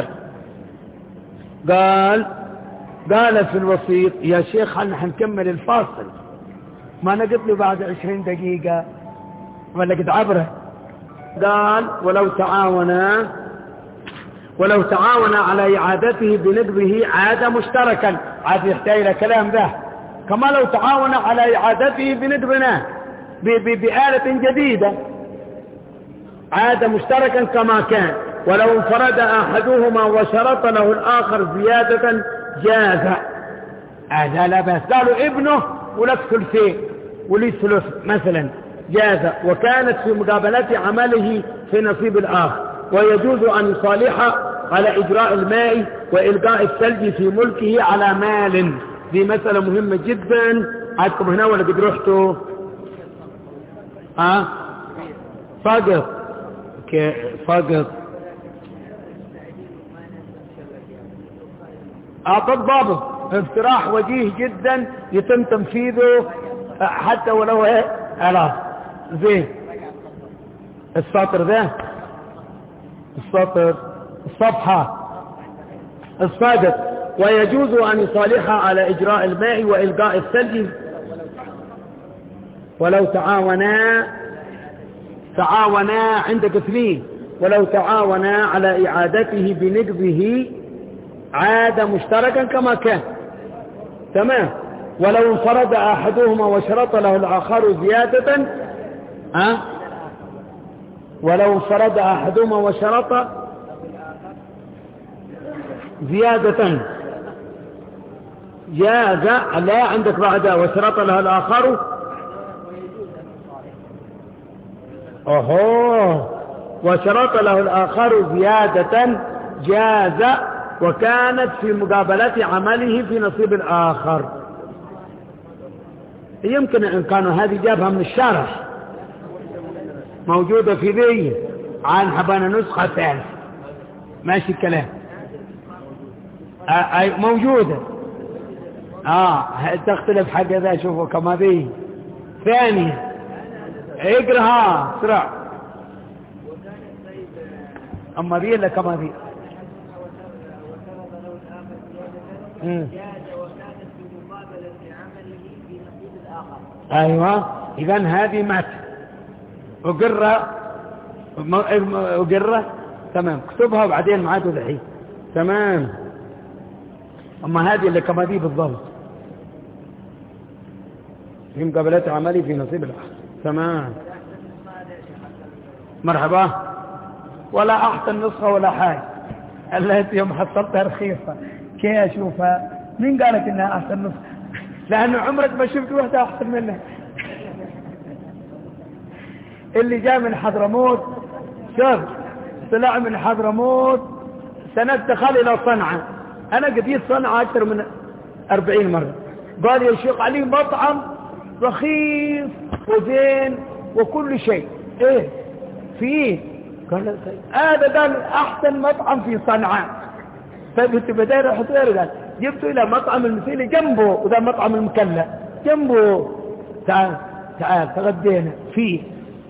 قال قال في الوسيط يا شيخ احنا حنكمل الفاصل، ما انا قلت له بعد عشرين دقيقة ولا قد عبره. قال ولو تعاونا ولو تعاونا على إعادته بنقضه عاد مشتركا، عاد يحتاج إلى كلام ذا. كما لو تعاونا على إعادته بنقضنا بآلة جديدة عاد مشتركا كما كان، ولو انفرد أحدهما وشرط له الآخر زيادة جاز. هذا لا بأس. قالوا ابنه ولك ثلثين ولي ثلث مثلا جاز، وكانت في مقابلة عمله في نصيب الآخر، ويجوز أن يصالح على إجراء الماء وإلقاء الثلج في ملكه على مال. دي مسألة مهمة جدا. عادكم هنا ولا قد رحتوا؟ ها فقط فقط أعطت ضابط اقتراح وجيه جدا يتم تنفيذه حتى ولو ايه خلاص زين. السطر ده السطر الصفحة الصادق ويجوز أن يصالح على إجراء الماء وإلقاء الثلج ولو تعاونا تعاونا عندك اثنين ولو تعاونا على إعادته بنقضه عاد مشتركا كما كان تمام. ولو انفرد أحدهما وشرط له الآخر زيادة أه؟ ولو انفرد أحدهما وشرط زيادة جاز. لا عندك بعدها وشرط له الآخر أوه وشرط له الآخر زيادة جاز، وكانت في مقابلة عمله في نصيب الآخر. يمكن إن كانوا هذه جابها من الشرح موجودة في ذي عن حبانا نسخة ثالث ماشي الكلام آه موجودة آه تختلف حق ذا. شوفوا كما ذي ثانية اقرها سرع أما ذي إلا كما ذي جاز وكانت بمقابلة عمله في نصيب الآخر. أيوة، إذن هذه مات أقرة أقرة تمام، اكتبها وبعدين معاته دحين تمام. أما هذه اللي كما دي بالضبط في مقابلة عملي في نصيب الآخر تمام. مرحبا. ولا أحسن نسخة ولا حاجة، التي يوم حصلتها رخيصة كي أشوفها. مين قالك إنها أحسن نسخة؟ لأنه عمرك ما شفت واحدة أحسن منها. اللي جاء من حضرموت شوف طلع من حضرموت سنة دخل إلى صنعاء، أنا قديت صنعاء أكثر من أربعين مرة. قال يا شيخ علي مطعم رخيص وزين وكل شيء إيه فيه. قال هذا قال أحسن مطعم في صنعاء. فقلت بدأ حطير قال جبته إلى مطعم المثيلي جنبه، وذا مطعم المكلا جنبه. تعال تعال تغدينا فيه.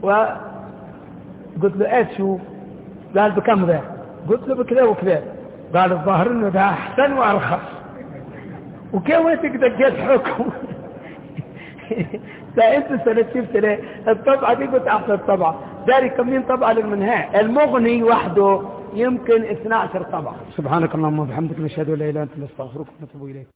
وقلت له ايش شو؟ قال بكم ذا؟ قلت له بكذا وكذا. قال الظاهر انه ده احسن وارخص. وكيف ويتك دقيت حكم؟ ده انت سنة شفت ليه الطبعة دي؟ قلت احسن طبعة. داري كمين طبعة للمنهاء المغني وحده يمكن اثنى عشر طبعة. سبحانك اللهم وبحمدك نشهد ان لا اله الا انت نستغفرك ونتوب اليك.